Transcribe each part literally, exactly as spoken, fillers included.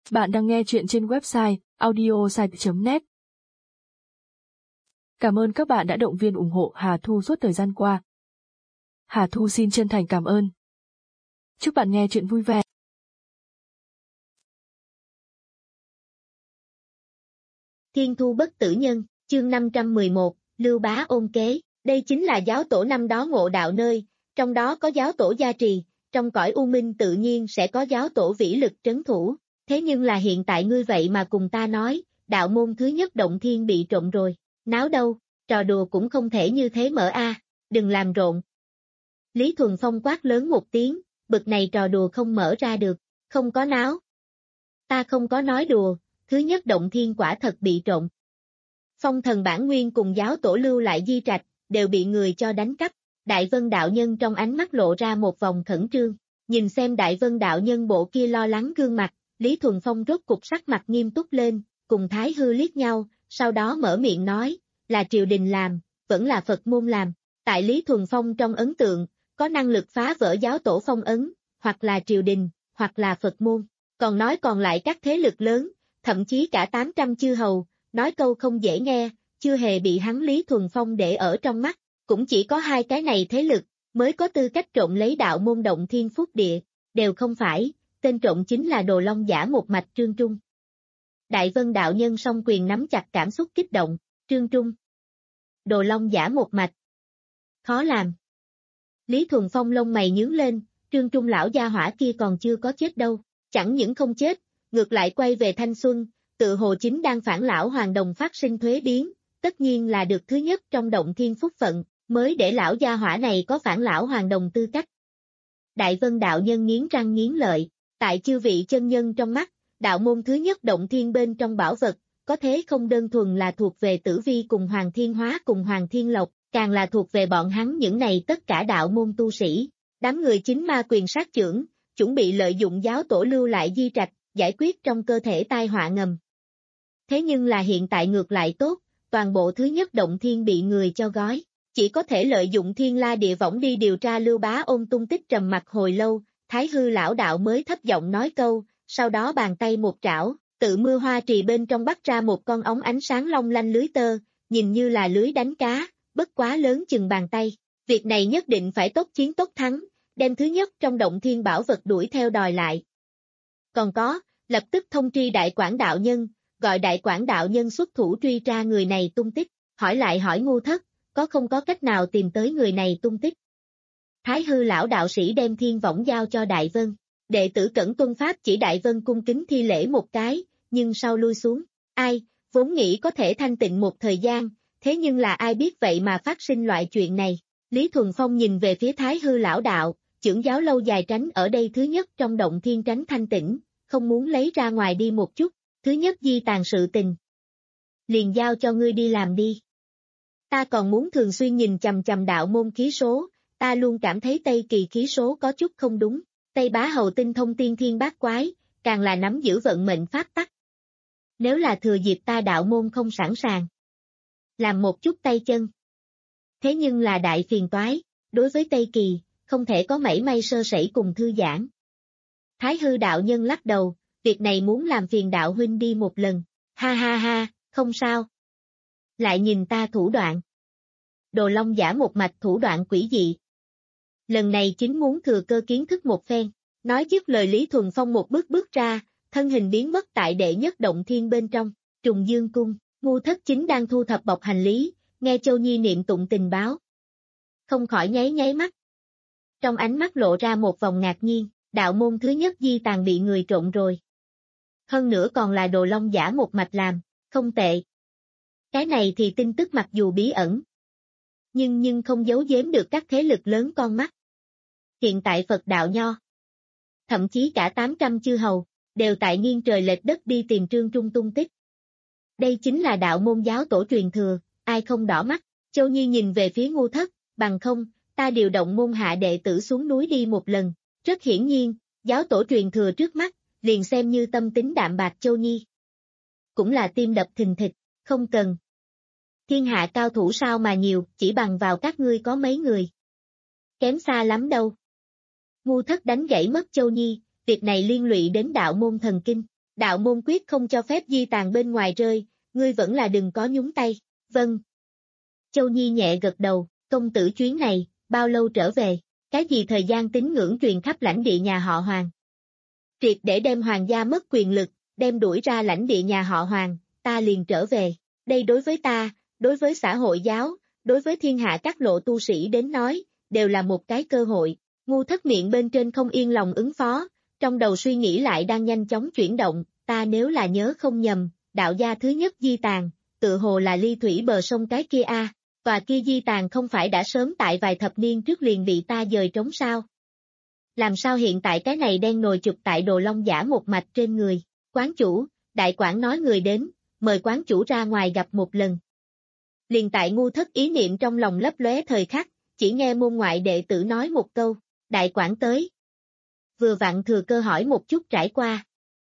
Bạn đang nghe chuyện trên website audiosite chấm net. Cảm ơn các bạn đã động viên ủng hộ Hà Thu suốt thời gian qua. Hà Thu xin chân thành cảm ơn. Chúc bạn nghe chuyện vui vẻ. Thiên Thu Bất Tử Nhân, chương năm trăm mười một, Lưu Bá ôn kế. Đây chính là giáo tổ năm đó ngộ đạo nơi, trong đó có giáo tổ gia trì, trong cõi u minh tự nhiên sẽ có giáo tổ vĩ lực trấn thủ. Thế nhưng là hiện tại ngươi vậy mà cùng ta nói, đạo môn thứ nhất động thiên bị trộm rồi, náo đâu, trò đùa cũng không thể như thế mở a, đừng làm rộn. Lý Thuần Phong quát lớn một tiếng, bực này trò đùa không mở ra được, không có náo. Ta không có nói đùa, thứ nhất động thiên quả thật bị trộm. Phong thần bản nguyên cùng giáo tổ lưu lại di trạch, đều bị người cho đánh cắp. Đại Vân đạo nhân trong ánh mắt lộ ra một vòng khẩn trương, nhìn xem Đại Vân đạo nhân bộ kia lo lắng gương mặt, Lý Thuần Phong rốt cục sắc mặt nghiêm túc lên, cùng Thái Hư liếc nhau, sau đó mở miệng nói, là triều đình làm, vẫn là Phật môn làm. Tại Lý Thuần Phong trong ấn tượng, có năng lực phá vỡ giáo tổ phong ấn, hoặc là triều đình, hoặc là Phật môn, còn nói còn lại các thế lực lớn, thậm chí cả tám trăm chư hầu, nói câu không dễ nghe, chưa hề bị hắn Lý Thuần Phong để ở trong mắt, cũng chỉ có hai cái này thế lực, mới có tư cách trộm lấy đạo môn động thiên phúc địa, đều không phải, tên trộm chính là Đồ Long Giả một mạch Trương Trung. Đại Vân đạo nhân song quyền nắm chặt cảm xúc kích động, Trương Trung. Đồ Long Giả một mạch. Khó làm. Lý Thuần Phong lông mày nhướng lên, Trương Trung lão gia hỏa kia còn chưa có chết đâu, chẳng những không chết, ngược lại quay về thanh xuân, tự hồ chính đang phản lão hoàng đồng phát sinh thuế biến, tất nhiên là được thứ nhất trong động thiên phúc phận, mới để lão gia hỏa này có phản lão hoàng đồng tư cách. Đại Vân đạo nhân nghiến răng nghiến lợi, tại chư vị chân nhân trong mắt, đạo môn thứ nhất động thiên bên trong bảo vật, có thế không đơn thuần là thuộc về Tử Vi cùng Hoàng Thiên Hóa cùng Hoàng Thiên Lộc, càng là thuộc về bọn hắn những này tất cả đạo môn tu sĩ. Đám người chính ma quyền sát chưởng, chuẩn bị lợi dụng giáo tổ lưu lại di trạch, giải quyết trong cơ thể tai họa ngầm. Thế nhưng là hiện tại ngược lại tốt, toàn bộ thứ nhất động thiên bị người cho gói, chỉ có thể lợi dụng thiên la địa võng đi điều tra Lưu Bá ôn tung tích. Trầm mặc hồi lâu, Thái Hư lão đạo mới thấp giọng nói câu, sau đó bàn tay một trảo, tự mưa hoa trì bên trong bắt ra một con ống ánh sáng long lanh lưới tơ, nhìn như là lưới đánh cá, bất quá lớn chừng bàn tay. Việc này nhất định phải tốt chiến tốt thắng, đem thứ nhất trong động thiên bảo vật đuổi theo đòi lại. Còn có, lập tức thông tri Đại Quảng đạo nhân, gọi Đại Quảng đạo nhân xuất thủ truy tra người này tung tích, hỏi lại hỏi Ngu Thất, có không có cách nào tìm tới người này tung tích. Thái Hư lão đạo sĩ đem thiên võng giao cho Đại Vân, đệ tử Cẩn tuân pháp chỉ Đại Vân cung kính thi lễ một cái, nhưng sau lui xuống, ai, vốn nghĩ có thể thanh tịnh một thời gian, thế nhưng là ai biết vậy mà phát sinh loại chuyện này. Lý Thuần Phong nhìn về phía Thái Hư lão đạo, trưởng giáo lâu dài tránh ở đây thứ nhất trong động thiên tránh thanh tĩnh, không muốn lấy ra ngoài đi một chút, thứ nhất di tàn sự tình. Liền giao cho ngươi đi làm đi. Ta còn muốn thường xuyên nhìn chằm chằm đạo môn khí số, ta luôn cảm thấy Tây Kỳ khí số có chút không đúng, Tây Bá Hầu tinh thông tiên thiên bát quái, càng là nắm giữ vận mệnh pháp tắc. Nếu là thừa dịp ta đạo môn không sẵn sàng, làm một chút tay chân. Thế nhưng là đại phiền toái, đối với Tây Kỳ, không thể có mảy may sơ sẩy cùng thư giãn. Thái Hư đạo nhân lắc đầu, việc này muốn làm phiền đạo huynh đi một lần, ha ha ha, không sao. Lại nhìn ta thủ đoạn. Đồ Long Giả một mạch thủ đoạn quỷ dị. Lần này chính muốn thừa cơ kiến thức một phen, nói dứt lời Lý Thuần Phong một bước bước ra, thân hình biến mất tại đệ nhất động thiên bên trong, Trùng Dương Cung, Ngu Thất chính đang thu thập bọc hành lý, nghe Châu Nhi niệm tụng tình báo. Không khỏi nháy nháy mắt. Trong ánh mắt lộ ra một vòng ngạc nhiên, đạo môn thứ nhất di tàn bị người trộn rồi. Hơn nữa còn là Đồ Long Giả một mạch làm, không tệ. Cái này thì tin tức mặc dù bí ẩn, nhưng nhưng không giấu giếm được các thế lực lớn con mắt. Hiện tại Phật đạo nho, thậm chí cả tám trăm chư hầu, đều tại nghiêng trời lệch đất đi tìm Trương Trung tung tích. Đây chính là đạo môn giáo tổ truyền thừa, ai không đỏ mắt. Châu Nhi nhìn về phía Ngu Thất, bằng không, ta điều động môn hạ đệ tử xuống núi đi một lần. Rất hiển nhiên, giáo tổ truyền thừa trước mắt, liền xem như tâm tính đạm bạc Châu Nhi. Cũng là tim đập thình thịch, không cần. Thiên hạ cao thủ sao mà nhiều, chỉ bằng vào các ngươi có mấy người. Kém xa lắm đâu. Ngu Thất đánh gãy mất Châu Nhi, việc này liên lụy đến đạo môn thần kinh, đạo môn quyết không cho phép di tàn bên ngoài rơi, ngươi vẫn là đừng có nhúng tay. Vâng. Châu Nhi nhẹ gật đầu, công tử chuyến này, bao lâu trở về, cái gì thời gian tín ngưỡng truyền khắp lãnh địa nhà họ Hoàng. Triệt để đem hoàng gia mất quyền lực, đem đuổi ra lãnh địa nhà họ Hoàng, ta liền trở về. Đây đối với ta, đối với xã hội giáo, đối với thiên hạ các lộ tu sĩ đến nói, đều là một cái cơ hội. Ngu Thất miệng bên trên không yên lòng ứng phó, trong đầu suy nghĩ lại đang nhanh chóng chuyển động, ta nếu là nhớ không nhầm, đạo gia thứ nhất di tàn, tự hồ là ly thủy bờ sông cái kia a, tòa kia di tàn không phải đã sớm tại vài thập niên trước liền bị ta dời trống sao? Làm sao hiện tại cái này đen nồi chụp tại Đồ Long giả một mạch trên người? Quán chủ, đại quản nói người đến, mời quán chủ ra ngoài gặp một lần. Liền tại Ngu Thất ý niệm trong lòng lấp lóe thời khắc, chỉ nghe môn ngoại đệ tử nói một câu, đại quản tới. Vừa vặn thừa cơ hỏi một chút trải qua.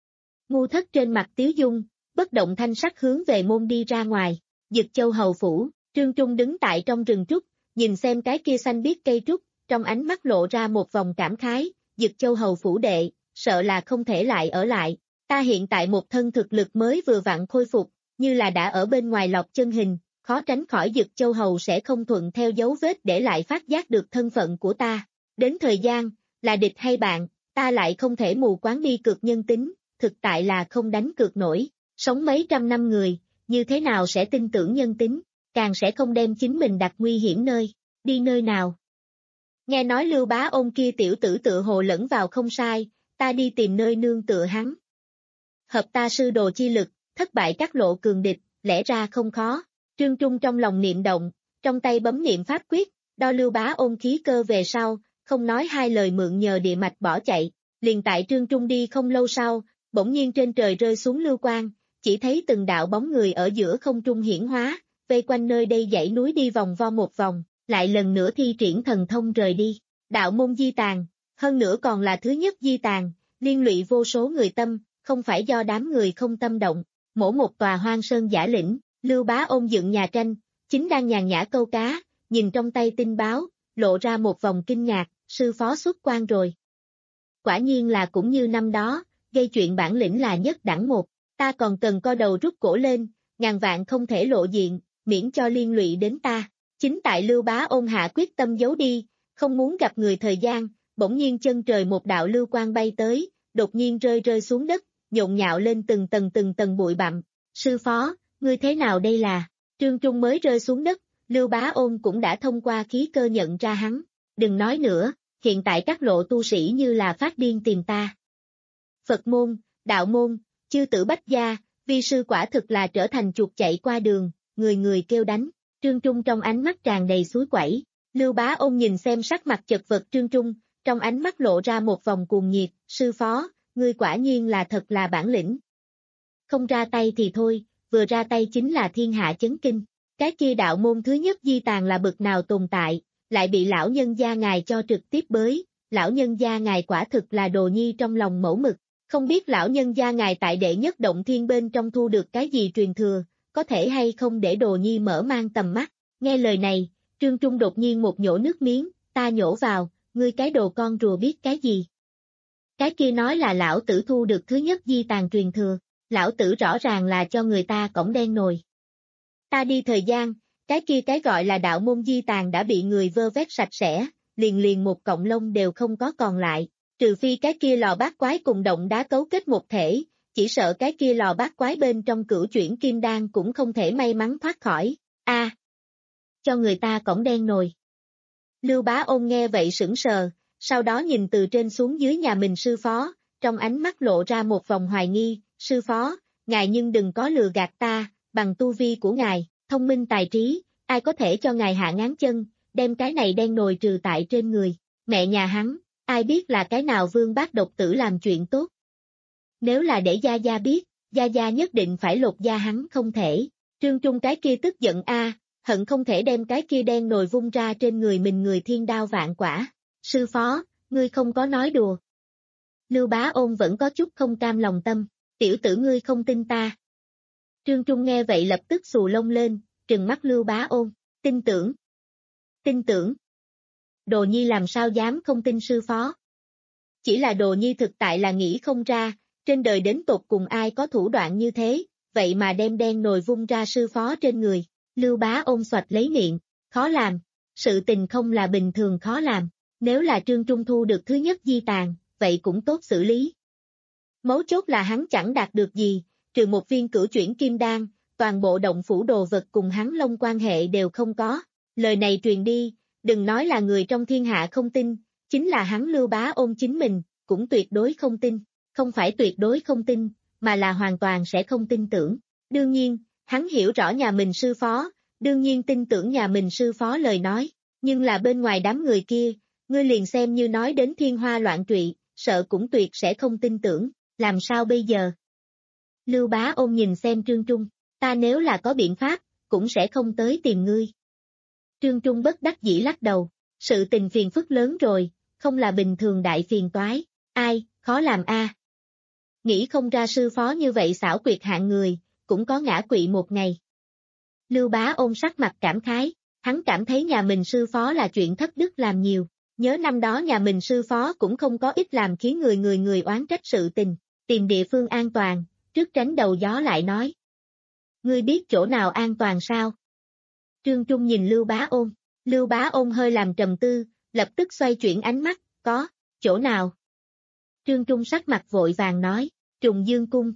Ngu Thất trên mặt tiếu dung, bất động thanh sắc hướng về môn đi ra ngoài, Dực Châu hầu phủ, Trương Trung đứng tại trong rừng trúc, nhìn xem cái kia xanh biếc cây trúc, trong ánh mắt lộ ra một vòng cảm khái, Dực Châu hầu phủ đệ, sợ là không thể lại ở lại, ta hiện tại một thân thực lực mới vừa vặn khôi phục, như là đã ở bên ngoài lọc chân hình, khó tránh khỏi Dực Châu hầu sẽ không thuận theo dấu vết để lại phát giác được thân phận của ta, đến thời gian, là địch hay bạn, ta lại không thể mù quáng đi cược nhân tính, thực tại là không đánh cược nổi, sống mấy trăm năm người, như thế nào sẽ tin tưởng nhân tính, càng sẽ không đem chính mình đặt nguy hiểm nơi, đi nơi nào. Nghe nói Lưu Bá Ôn kia tiểu tử tự hồ lẫn vào không sai, ta đi tìm nơi nương tựa hắn. Hợp ta sư đồ chi lực, thất bại các lộ cường địch, lẽ ra không khó. Trương Trung trong lòng niệm động, trong tay bấm niệm pháp quyết, đo Lưu Bá Ôn khí cơ về sau, không nói hai lời mượn nhờ địa mạch bỏ chạy. Liền tại Trương Trung đi không lâu sau, bỗng nhiên trên trời rơi xuống lưu quang, chỉ thấy từng đạo bóng người ở giữa không trung hiển hóa, vây quanh nơi đây dãy núi đi vòng vo một vòng, lại lần nữa thi triển thần thông rời đi. Đạo môn di tàn, hơn nữa còn là thứ nhất di tàn, liên lụy vô số người tâm, không phải do đám người không tâm động. Mổ một tòa hoang sơn giả lĩnh, Lưu Bá Ôn dựng nhà tranh, chính đang nhàn nhã câu cá, nhìn trong tay tin báo, lộ ra một vòng kinh ngạc, sư phó xuất quan rồi. Quả nhiên là cũng như năm đó, gây chuyện bản lĩnh là nhất đẳng một, ta còn cần co đầu rút cổ lên, ngàn vạn không thể lộ diện, miễn cho liên lụy đến ta. Chính tại Lưu Bá Ôn hạ quyết tâm giấu đi, không muốn gặp người thời gian, bỗng nhiên chân trời một đạo lưu quang bay tới, đột nhiên rơi rơi xuống đất, nhộn nhạo lên từng tầng từng tầng bụi bặm. Sư phó, ngươi thế nào đây là? Trương Trung mới rơi xuống đất, Lưu Bá Ôn cũng đã thông qua khí cơ nhận ra hắn. Đừng nói nữa, hiện tại các lộ tu sĩ như là phát điên tìm ta. Phật môn, đạo môn, chư tử bách gia, vi sư quả thực là trở thành chuột chạy qua đường, người người kêu đánh. Trương Trung trong ánh mắt tràn đầy suối quẩy. Lưu Bá Ôn nhìn xem sắc mặt chật vật Trương Trung, trong ánh mắt lộ ra một vòng cuồng nhiệt, sư phó, ngươi quả nhiên là thật là bản lĩnh. Không ra tay thì thôi, vừa ra tay chính là thiên hạ chấn kinh. Cái kia đạo môn thứ nhất di tàn là bực nào tồn tại, lại bị lão nhân gia ngài cho trực tiếp bới, lão nhân gia ngài quả thực là đồ nhi trong lòng mẫu mực. Không biết lão nhân gia ngài tại đệ nhất động thiên bên trong thu được cái gì truyền thừa, có thể hay không để đồ nhi mở mang tầm mắt. Nghe lời này, Trương Trung đột nhiên một nhổ nước miếng, ta nhổ vào, ngươi cái đồ con rùa biết cái gì. Cái kia nói là lão tử thu được thứ nhất di tàn truyền thừa, lão tử rõ ràng là cho người ta cổng đen nồi. Ta đi thời gian, cái kia cái gọi là đạo môn di tàn đã bị người vơ vét sạch sẽ, liền liền một cọng lông đều không có còn lại, trừ phi cái kia lò bát quái cùng động đá cấu kết một thể, chỉ sợ cái kia lò bát quái bên trong cửu chuyển kim đan cũng không thể may mắn thoát khỏi. A, à, cho người ta cổng đen nồi. Lưu Bá Ôn nghe vậy sững sờ, sau đó nhìn từ trên xuống dưới nhà mình sư phó, trong ánh mắt lộ ra một vòng hoài nghi, sư phó, ngài nhưng đừng có lừa gạt ta, bằng tu vi của ngài, thông minh tài trí, ai có thể cho ngài hạ ngáng chân, đem cái này đen nồi trừ tại trên người, mẹ nhà hắn, ai biết là cái nào vương bác độc tử làm chuyện tốt. Nếu là để Gia Gia biết, Gia Gia nhất định phải lột da hắn không thể, Trương Trung cái kia tức giận a, hận không thể đem cái kia đen nồi vung ra trên người mình người thiên đao vạn quả, sư phó, ngươi không có nói đùa. Lưu Bá Ôn vẫn có chút không cam lòng tâm, tiểu tử ngươi không tin ta. Trương Trung nghe vậy lập tức xù lông lên, trừng mắt Lưu Bá Ôn, tin tưởng. Tin tưởng. Đồ nhi làm sao dám không tin sư phó. Chỉ là đồ nhi thực tại là nghĩ không ra, trên đời đến tột cùng ai có thủ đoạn như thế, vậy mà đem đen nồi vung ra sư phó trên người. Lưu Bá ôm xoạch lấy miệng, khó làm, sự tình không là bình thường khó làm, nếu là Trương Trung thu được thứ nhất di tàn, vậy cũng tốt xử lý. Mấu chốt là hắn chẳng đạt được gì, trừ một viên cửu chuyển kim đan, toàn bộ động phủ đồ vật cùng hắn Long quan hệ đều không có. Lời này truyền đi, đừng nói là người trong thiên hạ không tin, chính là hắn Lưu Bá ôm chính mình, cũng tuyệt đối không tin, không phải tuyệt đối không tin, mà là hoàn toàn sẽ không tin tưởng. Đương nhiên, hắn hiểu rõ nhà mình sư phó, đương nhiên tin tưởng nhà mình sư phó lời nói, nhưng là bên ngoài đám người kia, ngươi liền xem như nói đến thiên hoa loạn trụy, sợ cũng tuyệt sẽ không tin tưởng, làm sao bây giờ? Lưu Bá ôm nhìn xem Trương Trung, ta nếu là có biện pháp, cũng sẽ không tới tìm ngươi. Trương Trung bất đắc dĩ lắc đầu, sự tình phiền phức lớn rồi, không là bình thường đại phiền toái, ai, khó làm a. Nghĩ không ra sư phó như vậy xảo quyệt hạng người, cũng có ngã quỵ một ngày. Lưu Bá ôm sắc mặt cảm khái, hắn cảm thấy nhà mình sư phó là chuyện thất đức làm nhiều, nhớ năm đó nhà mình sư phó cũng không có ít làm khiến người người người oán trách sự tình, tìm địa phương an toàn, trước tránh đầu gió lại nói. Ngươi biết chỗ nào an toàn sao? Trương Trung nhìn Lưu Bá ôm, Lưu Bá ôm hơi làm trầm tư, lập tức xoay chuyển ánh mắt, có, chỗ nào? Trương Trung sắc mặt vội vàng nói, Trùng Dương Cung.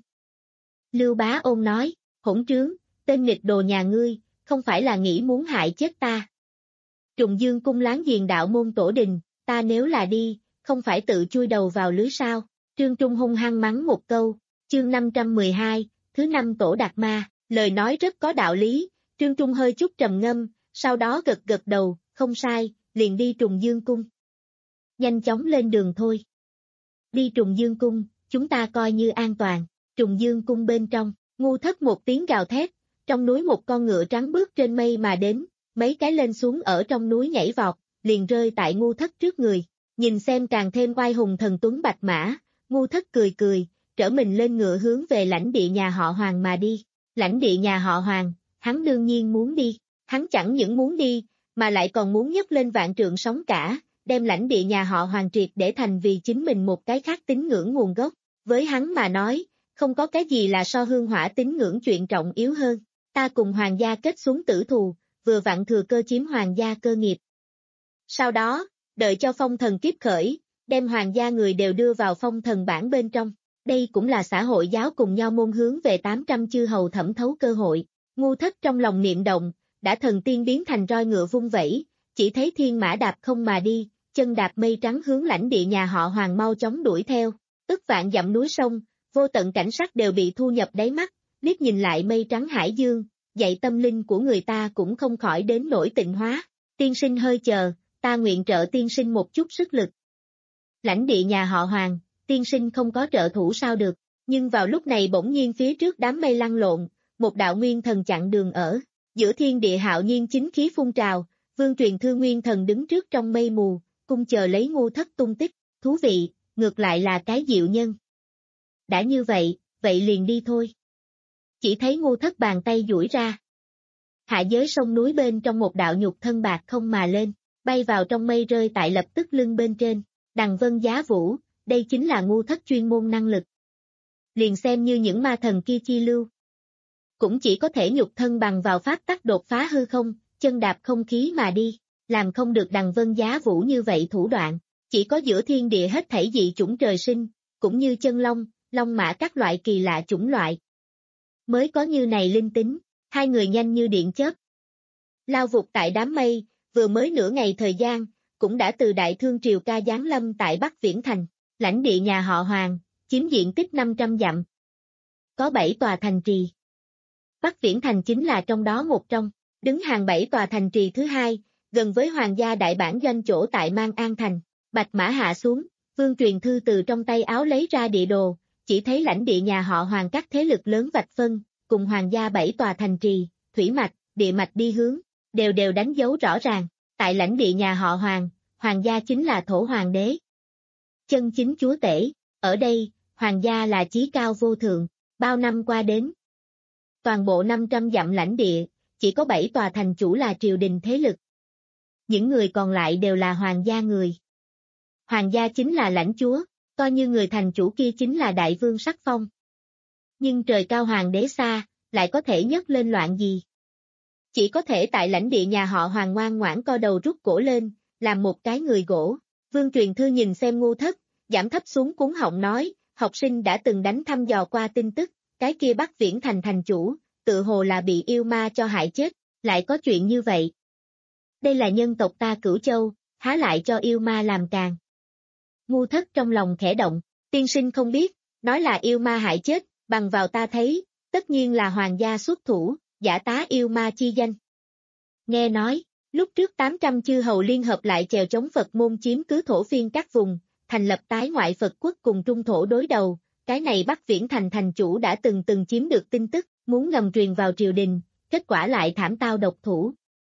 Lưu Bá ôm nói, hỗn trướng, tên nghịch đồ nhà ngươi, không phải là nghĩ muốn hại chết ta. Trùng Dương Cung láng giềng đạo môn tổ đình, ta nếu là đi, không phải tự chui đầu vào lưới sao? Trương Trung hung hăng mắng một câu, chương năm trăm mười hai, thứ năm tổ Đạt Ma, lời nói rất có đạo lý, Trương Trung hơi chút trầm ngâm, sau đó gật gật đầu, không sai, liền đi Trùng Dương Cung. Nhanh chóng lên đường thôi. Đi Trùng Dương Cung, chúng ta coi như an toàn, Trùng Dương Cung bên trong, Ngu Thất một tiếng gào thét, trong núi một con ngựa trắng bước trên mây mà đến, mấy cái lên xuống ở trong núi nhảy vọt, liền rơi tại Ngu Thất trước người, nhìn xem càng thêm oai hùng thần tuấn bạch mã, Ngu Thất cười cười, trở mình lên ngựa hướng về lãnh địa nhà họ Hoàng mà đi, lãnh địa nhà họ Hoàng, hắn đương nhiên muốn đi, hắn chẳng những muốn đi, mà lại còn muốn nhấc lên vạn trượng sóng cả, đem lãnh địa nhà họ Hoàng triệt để thành vì chính mình một cái khác tín ngưỡng nguồn gốc, với hắn mà nói, không có cái gì là so hương hỏa tín ngưỡng chuyện trọng yếu hơn, ta cùng Hoàng gia kết xuống tử thù, vừa vặn thừa cơ chiếm Hoàng gia cơ nghiệp. Sau đó, đợi cho phong thần kiếp khởi, đem Hoàng gia người đều đưa vào phong thần bản bên trong, đây cũng là xã hội giáo cùng nhau môn hướng về tám trăm chư hầu thẩm thấu cơ hội. Ngu Thất trong lòng niệm động, đã thần tiên biến thành roi ngựa vung vẩy, chỉ thấy thiên mã đạp không mà đi, chân đạp mây trắng hướng lãnh địa nhà họ Hoàng mau chóng đuổi theo, ức vạn dặm núi sông, vô tận cảnh sắc đều bị thu nhập đáy mắt, liếc nhìn lại mây trắng hải dương, dạy tâm linh của người ta cũng không khỏi đến nỗi tịnh hóa. Tiên sinh hơi chờ, ta nguyện trợ tiên sinh một chút sức lực. Lãnh địa nhà họ Hoàng, tiên sinh không có trợ thủ sao được, nhưng vào lúc này bỗng nhiên phía trước đám mây lăn lộn, một đạo nguyên thần chặn đường ở, giữa thiên địa hạo nhiên chính khí phun trào, Vương Truyền Thư nguyên thần đứng trước trong mây mù, cung chờ lấy Ngu Thất tung tích, thú vị, ngược lại là cái diệu nhân. Đã như vậy, vậy liền đi thôi. Chỉ thấy Ngu Thất bàn tay duỗi ra. Hạ giới sông núi bên trong một đạo nhục thân bạc không mà lên, bay vào trong mây rơi tại lập tức lưng bên trên, đằng vân giá vũ, đây chính là Ngu Thất chuyên môn năng lực. Liền xem như những ma thần kia chi lưu. Cũng chỉ có thể nhục thân bằng vào pháp tắc đột phá hư không, chân đạp không khí mà đi, làm không được đằng vân giá vũ như vậy thủ đoạn, chỉ có giữa thiên địa hết thảy dị chủng trời sinh, cũng như chân long, long mã các loại kỳ lạ chủng loại. Mới có như này linh tính, hai người nhanh như điện chớp. Lao vụt tại đám mây, vừa mới nửa ngày thời gian, cũng đã từ Đại Thương Triều ca giáng lâm tại Bắc Viễn Thành, lãnh địa nhà họ Hoàng, chiếm diện tích năm trăm dặm. Có bảy tòa thành trì. Bắc Viễn Thành chính là trong đó một trong, đứng hàng bảy tòa thành trì thứ hai, gần với Hoàng gia đại bản doanh chỗ tại Mang An Thành. Bạch mã hạ xuống, Vương Truyền Thư từ trong tay áo lấy ra địa đồ, chỉ thấy lãnh địa nhà họ Hoàng các thế lực lớn vạch phân, cùng Hoàng gia bảy tòa thành trì, thủy mạch, địa mạch đi hướng, đều đều đánh dấu rõ ràng, tại lãnh địa nhà họ Hoàng, Hoàng gia chính là thổ hoàng đế. Chân chính chúa tể, ở đây, Hoàng gia là chí cao vô thượng, bao năm qua đến. Toàn bộ năm trăm dặm lãnh địa, chỉ có bảy tòa thành chủ là triều đình thế lực. Những người còn lại đều là Hoàng gia người. Hoàng gia chính là lãnh chúa, coi như người thành chủ kia chính là đại vương sắc phong. Nhưng trời cao hoàng đế xa, lại có thể nhấc lên loạn gì? Chỉ có thể tại lãnh địa nhà họ Hoàng ngoan ngoãn co đầu rút cổ lên, làm một cái người gỗ. Vương Truyền Thư nhìn xem Ngu Thất, giảm thấp xuống cuống họng nói, học sinh đã từng đánh thăm dò qua tin tức, cái kia Bắc Viễn Thành thành chủ, tự hồ là bị yêu ma cho hại chết, lại có chuyện như vậy. Đây là nhân tộc ta Cửu Châu, há lại cho yêu ma làm càng. Ngu Thất trong lòng khẽ động, tiên sinh không biết, nói là yêu ma hại chết, bằng vào ta thấy, tất nhiên là hoàng gia xuất thủ, giả tá yêu ma chi danh. Nghe nói, lúc trước tám trăm chư hầu liên hợp lại chèo chống Phật môn chiếm cứ thổ phiên các vùng, thành lập tái ngoại Phật quốc cùng trung thổ đối đầu, cái này Bắc Viễn Thành thành chủ đã từng từng chiếm được tin tức, muốn ngầm truyền vào triều đình, kết quả lại thảm tao độc thủ.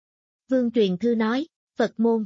Vương Truyền Thư nói, Phật môn.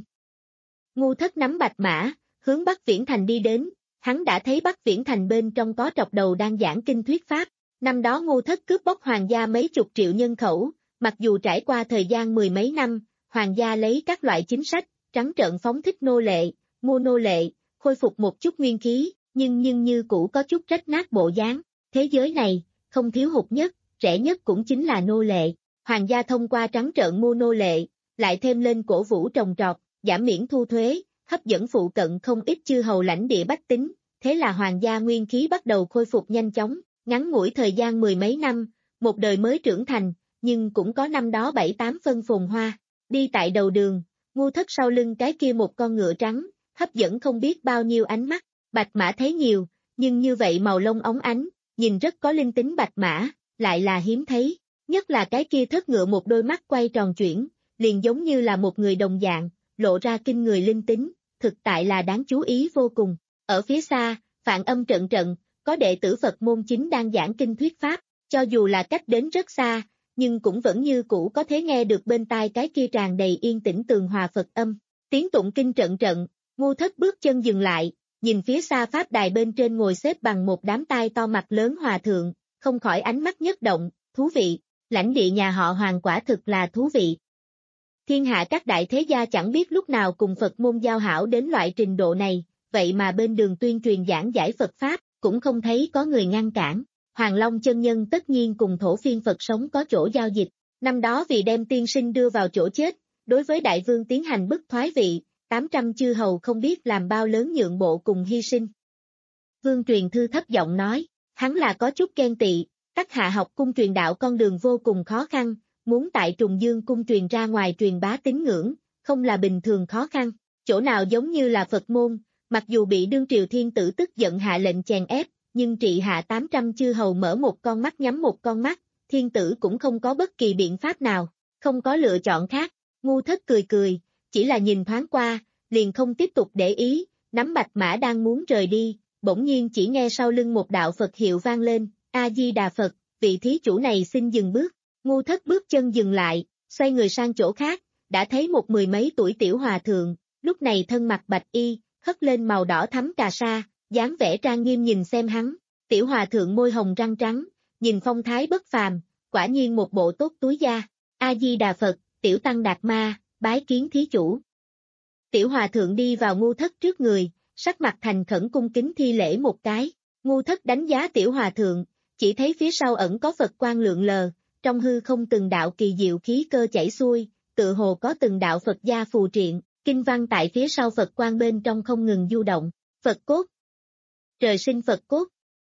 Ngu Thất nắm bạch mã, hướng Bắc Viễn Thành đi đến, hắn đã thấy Bắc Viễn Thành bên trong có trọc đầu đang giảng kinh thuyết pháp, năm đó Ngu Thất cướp bóc hoàng gia mấy chục triệu nhân khẩu, mặc dù trải qua thời gian mười mấy năm, hoàng gia lấy các loại chính sách, trắng trợn phóng thích nô lệ, mua nô lệ, khôi phục một chút nguyên khí, nhưng nhưng như cũ có chút rách nát bộ dáng. Thế giới này, không thiếu hụt nhất, rẻ nhất cũng chính là nô lệ. Hoàng gia thông qua trắng trợn mua nô lệ, lại thêm lên cổ vũ trồng trọt, giảm miễn thu thuế, hấp dẫn phụ cận không ít chư hầu lãnh địa bách tính, thế là hoàng gia nguyên khí bắt đầu khôi phục nhanh chóng, ngắn ngủi thời gian mười mấy năm, một đời mới trưởng thành, nhưng cũng có năm đó bảy tám phân phồn hoa. Đi tại đầu đường, Ngu Thất sau lưng cái kia một con ngựa trắng, hấp dẫn không biết bao nhiêu ánh mắt, bạch mã thấy nhiều, nhưng như vậy màu lông óng ánh, nhìn rất có linh tính bạch mã, lại là hiếm thấy, nhất là cái kia thất ngựa một đôi mắt quay tròn chuyển, liền giống như là một người đồng dạng, lộ ra kinh người linh tính, thực tại là đáng chú ý vô cùng. Ở phía xa, Phạn Âm trận trận, có đệ tử Phật môn chính đang giảng kinh thuyết pháp, cho dù là cách đến rất xa, nhưng cũng vẫn như cũ có thể nghe được bên tai cái kia tràn đầy yên tĩnh tường hòa Phật âm. Tiếng tụng kinh trận trận, Ngu Thất bước chân dừng lại, nhìn phía xa pháp đài bên trên ngồi xếp bằng một đám tai to mặt lớn hòa thượng, không khỏi ánh mắt nhất động, thú vị, lãnh địa nhà họ Hoàng quả thực là thú vị. Thiên hạ các đại thế gia chẳng biết lúc nào cùng Phật môn giao hảo đến loại trình độ này, vậy mà bên đường tuyên truyền giảng giải Phật Pháp, cũng không thấy có người ngăn cản. Hoàng Long chân nhân tất nhiên cùng thổ phiên Phật sống có chỗ giao dịch, năm đó vì đem tiên sinh đưa vào chỗ chết, đối với đại vương tiến hành bức thoái vị, tám trăm chư hầu không biết làm bao lớn nhượng bộ cùng hy sinh. Vương Truyền Thư thấp giọng nói, hắn là có chút ghen tị, các hạ học cung truyền đạo con đường vô cùng khó khăn, muốn tại Trùng Dương cung truyền ra ngoài truyền bá tín ngưỡng, không là bình thường khó khăn, chỗ nào giống như là Phật môn, mặc dù bị đương triều thiên tử tức giận hạ lệnh chèn ép, nhưng trị hạ tám trăm chư hầu mở một con mắt nhắm một con mắt, thiên tử cũng không có bất kỳ biện pháp nào, không có lựa chọn khác. Ngu Thất cười cười, chỉ là nhìn thoáng qua, liền không tiếp tục để ý, nắm bạch mã đang muốn rời đi, bỗng nhiên chỉ nghe sau lưng một đạo Phật hiệu vang lên, A-di-đà Phật, vị thí chủ này xin dừng bước. Ngu Thất bước chân dừng lại, xoay người sang chỗ khác, đã thấy một mười mấy tuổi tiểu hòa thượng, lúc này thân mặc bạch y, hất lên màu đỏ thắm cà sa, dáng vẻ trang nghiêm nhìn xem hắn, tiểu hòa thượng môi hồng răng trắng, nhìn phong thái bất phàm, quả nhiên một bộ tốt túi da. A-di-đà Phật, tiểu tăng đạt ma, bái kiến thí chủ. Tiểu hòa thượng đi vào Ngu Thất trước người, sắc mặt thành khẩn cung kính thi lễ một cái. Ngu Thất đánh giá tiểu hòa thượng, chỉ thấy phía sau ẩn có Phật quang lượn lờ, trong hư không từng đạo kỳ diệu khí cơ chảy xuôi, tự hồ có từng đạo Phật gia phù triện, kinh văn tại phía sau Phật quang bên trong không ngừng du động. Phật cốt, trời sinh Phật cốt.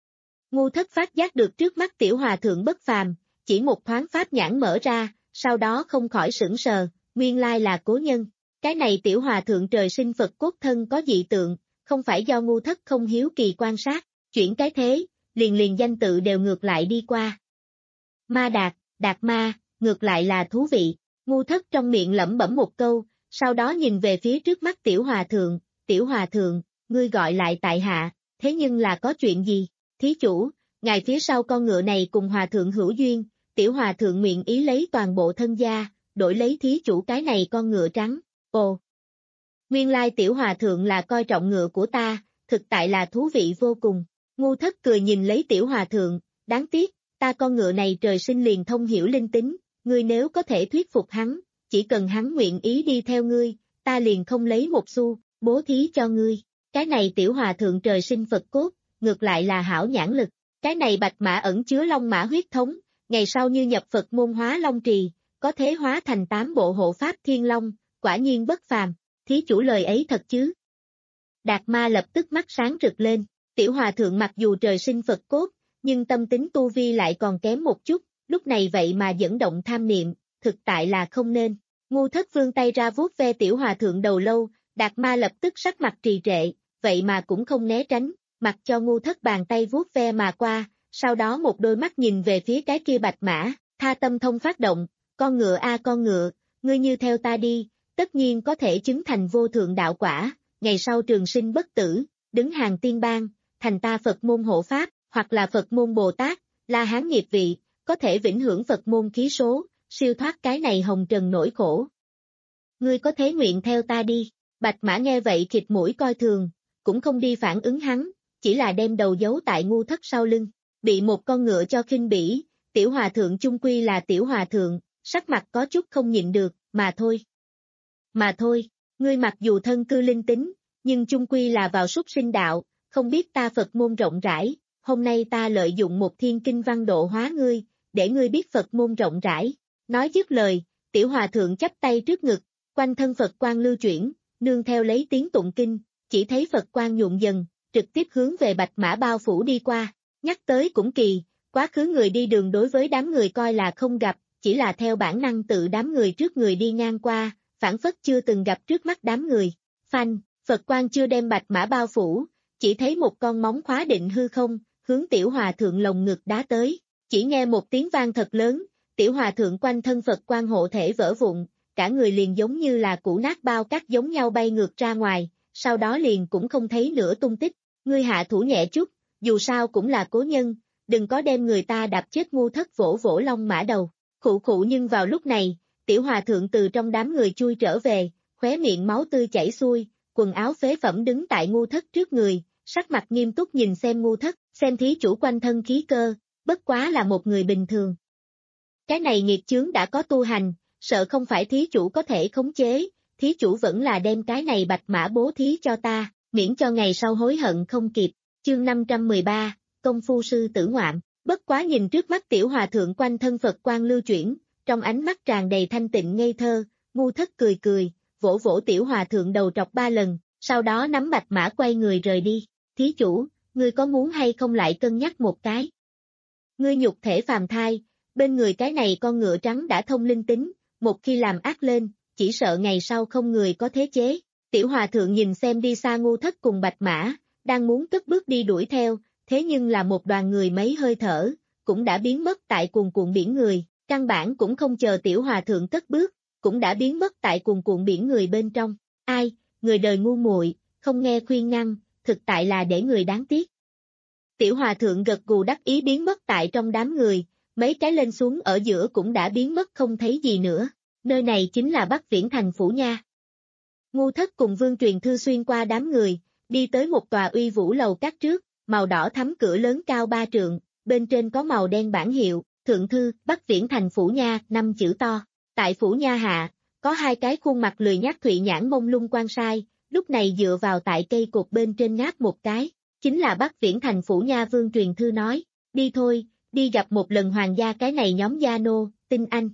Ngu Thất phát giác được trước mắt tiểu hòa thượng bất phàm, chỉ một thoáng pháp nhãn mở ra, sau đó không khỏi sững sờ, nguyên lai là cố nhân. Cái này tiểu hòa thượng trời sinh Phật cốt thân có dị tượng, không phải do Ngu Thất không hiếu kỳ quan sát, chuyển cái thế, liền liền danh tự đều ngược lại đi qua. Ma Đạt, Đạt Ma, ngược lại là thú vị. Ngu Thất trong miệng lẩm bẩm một câu, sau đó nhìn về phía trước mắt tiểu hòa thượng, tiểu hòa thượng, ngươi gọi lại tại hạ, thế nhưng là có chuyện gì? Thí chủ, ngài phía sau con ngựa này cùng hòa thượng hữu duyên, tiểu hòa thượng nguyện ý lấy toàn bộ thân gia, đổi lấy thí chủ cái này con ngựa trắng. Ồ, nguyên lai tiểu hòa thượng là coi trọng ngựa của ta, thực tại là thú vị vô cùng. Ngu Thất cười nhìn lấy tiểu hòa thượng, đáng tiếc, ta con ngựa này trời sinh liền thông hiểu linh tính, ngươi nếu có thể thuyết phục hắn, chỉ cần hắn nguyện ý đi theo ngươi, ta liền không lấy một xu, bố thí cho ngươi. cái này tiểu hòa thượng trời sinh Phật cốt, ngược lại là hảo nhãn lực, cái này bạch mã ẩn chứa long mã huyết thống, ngày sau như nhập Phật môn hóa long trì, có thế hóa thành tám bộ hộ pháp thiên long, quả nhiên bất phàm, thí chủ lời ấy thật chứ. Đạt Ma lập tức mắt sáng rực lên, tiểu hòa thượng mặc dù trời sinh Phật cốt, nhưng tâm tính tu vi lại còn kém một chút, lúc này vậy mà dẫn động tham niệm, thực tại là không nên. Ngu Thất vươn tay ra vuốt ve tiểu hòa thượng đầu lâu, Đạt Ma lập tức sắc mặt trì trệ, vậy mà cũng không né tránh, mặc cho Ngu Thất bàn tay vuốt ve mà qua, sau đó một đôi mắt nhìn về phía cái kia bạch mã, tha tâm thông phát động, con ngựa a con ngựa, ngươi như theo ta đi, tất nhiên có thể chứng thành vô thượng đạo quả, ngày sau trường sinh bất tử, đứng hàng tiên bang, thành ta Phật môn hộ pháp, hoặc là Phật môn Bồ Tát, La Hán nghiệp vị, có thể vĩnh hưởng Phật môn khí số, siêu thoát cái này hồng trần nỗi khổ. Ngươi có thế nguyện theo ta đi, bạch mã nghe vậy khịt mũi coi thường, cũng không đi phản ứng hắn, chỉ là đem đầu giấu tại Ngu Thất sau lưng, bị một con ngựa cho khinh bỉ, tiểu hòa thượng chung quy là tiểu hòa thượng, sắc mặt có chút không nhịn được, mà thôi. Mà thôi, ngươi mặc dù thân cư linh tính, nhưng chung quy là vào súc sinh đạo, không biết ta Phật môn rộng rãi, hôm nay ta lợi dụng một thiên kinh văn độ hóa ngươi, để ngươi biết Phật môn rộng rãi. Nói dứt lời, tiểu hòa thượng chắp tay trước ngực, quanh thân Phật quang lưu chuyển, nương theo lấy tiếng tụng kinh, chỉ thấy Phật quang nhuộm dần, trực tiếp hướng về bạch mã bao phủ đi qua. Nhắc tới cũng kỳ, quá khứ người đi đường đối với đám người coi là không gặp, chỉ là theo bản năng tự đám người trước người đi ngang qua, phản phất chưa từng gặp trước mắt đám người. Phanh, Phật quang chưa đem bạch mã bao phủ, chỉ thấy một con móng khóa định hư không, hướng tiểu hòa thượng lồng ngực đá tới. Chỉ nghe một tiếng vang thật lớn, tiểu hòa thượng quanh thân Phật quang hộ thể vỡ vụn, cả người liền giống như là củ nát bao cát giống nhau bay ngược ra ngoài, sau đó liền cũng không thấy nữa tung tích. Ngươi hạ thủ nhẹ chút, dù sao cũng là cố nhân, đừng có đem người ta đạp chết. Ngu Thất vỗ vỗ long mã đầu. Khụ khụ, nhưng vào lúc này, tiểu hòa thượng từ trong đám người chui trở về, khóe miệng máu tươi chảy xuôi, quần áo phế phẩm đứng tại Ngu Thất trước người, sắc mặt nghiêm túc nhìn xem Ngu Thất, xem thí chủ quanh thân khí cơ, bất quá là một người bình thường. Cái này nghiệt chướng đã có tu hành, sợ không phải thí chủ có thể khống chế, thí chủ vẫn là đem cái này bạch mã bố thí cho ta, miễn cho ngày sau hối hận không kịp. Chương năm trăm mười ba, công phu sư tử ngoạm, bất quá nhìn trước mắt tiểu hòa thượng quanh thân Phật quang lưu chuyển, trong ánh mắt tràn đầy thanh tịnh ngây thơ, Ngu Thất cười cười, vỗ vỗ tiểu hòa thượng đầu trọc ba lần, sau đó nắm bạch mã quay người rời đi. Thí chủ, ngươi có muốn hay không lại cân nhắc một cái? Ngươi nhục thể phàm thai, bên người cái này con ngựa trắng đã thông linh tính, một khi làm ác lên, chỉ sợ ngày sau không người có thế chế. Tiểu hòa thượng nhìn xem đi xa Ngu Thất cùng bạch mã, đang muốn cất bước đi đuổi theo, thế nhưng là một đoàn người mấy hơi thở, cũng đã biến mất tại cuồn cuộn biển người, căn bản cũng không chờ tiểu hòa thượng cất bước, cũng đã biến mất tại cuồn cuộn biển người bên trong. Ai, người đời ngu muội, không nghe khuyên ngăn, thực tại là để người đáng tiếc. Tiểu hòa thượng gật gù đắc ý biến mất tại trong đám người, mấy cái lên xuống ở giữa cũng đã biến mất không thấy gì nữa, nơi này chính là Bắc Viễn thành phủ nha. Ngu Thất cùng Vương Truyền Thư xuyên qua đám người, đi tới một tòa uy vũ lầu các trước, màu đỏ thắm cửa lớn cao ba trượng, bên trên có màu đen bảng hiệu, thượng thư, Bắc Viễn thành phủ nha, năm chữ to. Tại phủ nha hạ, có hai cái khuôn mặt lười nhác thụy nhãn mông lung quan sai, lúc này dựa vào tại cây cột bên trên ngáp một cái, chính là Bắc Viễn thành phủ nha. Vương Truyền Thư nói, đi thôi, đi gặp một lần hoàng gia cái này nhóm gia nô, tin anh.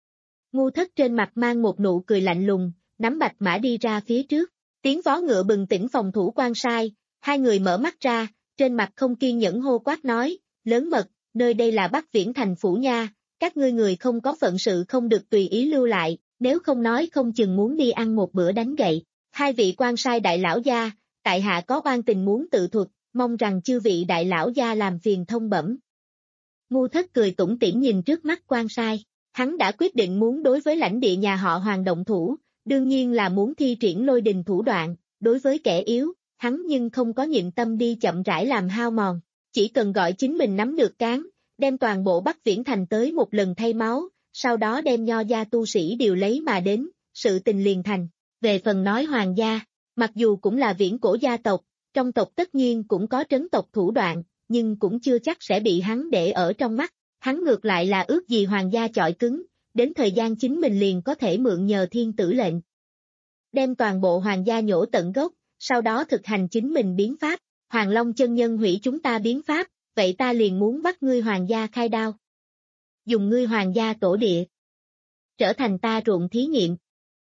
Ngu Thất trên mặt mang một nụ cười lạnh lùng, nắm bạch mã đi ra phía trước, tiếng vó ngựa bừng tỉnh phòng thủ quan sai, hai người mở mắt ra, trên mặt không kiên nhẫn hô quát nói, lớn mật, nơi đây là Bắc Viễn thành phủ nha, các ngươi người không có phận sự không được tùy ý lưu lại, nếu không nói không chừng muốn đi ăn một bữa đánh gậy. Hai vị quan sai đại lão gia, tại hạ có oan tình muốn tự thuật, mong rằng chư vị đại lão gia làm phiền thông bẩm. Ngu Thất cười tủm tỉm nhìn trước mắt quan sai, hắn đã quyết định muốn đối với lãnh địa nhà họ Hoàng động thủ, đương nhiên là muốn thi triển lôi đình thủ đoạn, đối với kẻ yếu, hắn nhưng không có nhịn tâm đi chậm rãi làm hao mòn, chỉ cần gọi chính mình nắm được cán, đem toàn bộ Bắc Viễn thành tới một lần thay máu, sau đó đem nho gia tu sĩ đều lấy mà đến, sự tình liền thành. Về phần nói hoàng gia, mặc dù cũng là viễn cổ gia tộc, trong tộc tất nhiên cũng có trấn tộc thủ đoạn, nhưng cũng chưa chắc sẽ bị hắn để ở trong mắt, hắn ngược lại là ước gì hoàng gia chọi cứng, đến thời gian chính mình liền có thể mượn nhờ thiên tử lệnh. Đem toàn bộ hoàng gia nhổ tận gốc, sau đó thực hành chính mình biến pháp, Hoàng Long chân nhân hủy chúng ta biến pháp, vậy ta liền muốn bắt ngươi hoàng gia khai đao. Dùng ngươi hoàng gia tổ địa. Trở thành ta ruộng thí nghiệm.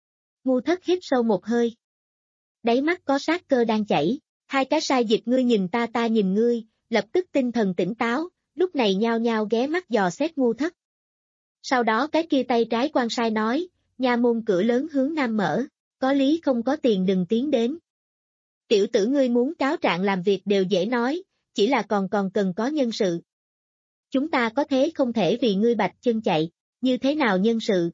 Ngu Thất hít sâu một hơi. Đáy mắt có sát cơ đang chảy, hai cái sai dịch ngươi nhìn ta ta nhìn ngươi, lập tức tinh thần tỉnh táo, lúc này nhao nhao ghé mắt dò xét Ngu Thất. Sau đó cái kia tay trái quan sai nói, nha môn cửa lớn hướng nam mở, có lý không có tiền đừng tiến đến. Tiểu tử ngươi muốn cáo trạng làm việc đều dễ nói, chỉ là còn còn cần có nhân sự. Chúng ta có thế không thể vì ngươi bạch chân chạy, như thế nào nhân sự?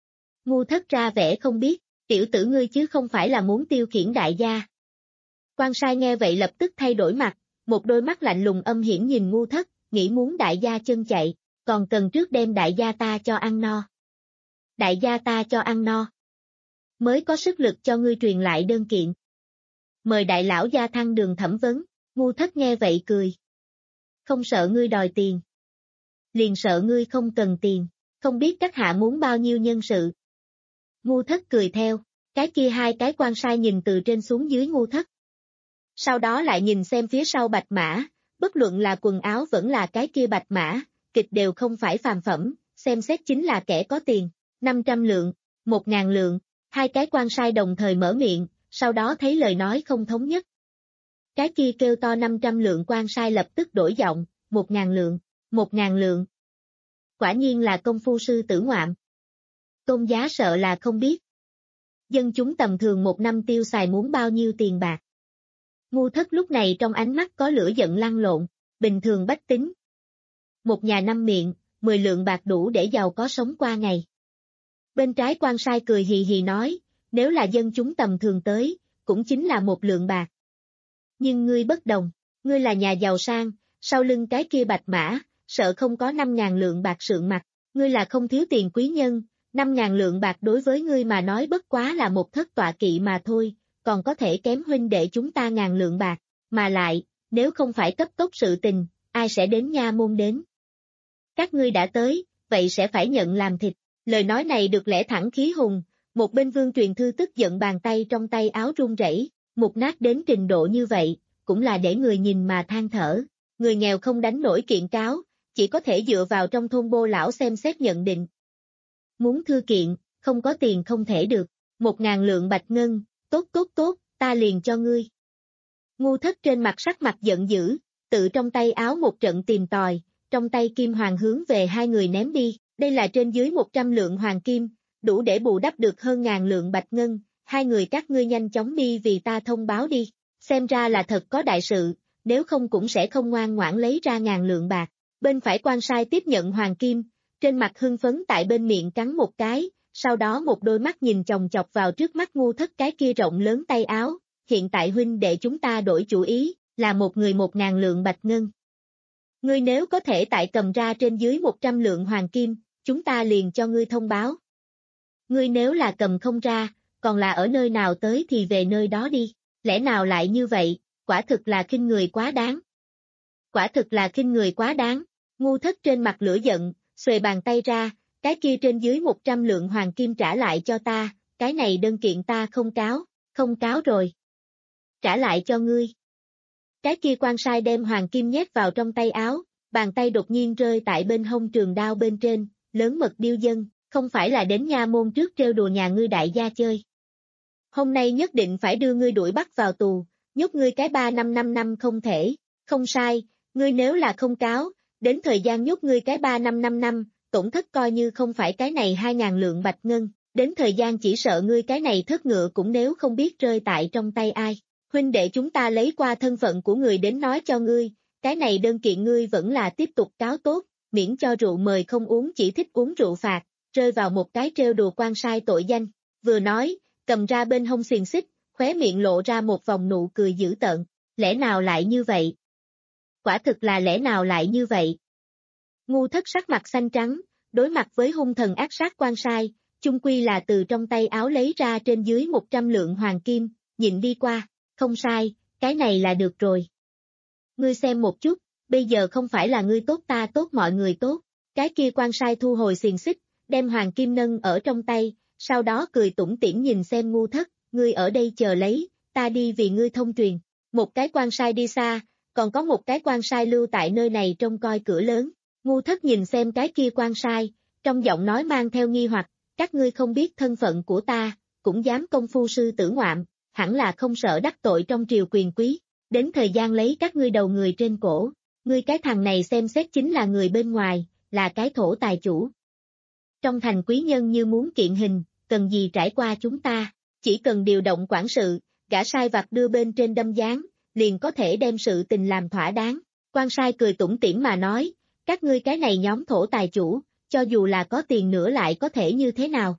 Ngu Thất ra vẻ không biết, tiểu tử ngươi chứ không phải là muốn tiêu khiển đại gia. Quan sai nghe vậy lập tức thay đổi mặt, một đôi mắt lạnh lùng âm hiểm nhìn Ngu Thất, nghĩ muốn đại gia chân chạy, còn cần trước đem đại gia ta cho ăn no. Đại gia ta cho ăn no. Mới có sức lực cho ngươi truyền lại đơn kiện. Mời đại lão gia thăng đường thẩm vấn, Ngu Thất nghe vậy cười. Không sợ ngươi đòi tiền. Liền sợ ngươi không cần tiền, không biết các hạ muốn bao nhiêu nhân sự. Ngu Thất cười theo, cái kia hai cái quan sai nhìn từ trên xuống dưới Ngu Thất. Sau đó lại nhìn xem phía sau bạch mã, bất luận là quần áo vẫn là cái kia bạch mã, kịch đều không phải phàm phẩm, xem xét chính là kẻ có tiền, năm trăm lượng, một ngàn lượng, hai cái quan sai đồng thời mở miệng, sau đó thấy lời nói không thống nhất. Cái kia kêu to năm trăm lượng quan sai lập tức đổi giọng, một ngàn lượng, một ngàn lượng. Quả nhiên là công phu sư tử ngoạm. Tôn giá sợ là không biết. Dân chúng tầm thường một năm tiêu xài muốn bao nhiêu tiền bạc. Ngu Thất lúc này trong ánh mắt có lửa giận lăn lộn, bình thường bách tính. Một nhà năm miệng, mười lượng bạc đủ để giàu có sống qua ngày. Bên trái quan sai cười hì hì nói, nếu là dân chúng tầm thường tới, cũng chính là một lượng bạc. Nhưng ngươi bất đồng, ngươi là nhà giàu sang, sau lưng cái kia bạch mã, sợ không có năm ngàn lượng bạc sượng mặt, ngươi là không thiếu tiền quý nhân, năm ngàn lượng bạc đối với ngươi mà nói bất quá là một thất tọa kỵ mà thôi, còn có thể kém huynh đệ chúng ta ngàn lượng bạc, mà lại, nếu không phải cấp tốc sự tình, ai sẽ đến nha môn đến. Các ngươi đã tới, vậy sẽ phải nhận làm thịt, lời nói này được lẽ thẳng khí hùng, một bên vương truyền thư tức giận bàn tay trong tay áo run rẩy, mục nát đến trình độ như vậy, cũng là để người nhìn mà than thở, người nghèo không đánh nổi kiện cáo, chỉ có thể dựa vào trong thôn bô lão xem xét nhận định. Muốn thư kiện, không có tiền không thể được, một ngàn lượng bạch ngân, tốt tốt tốt, ta liền cho ngươi. Ngu Thất trên mặt sắc mặt giận dữ, tự trong tay áo một trận tìm tòi, trong tay kim hoàng hướng về hai người ném đi, đây là trên dưới một trăm lượng hoàng kim, đủ để bù đắp được hơn ngàn lượng bạch ngân, hai người các ngươi nhanh chóng đi vì ta thông báo đi, xem ra là thật có đại sự, nếu không cũng sẽ không ngoan ngoãn lấy ra ngàn lượng bạc. Bên phải quan sai tiếp nhận hoàng kim, trên mặt hưng phấn tại bên miệng cắn một cái, sau đó một đôi mắt nhìn chòng chọc vào trước mắt Ngu Thất cái kia rộng lớn tay áo, hiện tại huynh đệ chúng ta đổi chủ ý, là một người một ngàn lượng bạch ngân. Ngươi nếu có thể tại cầm ra trên dưới một trăm lượng hoàng kim, chúng ta liền cho ngươi thông báo. Ngươi nếu là cầm không ra, còn là ở nơi nào tới thì về nơi đó đi, lẽ nào lại như vậy, quả thực là khinh người quá đáng. Quả thực là khinh người quá đáng, Ngu Thất trên mặt lửa giận, xuề bàn tay ra, cái kia trên dưới một trăm lượng hoàng kim trả lại cho ta, cái này đơn kiện ta không cáo, không cáo rồi. Trả lại cho ngươi. Cái kia quan sai đem hoàng kim nhét vào trong tay áo, bàn tay đột nhiên rơi tại bên hông trường đao bên trên, lớn mật điêu dân, không phải là đến nha môn trước trêu đùa nhà ngươi đại gia chơi. Hôm nay nhất định phải đưa ngươi đuổi bắt vào tù, nhốt ngươi cái ba năm năm năm không thể, không sai, ngươi nếu là không cáo, đến thời gian nhốt ngươi cái ba năm năm năm, tổn thất coi như không phải cái này hai ngàn lượng bạch ngân, đến thời gian chỉ sợ ngươi cái này thất ngựa cũng nếu không biết rơi tại trong tay ai. Huynh đệ chúng ta lấy qua thân phận của người đến nói cho ngươi, cái này đơn kiện ngươi vẫn là tiếp tục cáo tốt, miễn cho rượu mời không uống chỉ thích uống rượu phạt, rơi vào một cái trêu đùa quan sai tội danh. Vừa nói, cầm ra bên hông xiềng xích, khóe miệng lộ ra một vòng nụ cười dữ tợn, lẽ nào lại như vậy? Quả thực là lẽ nào lại như vậy? Ngu Thất sắc mặt xanh trắng, đối mặt với hung thần ác sát quan sai, chung quy là từ trong tay áo lấy ra trên dưới một trăm lượng hoàng kim, nhìn đi qua, không sai, cái này là được rồi. Ngươi xem một chút, bây giờ không phải là ngươi tốt ta tốt mọi người tốt, cái kia quan sai thu hồi xiềng xích, đem hoàng kim nâng ở trong tay, sau đó cười tủm tỉm nhìn xem Ngu Thất, ngươi ở đây chờ lấy, ta đi vì ngươi thông truyền. Một cái quan sai đi xa, còn có một cái quan sai lưu tại nơi này trông coi cửa lớn. Ngu Thất nhìn xem cái kia quan sai, trong giọng nói mang theo nghi hoặc, các ngươi không biết thân phận của ta, cũng dám công phu sư tử ngoạm, hẳn là không sợ đắc tội trong triều quyền quý, đến thời gian lấy các ngươi đầu người trên cổ, ngươi cái thằng này xem xét chính là người bên ngoài, là cái thổ tài chủ. Trong thành quý nhân như muốn kiện hình, cần gì trải qua chúng ta, chỉ cần điều động quản sự, gã sai vặt đưa bên trên đâm giáng, liền có thể đem sự tình làm thỏa đáng. Quan sai cười tủm tỉm mà nói, các ngươi cái này nhóm thổ tài chủ, cho dù là có tiền nữa lại có thể như thế nào.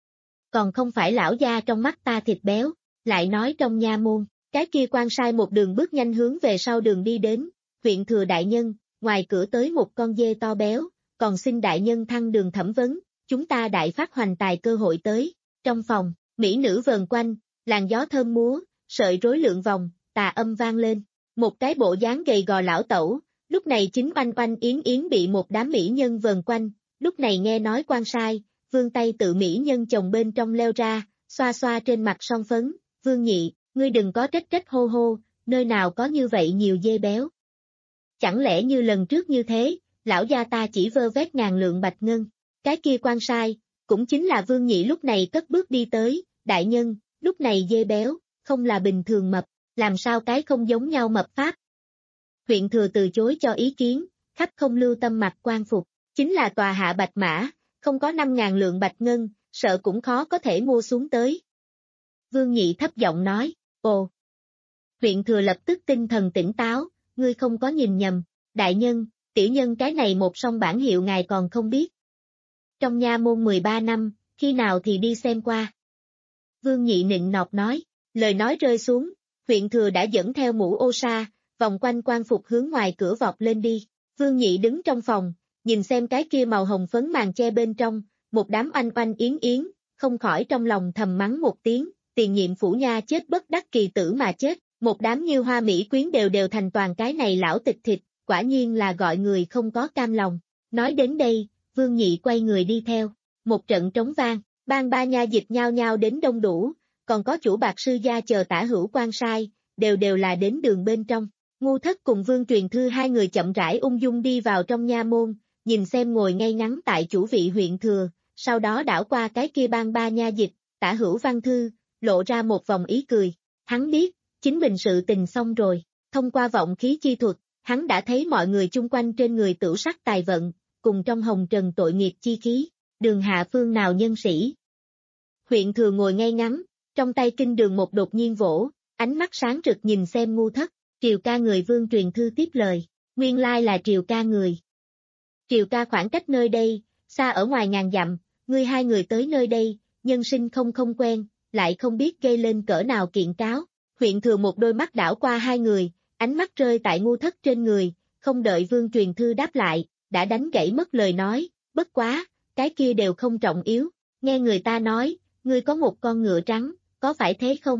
Còn không phải lão gia trong mắt ta thịt béo, lại nói trong nha môn, cái kia quan sai một đường bước nhanh hướng về sau đường đi đến, huyện thừa đại nhân, ngoài cửa tới một con dê to béo, còn xin đại nhân thăng đường thẩm vấn, chúng ta đại phát hoành tài cơ hội tới. Trong phòng, mỹ nữ vờn quanh, làn gió thơm múa, sợi rối lượn vòng, tà âm vang lên, một cái bộ dáng gầy gò lão tẩu, lúc này chính oanh oanh yến yến bị một đám mỹ nhân vờn quanh, lúc này nghe nói quan sai, vương tay tự mỹ nhân chồng bên trong leo ra, xoa xoa trên mặt son phấn, vương nhị, ngươi đừng có trách trách hô hô, nơi nào có như vậy nhiều dê béo. Chẳng lẽ như lần trước như thế, lão gia ta chỉ vơ vét ngàn lượng bạch ngân, cái kia quan sai, cũng chính là vương nhị lúc này cất bước đi tới, đại nhân, lúc này dê béo, không là bình thường mập, làm sao cái không giống nhau mập pháp. Huyện thừa từ chối cho ý kiến, khắp không lưu tâm mặc quan phục, chính là tòa hạ bạch mã, không có năm ngàn lượng bạch ngân, sợ cũng khó có thể mua xuống tới. Vương nhị thấp giọng nói, ồ. Huyện thừa lập tức tinh thần tỉnh táo, ngươi không có nhìn nhầm, đại nhân, tiểu nhân cái này một song bản hiệu ngài còn không biết. Trong nha môn mười ba năm, khi nào thì đi xem qua. Vương nhị nịnh nọt nói, lời nói rơi xuống, huyện thừa đã dẫn theo mũ ô sa, vòng quanh quan phục hướng ngoài cửa vọt lên đi. Vương nhị đứng trong phòng, nhìn xem cái kia màu hồng phấn màn che bên trong, một đám oanh oanh yến yến, không khỏi trong lòng thầm mắng một tiếng, tiền nhiệm phủ nha chết bất đắc kỳ tử mà chết, một đám như hoa mỹ quyến đều đều thành toàn cái này lão tịch thịt, quả nhiên là gọi người không có cam lòng. Nói đến đây, Vương nhị quay người đi theo, một trận trống vang, ban ba nha dịch nhao nhao đến đông đủ, còn có chủ bạc sư gia chờ tả hữu quan sai, đều đều là đến đường bên trong. Ngu Thất cùng Vương Truyền Thư hai người chậm rãi ung dung đi vào trong nha môn, nhìn xem ngồi ngay ngắn tại chủ vị huyện thừa, sau đó đảo qua cái kia ban ba nha dịch, tả hữu văn thư, lộ ra một vòng ý cười. Hắn biết, chính mình sự tình xong rồi, thông qua vọng khí chi thuật, hắn đã thấy mọi người chung quanh trên người tửu sắc tài vận, cùng trong hồng trần tội nghiệp chi khí, đường hạ phương nào nhân sĩ. Huyện thừa ngồi ngay ngắn, trong tay kinh đường một đột nhiên vỗ, ánh mắt sáng rực nhìn xem Ngu Thất, Triều ca người. Vương Truyền Thư tiếp lời, nguyên lai là Triều ca người. Triều ca khoảng cách nơi đây, xa ở ngoài ngàn dặm, ngươi hai người tới nơi đây, nhân sinh không không quen, lại không biết gây lên cỡ nào kiện cáo. Huyện thừa một đôi mắt đảo qua hai người, ánh mắt rơi tại Ngu Thất trên người, không đợi Vương Truyền Thư đáp lại, đã đánh gãy mất lời nói, bất quá, cái kia đều không trọng yếu, nghe người ta nói, ngươi có một con ngựa trắng, có phải thế không?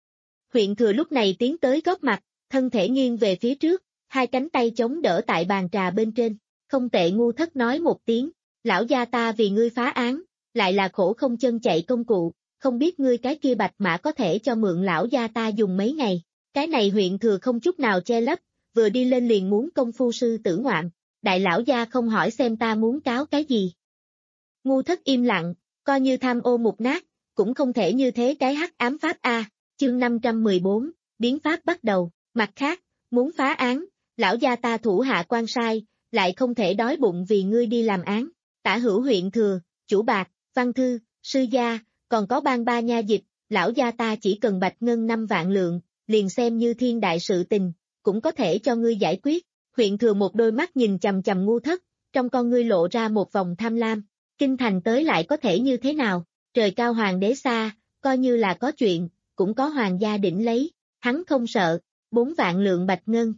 Huyện thừa lúc này tiến tới góp mặt, thân thể nghiêng về phía trước, hai cánh tay chống đỡ tại bàn trà bên trên, không tệ. Ngu Thất nói một tiếng, lão gia ta vì ngươi phá án, lại là khổ không chân chạy công cụ, không biết ngươi cái kia bạch mã có thể cho mượn lão gia ta dùng mấy ngày. Cái này huyện thừa không chút nào che lấp, vừa đi lên liền muốn công phu sư tử ngoạm, đại lão gia không hỏi xem ta muốn cáo cái gì. Ngu Thất im lặng, coi như tham ô mục nát, cũng không thể như thế cái hắc ám pháp a. Chương năm trăm mười bốn, biến pháp bắt đầu. Mặt khác, muốn phá án, lão gia ta thủ hạ quan sai, lại không thể đói bụng vì ngươi đi làm án. Tả hữu huyện thừa, chủ bạc, văn thư, sư gia, còn có ban ba nha dịch, lão gia ta chỉ cần bạch ngân năm vạn lượng, liền xem như thiên đại sự tình, cũng có thể cho ngươi giải quyết. Huyện thừa một đôi mắt nhìn chằm chằm Ngu Thất, trong con ngươi lộ ra một vòng tham lam. Kinh thành tới lại có thể như thế nào? Trời cao hoàng đế xa, coi như là có chuyện, cũng có hoàng gia đỉnh lấy, hắn không sợ. Bốn vạn lượng bạch ngân.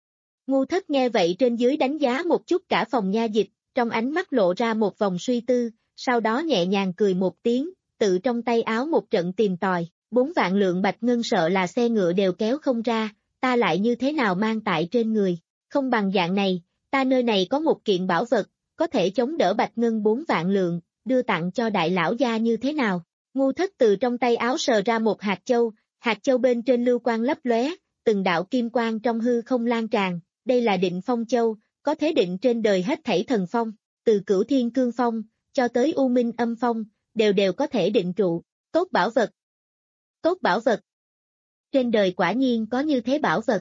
Ngu Thất nghe vậy trên dưới đánh giá một chút cả phòng nha dịch, trong ánh mắt lộ ra một vòng suy tư, sau đó nhẹ nhàng cười một tiếng, tự trong tay áo một trận tìm tòi, bốn vạn lượng bạch ngân sợ là xe ngựa đều kéo không ra, ta lại như thế nào mang tại trên người, không bằng dạng này, ta nơi này có một kiện bảo vật, có thể chống đỡ bạch ngân bốn vạn lượng, đưa tặng cho đại lão gia như thế nào. Ngu Thất từ trong tay áo sờ ra một hạt châu, Hạt châu bên trên lưu quang lấp lóe, từng đạo kim quang trong hư không lan tràn, đây là Định Phong Châu, có thể định trên đời hết thảy thần phong, từ Cửu Thiên Cương Phong, cho tới U Minh Âm Phong, đều đều có thể định trụ, tốt bảo vật. Tốt bảo vật. Trên đời quả nhiên có như thế bảo vật.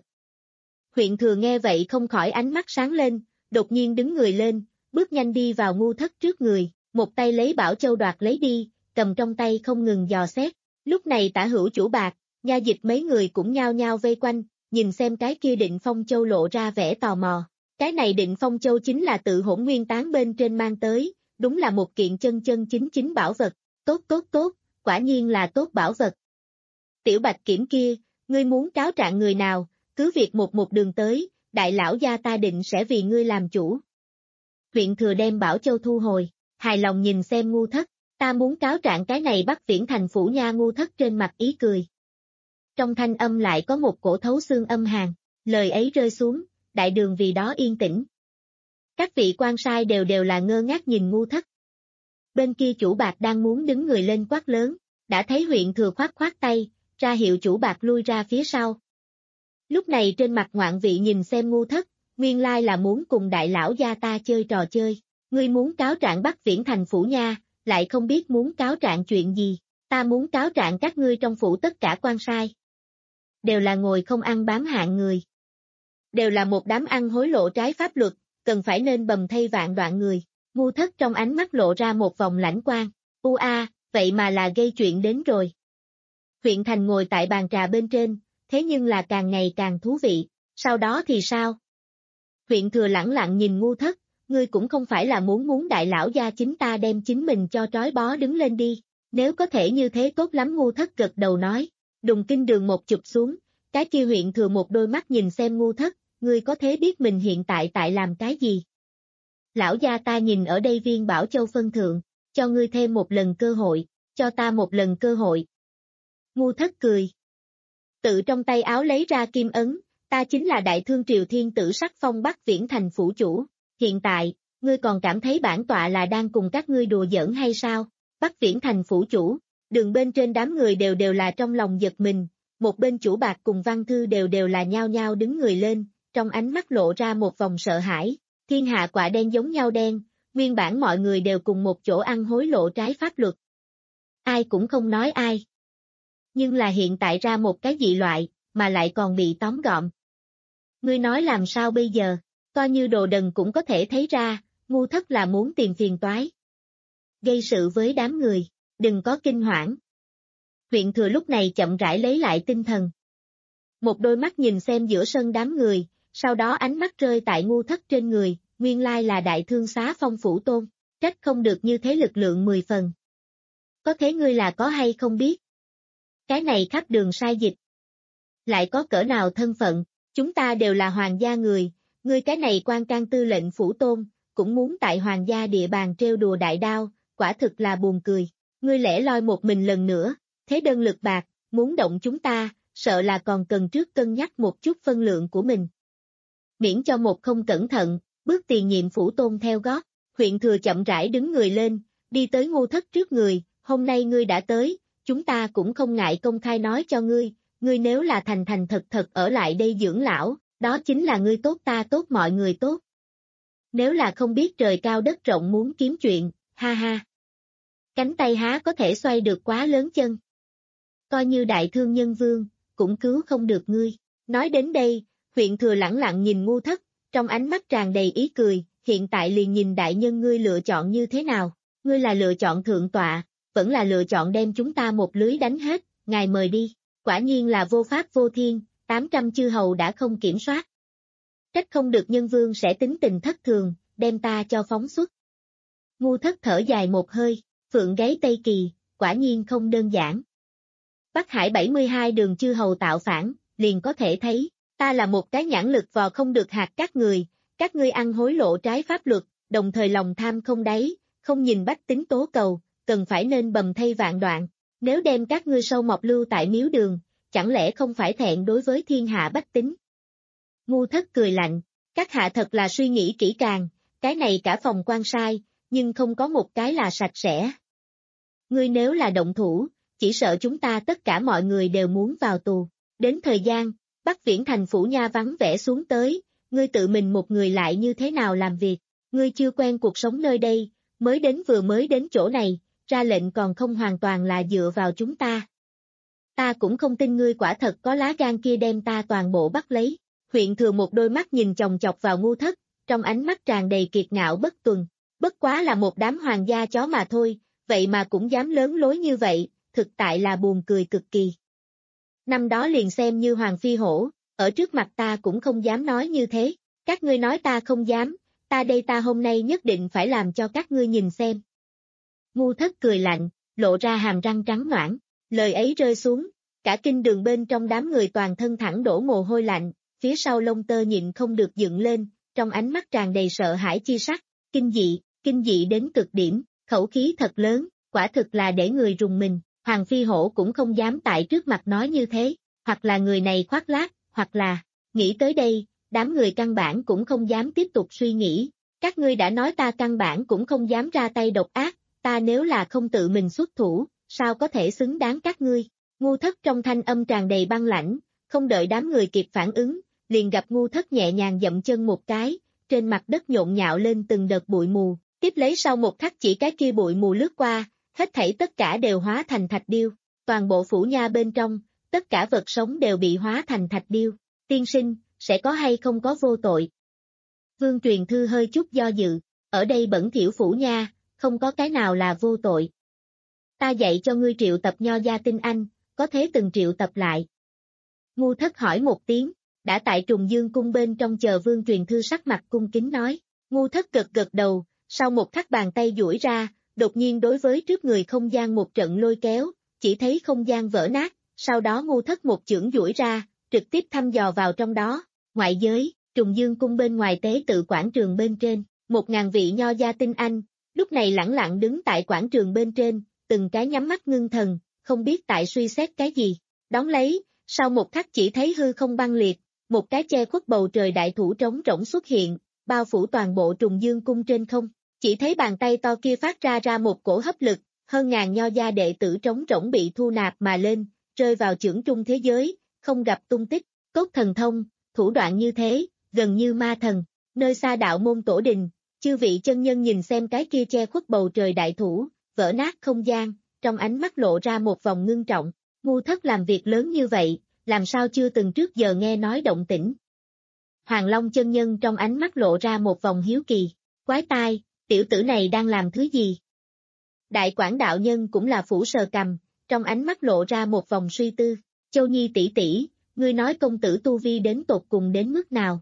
Huyện Thừa nghe vậy không khỏi ánh mắt sáng lên, đột nhiên đứng người lên, bước nhanh đi vào Ngu Thất trước người, một tay lấy bảo châu đoạt lấy đi, cầm trong tay không ngừng dò xét. Lúc này Tả Hữu Chủ Bạc, Nha Dịch mấy người cũng nhao nhao vây quanh, nhìn xem cái kia Định Phong Châu lộ ra vẻ tò mò. Cái này Định Phong Châu chính là tự Hỗn Nguyên Tán bên trên mang tới, đúng là một kiện chân chân chính chính bảo vật, tốt tốt tốt, quả nhiên là tốt bảo vật. Tiểu Bạch Kiểm kia, ngươi muốn cáo trạng người nào, cứ việc một một đường tới, đại lão gia ta định sẽ vì ngươi làm chủ. Huyện Thừa đem Bảo Châu thu hồi, hài lòng nhìn xem Ngu Thất, ta muốn cáo trạng cái này Bắc Viễn thành phủ nha. Ngu Thất trên mặt ý cười. Trong thanh âm lại có một cổ thấu xương âm hàn, lời ấy rơi xuống, đại đường vì đó yên tĩnh. Các vị quan sai đều đều là ngơ ngác nhìn Ngu Thất. Bên kia Chủ Bạc đang muốn đứng người lên quát lớn, đã thấy Huyện Thừa khoát khoát tay, ra hiệu Chủ Bạc lui ra phía sau. Lúc này trên mặt ngoạn vị nhìn xem Ngu Thất, nguyên lai là muốn cùng đại lão gia ta chơi trò chơi, ngươi muốn cáo trạng Bắc Viễn thành phủ nha, lại không biết muốn cáo trạng chuyện gì, ta muốn cáo trạng các ngươi trong phủ tất cả quan sai. Đều là ngồi không ăn bám hạng người. Đều là một đám ăn hối lộ trái pháp luật, cần phải nên bầm thây vạn đoạn người. Ngu Thất trong ánh mắt lộ ra một vòng lãnh quang, u a, vậy mà là gây chuyện đến rồi. Huyện Thành ngồi tại bàn trà bên trên, thế nhưng là càng ngày càng thú vị, sau đó thì sao? Huyện Thừa lẳng lặng nhìn Ngu Thất, ngươi cũng không phải là muốn muốn đại lão gia chính ta đem chính mình cho trói bó đứng lên đi, nếu có thể như thế tốt lắm. Ngu Thất gật đầu nói, đùng kinh đường một chụp xuống, cái kia Huyện Thừa một đôi mắt nhìn xem Ngu Thất, ngươi có thế biết mình hiện tại tại làm cái gì? Lão gia ta nhìn ở đây viên Bảo Châu phân thượng, cho ngươi thêm một lần cơ hội, cho ta một lần cơ hội. Ngu Thất cười. Tự trong tay áo lấy ra kim ấn, ta chính là Đại Thương Triều Thiên Tử Sắc Phong Bắc Viễn thành phủ chủ, hiện tại, ngươi còn cảm thấy bản tọa là đang cùng các ngươi đùa giỡn hay sao? Bắc Viễn thành phủ chủ, đường bên trên đám người đều đều là trong lòng giật mình, một bên Chủ Bạc cùng Văn Thư đều đều là nhao nhao đứng người lên, trong ánh mắt lộ ra một vòng sợ hãi, thiên hạ quả đen giống nhau đen, nguyên bản mọi người đều cùng một chỗ ăn hối lộ trái pháp luật. Ai cũng không nói ai. Nhưng là hiện tại ra một cái dị loại, mà lại còn bị tóm gọn. Ngươi nói làm sao bây giờ, coi như đồ đần cũng có thể thấy ra, Ngu Thất là muốn tìm phiền toái. Gây sự với đám người, đừng có kinh hoảng. Huyện Thừa lúc này chậm rãi lấy lại tinh thần. Một đôi mắt nhìn xem giữa sân đám người, sau đó ánh mắt rơi tại Ngu Thất trên người, nguyên lai là Đại Thương Xá Phong phủ tôn, trách không được như thế lực lượng mười phần. Có thế ngươi là có hay không biết? Cái này khắp đường sai dịch. Lại có cỡ nào thân phận, chúng ta đều là hoàng gia người, ngươi cái này quan can tư lệnh phủ tôn, cũng muốn tại hoàng gia địa bàn trêu đùa đại đao, quả thực là buồn cười. Ngươi lẻ loi một mình lần nữa, thế đơn lực bạc, muốn động chúng ta, sợ là còn cần trước cân nhắc một chút phân lượng của mình. Miễn cho một không cẩn thận, bước tiền nhiệm phủ tôn theo gót. Huyện Thừa chậm rãi đứng người lên, đi tới Ngu Thất trước người, hôm nay ngươi đã tới, chúng ta cũng không ngại công khai nói cho ngươi, ngươi nếu là thành thành thật thật ở lại đây dưỡng lão, đó chính là ngươi tốt ta tốt mọi người tốt. Nếu là không biết trời cao đất rộng muốn kiếm chuyện, ha ha. Cánh tay há có thể xoay được quá lớn chân. Coi như đại thương nhân vương, cũng cứu không được ngươi. Nói đến đây, Huyện Thừa lẳng lặng nhìn Ngu Thất, trong ánh mắt tràn đầy ý cười, hiện tại liền nhìn đại nhân ngươi lựa chọn như thế nào, ngươi là lựa chọn thượng tọa, vẫn là lựa chọn đem chúng ta một lưới đánh hết, ngài mời đi, quả nhiên là vô pháp vô thiên, tám trăm chư hầu đã không kiểm soát. Trách không được nhân vương sẽ tính tình thất thường, đem ta cho phóng xuất. Ngu Thất thở dài một hơi, phượng gáy Tây Kỳ, quả nhiên không đơn giản. Bắc Hải bảy mươi hai đường chư hầu tạo phản, liền có thể thấy, ta là một cái nhãn lực vò không được hạt các người, các ngươi ăn hối lộ trái pháp luật, đồng thời lòng tham không đáy, không nhìn bách tính tố cầu, cần phải nên bầm thây vạn đoạn, nếu đem các ngươi sâu mọt lưu tại miếu đường, chẳng lẽ không phải thẹn đối với thiên hạ bách tính? Ngu Thất cười lạnh, các hạ thật là suy nghĩ kỹ càng, cái này cả phòng quan sai, nhưng không có một cái là sạch sẽ. Ngươi nếu là động thủ, chỉ sợ chúng ta tất cả mọi người đều muốn vào tù. Đến thời gian, Bắc Viễn thành phủ nha vắng vẻ xuống tới, ngươi tự mình một người lại như thế nào làm việc, ngươi chưa quen cuộc sống nơi đây, mới đến vừa mới đến chỗ này, ra lệnh còn không hoàn toàn là dựa vào chúng ta. Ta cũng không tin ngươi quả thật có lá gan kia đem ta toàn bộ bắt lấy. Huyện Thừa một đôi mắt nhìn chòng chọc vào Ngu Thất, trong ánh mắt tràn đầy kiệt ngạo bất tuần. Bất quá là một đám hoàng gia chó mà thôi, vậy mà cũng dám lớn lối như vậy, thực tại là buồn cười cực kỳ. Năm đó liền xem như Hoàng Phi Hổ, ở trước mặt ta cũng không dám nói như thế. Các ngươi nói ta không dám, ta đây ta hôm nay nhất định phải làm cho các ngươi nhìn xem. Ngu Thất cười lạnh, lộ ra hàm răng trắng noãn, lời ấy rơi xuống, cả kinh đường bên trong đám người toàn thân thẳng đổ mồ hôi lạnh, phía sau lông tơ nhịn không được dựng lên, trong ánh mắt tràn đầy sợ hãi chi sắc, kinh dị, kinh dị đến cực điểm, khẩu khí thật lớn, quả thực là để người rùng mình. Hoàng Phi Hổ cũng không dám tại trước mặt nói như thế, hoặc là người này khoác lác, hoặc là, nghĩ tới đây, đám người căn bản cũng không dám tiếp tục suy nghĩ, các ngươi đã nói ta căn bản cũng không dám ra tay độc ác, ta nếu là không tự mình xuất thủ, sao có thể xứng đáng các ngươi. Ngu Thất trong thanh âm tràn đầy băng lãnh, không đợi đám người kịp phản ứng, liền gặp Ngu Thất nhẹ nhàng dậm chân một cái, trên mặt đất nhộn nhạo lên từng đợt bụi mù, tiếp lấy sau một khắc chỉ cái kia bụi mù lướt qua, hết thảy tất cả đều hóa thành thạch điêu, toàn bộ phủ nha bên trong, tất cả vật sống đều bị hóa thành thạch điêu. Tiên sinh, sẽ có hay không có vô tội? Vương Truyền Thư hơi chút do dự, ở đây bẩn thỉu phủ nha, không có cái nào là vô tội. Ta dạy cho ngươi triệu tập nho gia tinh anh, có thế từng triệu tập lại. Ngu Thất hỏi một tiếng, đã tại Trùng Dương cung bên trong chờ Vương Truyền Thư sắc mặt cung kính nói. Ngu Thất gật gật đầu, sau một khắc bàn tay duỗi ra, đột nhiên đối với trước người không gian một trận lôi kéo, chỉ thấy không gian vỡ nát, sau đó Ngu Thất một chưởng duỗi ra, trực tiếp thăm dò vào trong đó. Ngoại giới, Trùng Dương cung bên ngoài tế tự quảng trường bên trên, một ngàn vị nho gia tinh anh, lúc này lẳng lặng đứng tại quảng trường bên trên, từng cái nhắm mắt ngưng thần, không biết tại suy xét cái gì. Đón lấy, sau một khắc chỉ thấy hư không băng liệt, một cái che khuất bầu trời đại thủ trống rỗng xuất hiện, bao phủ toàn bộ Trùng Dương cung trên không. Chỉ thấy bàn tay to kia phát ra ra một cổ hấp lực, hơn ngàn nho gia đệ tử trống rỗng bị thu nạp mà lên, rơi vào chưởng trung thế giới, không gặp tung tích, cốt thần thông, thủ đoạn như thế, gần như ma thần. Nơi xa đạo môn tổ đình, chư vị chân nhân nhìn xem cái kia che khuất bầu trời đại thủ, vỡ nát không gian, trong ánh mắt lộ ra một vòng ngưng trọng. Ngu Thất làm việc lớn như vậy, làm sao chưa từng trước giờ nghe nói động tĩnh. Hoàng Long chân nhân trong ánh mắt lộ ra một vòng hiếu kỳ, quái tai, tiểu tử này đang làm thứ gì? Đại Quảng đạo nhân cũng là phủ sờ cầm, trong ánh mắt lộ ra một vòng suy tư. Châu Nhi tỷ tỷ, ngươi nói công tử tu vi đến tột cùng đến mức nào?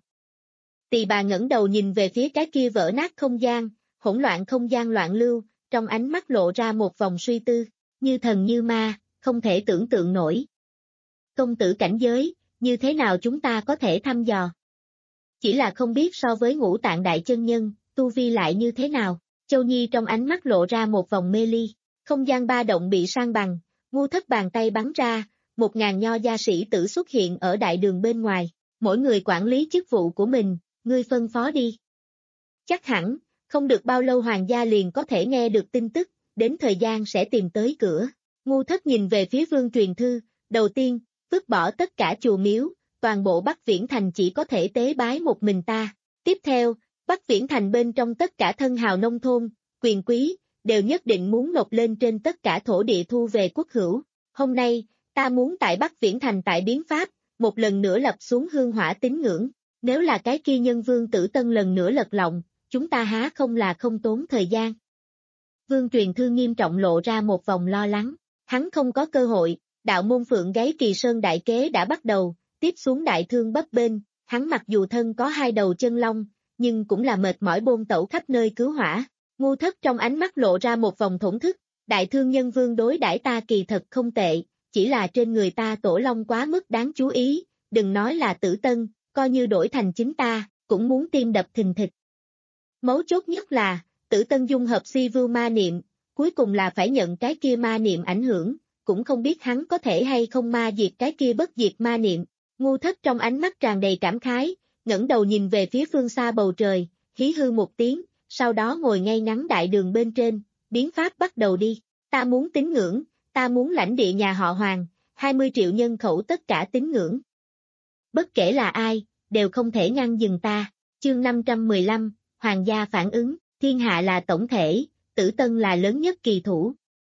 Tỳ bà ngẩng đầu nhìn về phía cái kia vỡ nát không gian, hỗn loạn không gian loạn lưu, trong ánh mắt lộ ra một vòng suy tư, như thần như ma, không thể tưởng tượng nổi. Công tử cảnh giới, như thế nào chúng ta có thể thăm dò? Chỉ là không biết so với Ngũ Tạng đại chân nhân, tu vi lại như thế nào? Châu Nhi trong ánh mắt lộ ra một vòng mê ly, không gian ba động bị san bằng, Ngu Thất bàn tay bắn ra, một ngàn nho gia sĩ tử xuất hiện ở đại đường bên ngoài, mỗi người quản lý chức vụ của mình, ngươi phân phó đi. Chắc hẳn, không được bao lâu hoàng gia liền có thể nghe được tin tức, đến thời gian sẽ tìm tới cửa. Ngu Thất nhìn về phía Vương Truyền Thư, đầu tiên, vứt bỏ tất cả chùa miếu, toàn bộ Bắc Viễn thành chỉ có thể tế bái một mình ta. Tiếp theo, Bắc Viễn thành bên trong tất cả thân hào nông thôn, quyền quý, đều nhất định muốn nộp lên trên tất cả thổ địa thu về quốc hữu. Hôm nay, ta muốn tại Bắc Viễn thành tại biến pháp, một lần nữa lập xuống hương hỏa tín ngưỡng. Nếu là cái kia nhân Vương Tử Tân lần nữa lật lọng, chúng ta há không là không tốn thời gian. Vương Truyền Thư nghiêm trọng lộ ra một vòng lo lắng, hắn không có cơ hội, đạo môn Phượng Gáy Kỳ Sơn đại kế đã bắt đầu, tiếp xuống đại thương bấp bênh, hắn mặc dù thân có hai đầu chân long, nhưng cũng là mệt mỏi bôn tẩu khắp nơi cứu hỏa. Ngu Thất trong ánh mắt lộ ra một vòng thổn thức, đại thương nhân vương đối đãi ta kỳ thật không tệ, chỉ là trên người ta tổ long quá mức đáng chú ý, đừng nói là Tử Tân, coi như đổi thành chính ta, cũng muốn tim đập thình thịch. Mấu chốt nhất là, Tử Tân dung hợp si vưu ma niệm, cuối cùng là phải nhận cái kia ma niệm ảnh hưởng, cũng không biết hắn có thể hay không ma diệt cái kia bất diệt ma niệm. Ngu Thất trong ánh mắt tràn đầy cảm khái, ngẩng đầu nhìn về phía phương xa bầu trời, hí hư một tiếng, sau đó ngồi ngay ngắn đại đường bên trên, biến pháp bắt đầu đi. Ta muốn tín ngưỡng, ta muốn lãnh địa nhà họ Hoàng, hai mươi triệu nhân khẩu tất cả tín ngưỡng. Bất kể là ai, đều không thể ngăn dừng ta. Chương năm trăm mười lăm, Hoàng gia phản ứng, thiên hạ là tổng thể, Tử Tân là lớn nhất kỳ thủ.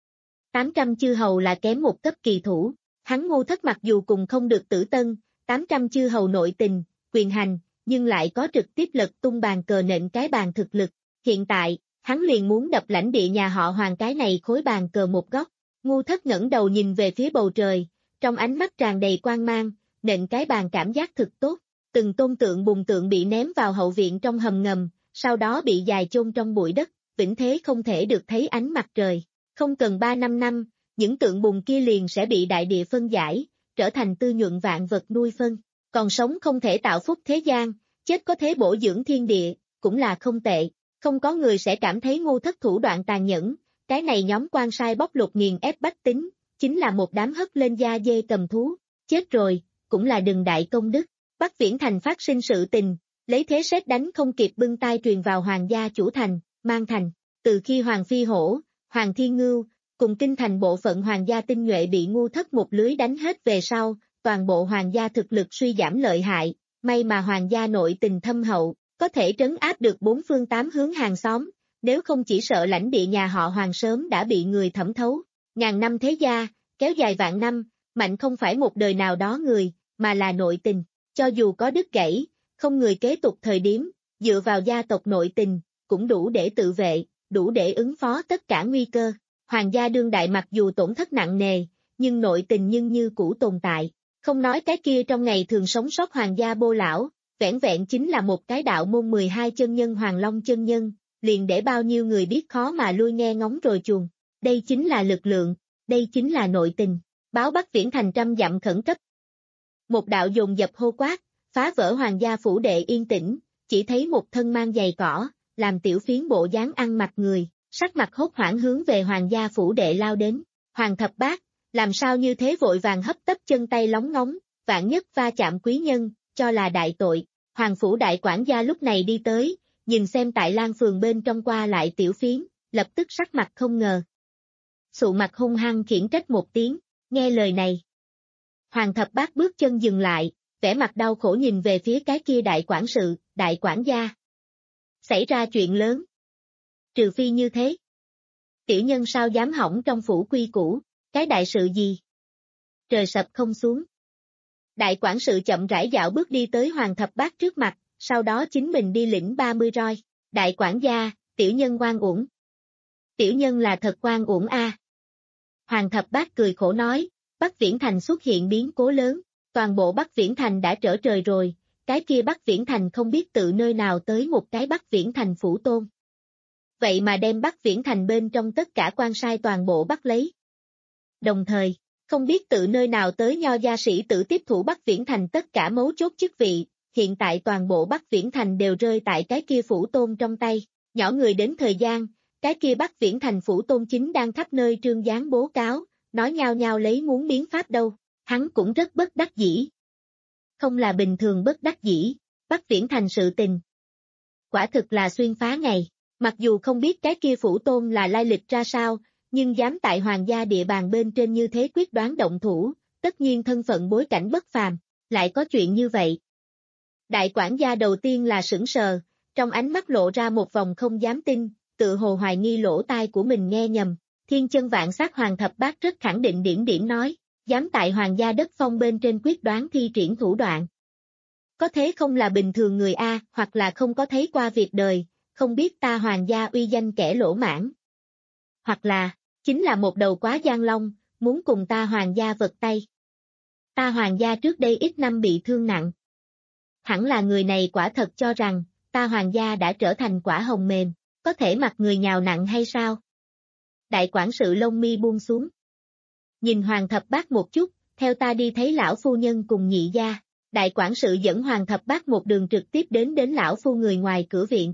tám trăm chư hầu là kém một cấp kỳ thủ, hắn Ngô Thất mặc dù cùng không được Tử Tân, tám trăm chư hầu nội tình, quyền hành, nhưng lại có trực tiếp lật tung bàn cờ nện cái bàn thực lực. Hiện tại, hắn liền muốn đập lãnh địa nhà họ Hoàng cái này khối bàn cờ một góc. Ngô Thất ngẩng đầu nhìn về phía bầu trời, trong ánh mắt tràn đầy quang mang, nện cái bàn cảm giác thực tốt. Từng tôn tượng bùn tượng bị ném vào hậu viện trong hầm ngầm, sau đó bị dài chôn trong bụi đất, vĩnh thế không thể được thấy ánh mặt trời. Không cần ba năm năm, những tượng bùn kia liền sẽ bị đại địa phân giải, trở thành tư nhuận vạn vật nuôi phân. Còn sống không thể tạo phúc thế gian, chết có thế bổ dưỡng thiên địa, cũng là không tệ. Không có người sẽ cảm thấy Ngô Thất thủ đoạn tàn nhẫn, cái này nhóm quan sai bóc lột nghiền ép bách tính, chính là một đám hất lên da dê cầm thú. Chết rồi, cũng là đừng đại công đức. Bắc Viễn Thành phát sinh sự tình, lấy thế sét đánh không kịp bưng tai truyền vào hoàng gia chủ thành, Mang Thành. Từ khi Hoàng Phi Hổ, Hoàng Thiên Ngưu, cùng kinh thành bộ phận hoàng gia tinh nhuệ bị Ngô Thất một lưới đánh hết về sau, toàn bộ hoàng gia thực lực suy giảm lợi hại, may mà hoàng gia nội tình thâm hậu, có thể trấn áp được bốn phương tám hướng hàng xóm, nếu không chỉ sợ lãnh địa nhà họ Hoàng sớm đã bị người thẩm thấu. Ngàn năm thế gia, kéo dài vạn năm, mạnh không phải một đời nào đó người, mà là nội tình. Cho dù có đứt gãy, không người kế tục thời điểm, dựa vào gia tộc nội tình, cũng đủ để tự vệ, đủ để ứng phó tất cả nguy cơ. Hoàng gia đương đại mặc dù tổn thất nặng nề, nhưng nội tình nhưng như cũ tồn tại. Không nói cái kia trong ngày thường sống sót hoàng gia bô lão, vẻn vẹn chính là một cái đạo môn mười hai chân nhân Hoàng Long chân nhân, liền để bao nhiêu người biết khó mà lui nghe ngóng rồi chuồng. Đây chính là lực lượng, đây chính là nội tình. Báo Bắc Viễn Thành trăm dặm khẩn cấp. Một đạo dồn dập hô quát, phá vỡ hoàng gia phủ đệ yên tĩnh, chỉ thấy một thân mang giày cỏ, làm tiểu phiến bộ dáng ăn mặc người, sắc mặt hốt hoảng hướng về hoàng gia phủ đệ lao đến. Hoàng thập bát, làm sao như thế vội vàng hấp tấp chân tay lóng ngóng, vạn nhất va chạm quý nhân, cho là đại tội. Hoàng phủ đại quản gia lúc này đi tới, nhìn xem tại Lan phường bên trong qua lại tiểu phiến, lập tức sắc mặt không ngờ. Sụ mặt hung hăng khiển trách một tiếng, nghe lời này. Hoàng thập bát bước chân dừng lại, vẻ mặt đau khổ nhìn về phía cái kia đại quản sự, đại quản gia. Xảy ra chuyện lớn. Trừ phi như thế. Tiểu nhân sao dám hỏng trong phủ quy củ, cái đại sự gì? Trời sập không xuống. Đại quản sự chậm rãi dạo bước đi tới Hoàng thập bát trước mặt, sau đó chính mình đi lĩnh ba mươi roi. Đại quản gia, tiểu nhân oan uổng. Tiểu nhân là thật oan uổng a. Hoàng thập bát cười khổ nói, Bắc Viễn Thành xuất hiện biến cố lớn, toàn bộ Bắc Viễn Thành đã trở trời rồi, cái kia Bắc Viễn Thành không biết tự nơi nào tới một cái Bắc Viễn Thành phủ tôn. Vậy mà đem Bắc Viễn Thành bên trong tất cả quan sai toàn bộ bắt lấy. Đồng thời, không biết tự nơi nào tới nho gia sĩ tử tiếp thủ Bắc Viễn Thành tất cả mấu chốt chức vị, hiện tại toàn bộ Bắc Viễn Thành đều rơi tại cái kia phủ tôn trong tay, nhỏ người đến thời gian, cái kia Bắc Viễn Thành phủ tôn chính đang khắp nơi trương gián bố cáo, nói nhao nhao lấy muốn biến pháp đâu, hắn cũng rất bất đắc dĩ. Không là bình thường bất đắc dĩ, Bắc Viễn Thành sự tình. Quả thực là xuyên phá ngày, mặc dù không biết cái kia phủ tôn là lai lịch ra sao, nhưng dám tại hoàng gia địa bàn bên trên như thế quyết đoán động thủ, tất nhiên thân phận bối cảnh bất phàm, lại có chuyện như vậy. Đại quản gia đầu tiên là sững sờ, trong ánh mắt lộ ra một vòng không dám tin, tự hồ hoài nghi lỗ tai của mình nghe nhầm. Thiên chân vạn sát Hoàng thập bát rất khẳng định điểm điểm nói, dám tại hoàng gia đất phong bên trên quyết đoán thi triển thủ đoạn. Có thế không là bình thường người A, hoặc là không có thấy qua việc đời, không biết ta hoàng gia uy danh kẻ lỗ mãn. Hoặc là, chính là một đầu quá gian long, muốn cùng ta hoàng gia vật tay. Ta hoàng gia trước đây ít năm bị thương nặng. Hẳn là người này quả thật cho rằng, ta hoàng gia đã trở thành quả hồng mềm, có thể mặc người nhào nặng hay sao? Đại quản sự lông mi buông xuống. Nhìn Hoàng thập bát một chút, theo ta đi thấy lão phu nhân cùng nhị gia. Đại quản sự dẫn Hoàng thập bát một đường trực tiếp đến đến lão phu người ngoài cửa viện.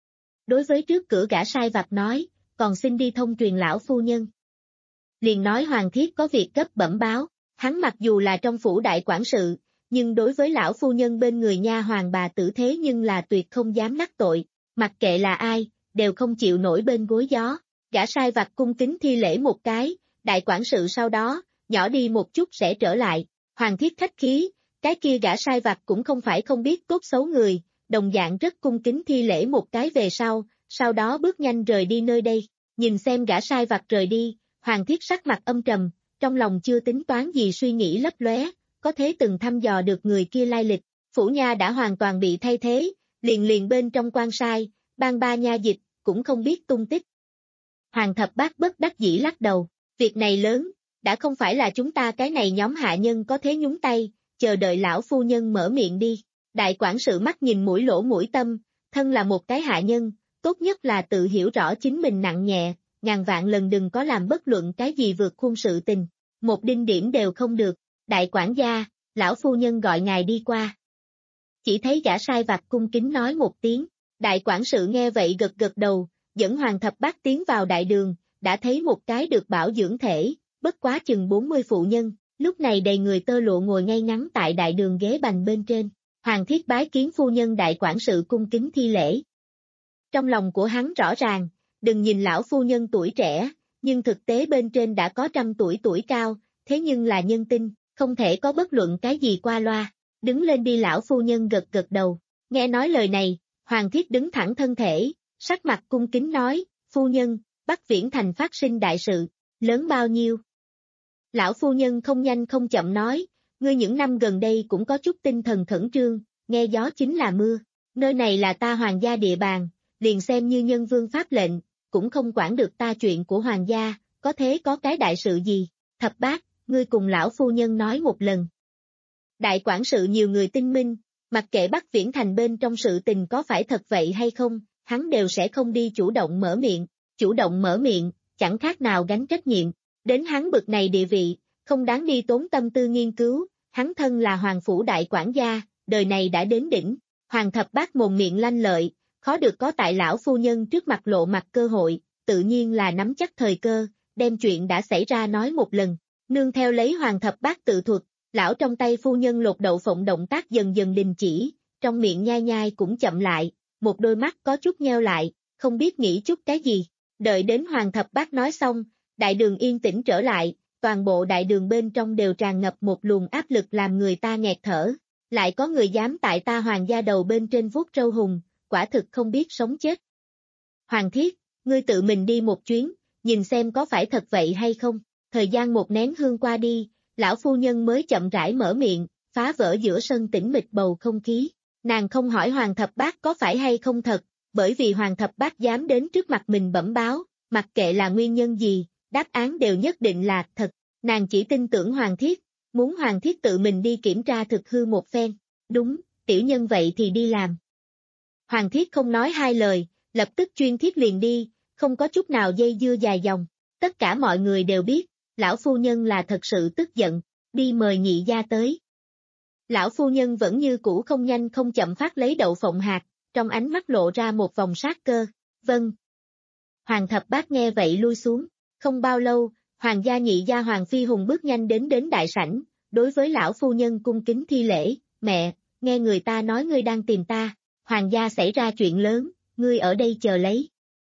Đối với trước cửa gã sai vặt nói, còn xin đi thông truyền lão phu nhân. Liền nói Hoàng thiết có việc cấp bẩm báo, hắn mặc dù là trong phủ đại quản sự, nhưng đối với lão phu nhân bên người nha hoàng bà tử thế nhưng là tuyệt không dám đắc tội, mặc kệ là ai, đều không chịu nổi bên gối gió. Gã sai vặt cung kính thi lễ một cái, đại quản sự sau đó, nhỏ đi một chút sẽ trở lại, Hoàng Thiết khách khí, cái kia gã sai vặt cũng không phải không biết tốt xấu người, đồng dạng rất cung kính thi lễ một cái về sau, sau đó bước nhanh rời đi nơi đây, nhìn xem gã sai vặt rời đi, Hoàng Thiết sắc mặt âm trầm, trong lòng chưa tính toán gì suy nghĩ lấp lóe, có thế từng thăm dò được người kia lai lịch, phủ nha đã hoàn toàn bị thay thế, liền liền bên trong quan sai, ban ba nha dịch, cũng không biết tung tích. Hoàng Thập Bát bất đắc dĩ lắc đầu, việc này lớn, đã không phải là chúng ta cái này nhóm hạ nhân có thế nhúng tay, chờ đợi lão phu nhân mở miệng đi. Đại quản sự mắt nhìn mũi lỗ mũi tâm, thân là một cái hạ nhân, tốt nhất là tự hiểu rõ chính mình nặng nhẹ, ngàn vạn lần đừng có làm bất luận cái gì vượt khuôn sự tình, một đinh điểm đều không được. Đại quản gia, lão phu nhân gọi ngài đi qua. Chỉ thấy gã sai vặt cung kính nói một tiếng, đại quản sự nghe vậy gật gật đầu, dẫn Hoàng Thập Bát tiến vào đại đường, đã thấy một cái được bảo dưỡng thể, bất quá chừng bốn mươi phụ nhân, lúc này đầy người tơ lụa ngồi ngay ngắn tại đại đường ghế bành bên trên. Hoàng Thiết bái kiến phu nhân đại quản sự cung kính thi lễ. Trong lòng của hắn rõ ràng, đừng nhìn lão phu nhân tuổi trẻ, nhưng thực tế bên trên đã có trăm tuổi tuổi cao, thế nhưng là nhân tinh, không thể có bất luận cái gì qua loa. Đứng lên đi, lão phu nhân gật gật đầu, nghe nói lời này, Hoàng Thiết đứng thẳng thân thể, sắc mặt cung kính nói, phu nhân, Bắc Viễn Thành phát sinh đại sự, lớn bao nhiêu? Lão phu nhân không nhanh không chậm nói, ngươi những năm gần đây cũng có chút tinh thần khẩn trương, nghe gió chính là mưa, nơi này là ta hoàng gia địa bàn, liền xem như nhân vương pháp lệnh, cũng không quản được ta chuyện của hoàng gia, có thế có cái đại sự gì? Thập Bát, ngươi cùng lão phu nhân nói một lần. Đại quản sự nhiều người tinh minh, mặc kệ Bắc Viễn Thành bên trong sự tình có phải thật vậy hay không, hắn đều sẽ không đi chủ động mở miệng, chủ động mở miệng, chẳng khác nào gánh trách nhiệm, đến hắn bực này địa vị, không đáng đi tốn tâm tư nghiên cứu, hắn thân là hoàng phủ đại quản gia, đời này đã đến đỉnh, Hoàng Thập Bát mồm miệng lanh lợi, khó được có tại lão phu nhân trước mặt lộ mặt cơ hội, tự nhiên là nắm chắc thời cơ, đem chuyện đã xảy ra nói một lần, nương theo lấy Hoàng Thập Bát tự thuật, lão trong tay phu nhân lột đậu phộng động tác dần dần đình chỉ, trong miệng nhai nhai cũng chậm lại, một đôi mắt có chút nheo lại, không biết nghĩ chút cái gì, đợi đến Hoàng Thập Bát nói xong, đại đường yên tĩnh trở lại, toàn bộ đại đường bên trong đều tràn ngập một luồng áp lực làm người ta nghẹt thở, lại có người dám tại ta hoàng gia đầu bên trên vuốt râu hùng, quả thực không biết sống chết. Hoàng Thiết, ngươi tự mình đi một chuyến, nhìn xem có phải thật vậy hay không, thời gian một nén hương qua đi, lão phu nhân mới chậm rãi mở miệng, phá vỡ giữa sân tĩnh mịch bầu không khí, nàng không hỏi Hoàng Thập Bát có phải hay không thật, bởi vì Hoàng Thập Bát dám đến trước mặt mình bẩm báo, mặc kệ là nguyên nhân gì, đáp án đều nhất định là thật, nàng chỉ tin tưởng Hoàng Thiết, muốn Hoàng Thiết tự mình đi kiểm tra thực hư một phen, đúng, tiểu nhân vậy thì đi làm. Hoàng Thiết không nói hai lời, lập tức chuyên thiết liền đi, không có chút nào dây dưa dài dòng, tất cả mọi người đều biết, lão phu nhân là thật sự tức giận, đi mời nhị gia tới. Lão phu nhân vẫn như cũ không nhanh không chậm phát lấy đậu phộng hạt, trong ánh mắt lộ ra một vòng sát cơ, vâng. Hoàng Thập Bát nghe vậy lui xuống, không bao lâu, hoàng gia nhị gia Hoàng Phi Hùng bước nhanh đến đến đại sảnh, đối với lão phu nhân cung kính thi lễ, mẹ, nghe người ta nói ngươi đang tìm ta, hoàng gia xảy ra chuyện lớn, ngươi ở đây chờ lấy.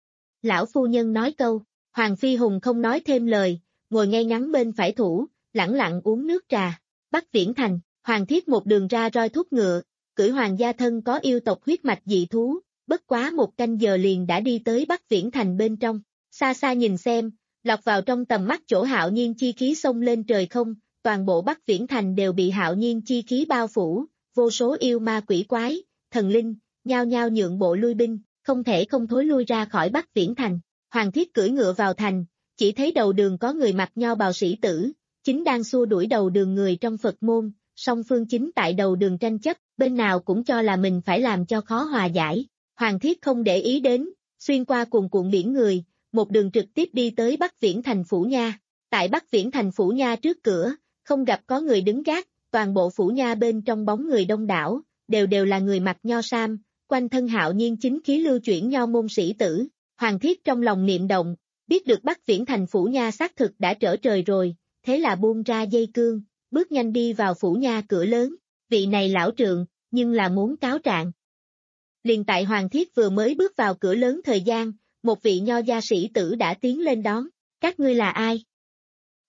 Lão phu nhân nói câu, Hoàng Phi Hùng không nói thêm lời, ngồi ngay ngắn bên phải thủ, lẳng lặng uống nước trà. Bắc Viễn Thành, Hoàng Thiết một đường ra roi thúc ngựa, cưỡi hoàng gia thân có yêu tộc huyết mạch dị thú, bất quá một canh giờ liền đã đi tới Bắc Viễn Thành bên trong, xa xa nhìn xem, lọt vào trong tầm mắt chỗ hạo nhiên chi khí xông lên trời không, toàn bộ Bắc Viễn Thành đều bị hạo nhiên chi khí bao phủ, vô số yêu ma quỷ quái, thần linh, nhao nhao nhượng bộ lui binh, không thể không thối lui ra khỏi Bắc Viễn Thành. Hoàng Thiết cưỡi ngựa vào thành, chỉ thấy đầu đường có người mặc nho bào sĩ tử, chính đang xua đuổi đầu đường người trong Phật môn, song phương chính tại đầu đường tranh chấp, bên nào cũng cho là mình phải làm cho khó hòa giải. Hoàng Thiết không để ý đến, xuyên qua cuồn cuộn biển người, một đường trực tiếp đi tới Bắc Viễn Thành phủ nha. Tại Bắc Viễn Thành phủ nha trước cửa, không gặp có người đứng gác, toàn bộ phủ nha bên trong bóng người đông đảo, đều đều là người mặc nho sam, quanh thân hạo nhiên chính khí lưu chuyển nho môn sĩ tử. Hoàng Thiết trong lòng niệm động, biết được Bắc Viễn Thành phủ nha xác thực đã trở trời rồi, thế là buông ra dây cương, bước nhanh đi vào phủ nha cửa lớn, vị này lão trượng, nhưng là muốn cáo trạng. Liền tại Hoàng Thiết vừa mới bước vào cửa lớn thời gian, một vị nho gia sĩ tử đã tiến lên đón, các ngươi là ai?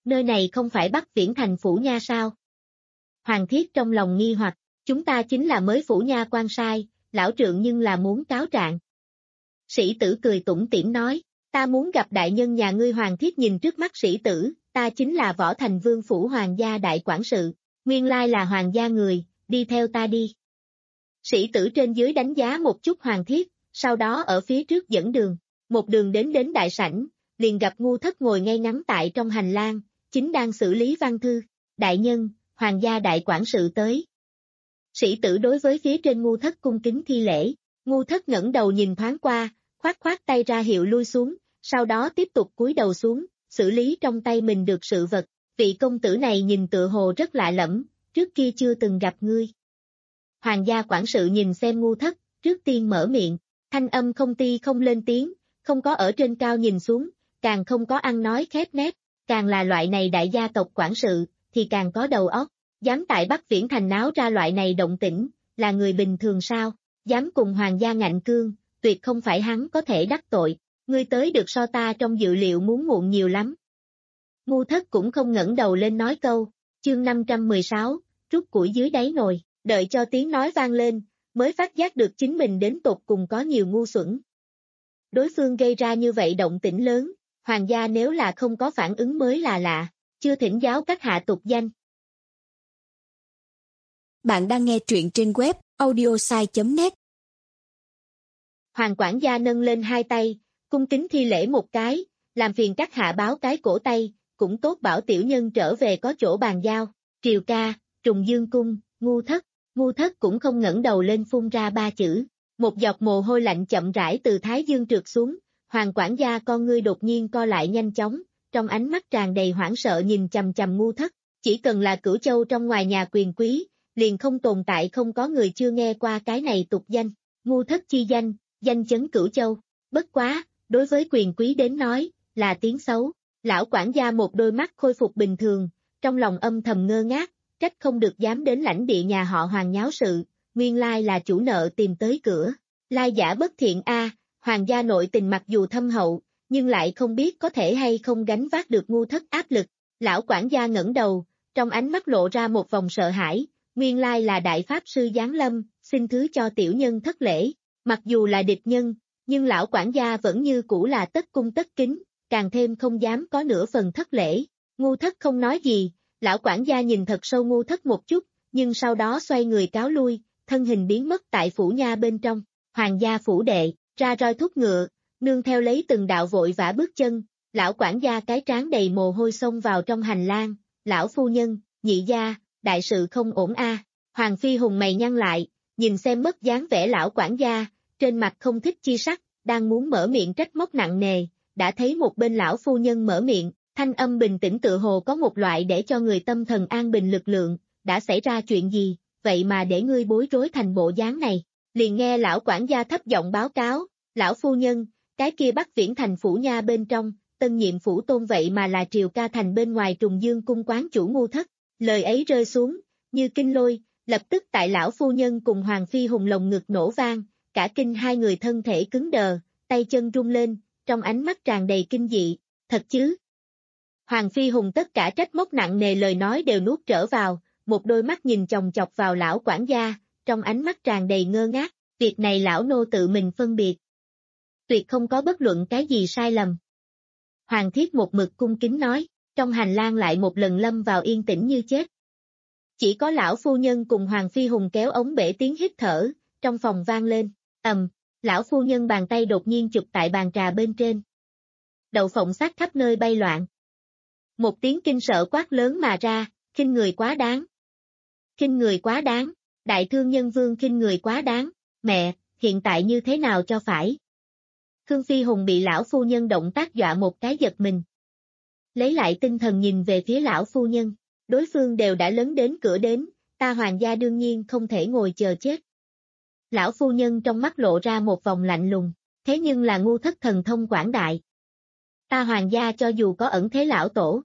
Nơi này không phải Bắc Viễn Thành phủ nha sao? Hoàng Thiết trong lòng nghi hoặc, chúng ta chính là mới phủ nha quan sai, lão trượng nhưng là muốn cáo trạng. Sĩ tử cười tủm tỉm nói, ta muốn gặp đại nhân nhà ngươi. Hoàng Thiết nhìn trước mắt sĩ tử, ta chính là Võ Thành Vương phủ hoàng gia đại quản sự, nguyên lai là hoàng gia người, đi theo ta đi. Sĩ tử trên dưới đánh giá một chút Hoàng Thiết, sau đó ở phía trước dẫn đường, một đường đến đến đại sảnh, liền gặp Ngu Thất ngồi ngay ngắn tại trong hành lang, chính đang xử lý văn thư. Đại nhân, hoàng gia đại quản sự tới. Sĩ tử đối với phía trên Ngu Thất cung kính thi lễ, Ngu Thất ngẩng đầu nhìn thoáng qua, khoát khoát tay ra hiệu lui xuống, sau đó tiếp tục cúi đầu xuống, xử lý trong tay mình được sự vật. Vị công tử này nhìn tựa hồ rất lạ lẫm, trước kia chưa từng gặp ngươi. Hoàng gia quản sự nhìn xem Ngu Thất, trước tiên mở miệng, thanh âm không ti không lên tiếng, không có ở trên cao nhìn xuống, càng không có ăn nói khép nép, càng là loại này đại gia tộc quản sự, thì càng có đầu óc, dám tại Bắc Viễn Thành náo ra loại này động tĩnh, là người bình thường sao, dám cùng hoàng gia ngạnh cương, tuyệt không phải hắn có thể đắc tội, ngươi tới được so ta trong dự liệu muốn muộn nhiều lắm. Ngu Thất cũng không ngẩng đầu lên nói câu, chương năm trăm mười sáu, trút củi dưới đáy nồi, đợi cho tiếng nói vang lên, mới phát giác được chính mình đến tột cùng có nhiều ngu xuẩn. Đối phương gây ra như vậy động tĩnh lớn, hoàng gia nếu là không có phản ứng mới là lạ, chưa thỉnh giáo các hạ tục danh. Bạn đang nghe truyện trên web audiosai chấm net. Hoàng quản gia nâng lên hai tay, cung kính thi lễ một cái, làm phiền các hạ báo cái cổ tay, cũng tốt bảo tiểu nhân trở về có chỗ bàn giao. Triều ca, Trùng Dương cung, Ngu Thất. Ngu Thất cũng không ngẩng đầu lên phun ra ba chữ, một giọt mồ hôi lạnh chậm rãi từ thái dương trượt xuống. Hoàng quản gia con ngươi đột nhiên co lại nhanh chóng, trong ánh mắt tràn đầy hoảng sợ nhìn chằm chằm Ngu Thất. Chỉ cần là Cửu Châu trong ngoài nhà quyền quý, liền không tồn tại không có người chưa nghe qua cái này tục danh. Ngu Thất chi danh, danh chấn Cửu Châu. Bất quá, đối với quyền quý đến nói, là tiếng xấu. Lão quản gia một đôi mắt khôi phục bình thường, trong lòng âm thầm ngơ ngác, trách không được dám đến lãnh địa nhà họ Hoàng nháo sự, nguyên lai là chủ nợ tìm tới cửa. Lai giả bất thiện a, hoàng gia nội tình mặc dù thâm hậu, nhưng lại không biết có thể hay không gánh vác được Ngu Thất áp lực. Lão quản gia ngẩng đầu, trong ánh mắt lộ ra một vòng sợ hãi, nguyên lai là đại pháp sư giáng lâm, xin thứ cho tiểu nhân thất lễ. Mặc dù là địch nhân, nhưng lão quản gia vẫn như cũ là tất cung tất kính, càng thêm không dám có nửa phần thất lễ. Ngu Thất không nói gì, lão quản gia nhìn thật sâu Ngu Thất một chút, nhưng sau đó xoay người cáo lui, thân hình biến mất tại phủ nha bên trong. Hoàng gia phủ đệ, ra roi thúc ngựa, nương theo lấy từng đạo vội vã bước chân, lão quản gia cái trán đầy mồ hôi xông vào trong hành lang. Lão phu nhân, nhị gia, đại sự không ổn a. Hoàng Phi Hùng mày nhăn lại, nhìn xem mất dáng vẻ lão quản gia, trên mặt không thích chi sắc, đang muốn mở miệng trách móc nặng nề, đã thấy một bên lão phu nhân mở miệng, thanh âm bình tĩnh tự hồ có một loại để cho người tâm thần an bình lực lượng. Đã xảy ra chuyện gì, vậy mà để ngươi bối rối thành bộ dáng này? Liền nghe lão quản gia thấp giọng báo cáo, lão phu nhân, cái kia Bắc Viễn Thành phủ nha bên trong, tân nhiệm phủ tôn vậy mà là Triều Ca Thành bên ngoài Trùng Dương cung quán chủ Ngu Thất. Lời ấy rơi xuống, như kinh lôi, lập tức tại lão phu nhân cùng Hoàng Phi Hùng lồng ngực nổ vang, cả kinh hai người thân thể cứng đờ, tay chân rung lên, trong ánh mắt tràn đầy kinh dị, thật chứ? Hoàng Phi Hùng tất cả trách móc nặng nề lời nói đều nuốt trở vào, một đôi mắt nhìn chòng chọc vào lão quản gia, trong ánh mắt tràn đầy ngơ ngác, việc này lão nô tự mình phân biệt. Tuyệt không có bất luận cái gì sai lầm. Hoàng Thiết một mực cung kính nói, trong hành lang lại một lần lâm vào yên tĩnh như chết. Chỉ có lão phu nhân cùng Hoàng Phi Hùng kéo ống bể tiếng hít thở, trong phòng vang lên, ầm, lão phu nhân bàn tay đột nhiên chụp tại bàn trà bên trên. Đậu phộng xác khắp nơi bay loạn. Một tiếng kinh sợ quát lớn mà ra, khinh người quá đáng. Khinh người quá đáng, đại thương nhân vương khinh người quá đáng, mẹ, hiện tại như thế nào cho phải? Khương Phi Hùng bị lão phu nhân động tác dọa một cái giật mình. Lấy lại tinh thần nhìn về phía lão phu nhân, đối phương đều đã lấn đến cửa đến, ta Hoàng gia đương nhiên không thể ngồi chờ chết. Lão phu nhân trong mắt lộ ra một vòng lạnh lùng, thế nhưng là Ngu Thất thần thông quảng đại. Ta Hoàng gia cho dù có ẩn thế lão tổ,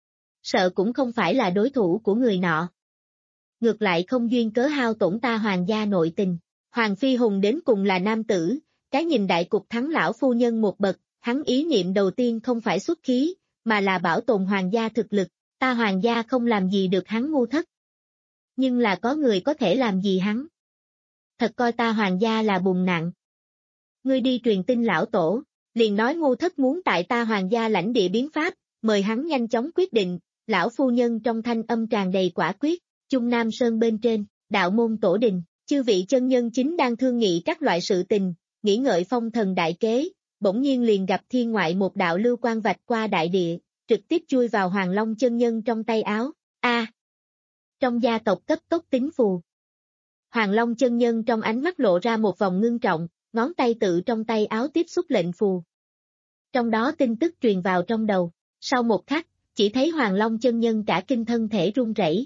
sợ cũng không phải là đối thủ của người nọ. Ngược lại không duyên cớ hao tổn ta Hoàng gia nội tình. Hoàng Phi Hùng đến cùng là nam tử, cái nhìn đại cục thắng lão phu nhân một bậc, hắn ý niệm đầu tiên không phải xuất khí, mà là bảo tồn hoàng gia thực lực, ta hoàng gia không làm gì được hắn ngu thất. Nhưng là có người có thể làm gì hắn. Thật coi ta hoàng gia là bùn nặng. Ngươi đi truyền tin lão tổ, liền nói ngu thất muốn tại ta hoàng gia lãnh địa biến pháp, mời hắn nhanh chóng quyết định, lão phu nhân trong thanh âm tràn đầy quả quyết, Trung Nam Sơn bên trên, đạo môn tổ đình, chư vị chân nhân chính đang thương nghị các loại sự tình, nghĩ ngợi phong thần đại kế, bỗng nhiên liền gặp thiên ngoại một đạo lưu quang vạch qua đại địa, trực tiếp chui vào Hoàng Long chân nhân trong tay áo, a à, trong gia tộc cấp tốc tính phù. Hoàng Long chân nhân trong ánh mắt lộ ra một vòng ngưng trọng, ngón tay tự trong tay áo tiếp xúc lệnh phù. Trong đó tin tức truyền vào trong đầu, sau một khắc, chỉ thấy Hoàng Long chân nhân cả kinh thân thể run rẩy.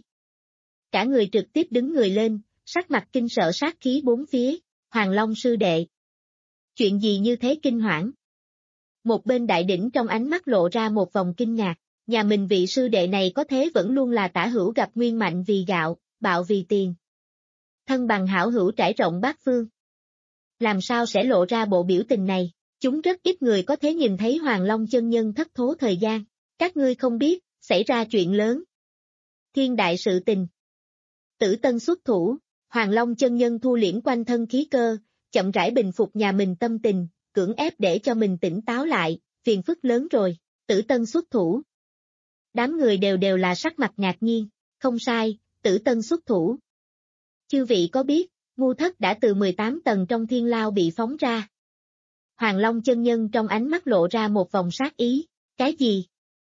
Cả người trực tiếp đứng người lên, sắc mặt kinh sợ sát khí bốn phía, Hoàng Long sư đệ. Chuyện gì như thế kinh hoảng? Một bên đại đỉnh trong ánh mắt lộ ra một vòng kinh ngạc, nhà mình vị sư đệ này có thế vẫn luôn là tả hữu gặp nguyên mạnh vì gạo, bạo vì tiền. Thân bằng hảo hữu trải rộng bát phương. Làm sao sẽ lộ ra bộ biểu tình này? Chúng rất ít người có thể nhìn thấy Hoàng Long chân nhân thất thố thời gian. Các ngươi không biết, xảy ra chuyện lớn. Thiên đại sự tình. Tử Tân xuất thủ, Hoàng Long chân nhân thu liễm quanh thân khí cơ, chậm rãi bình phục nhà mình tâm tình, cưỡng ép để cho mình tỉnh táo lại, phiền phức lớn rồi, Tử Tân xuất thủ. Đám người đều đều là sắc mặt ngạc nhiên, không sai, Tử Tân xuất thủ. Chư vị có biết, ngu thất đã từ mười tám tầng trong thiên lao bị phóng ra. Hoàng Long chân nhân trong ánh mắt lộ ra một vòng sát ý, cái gì?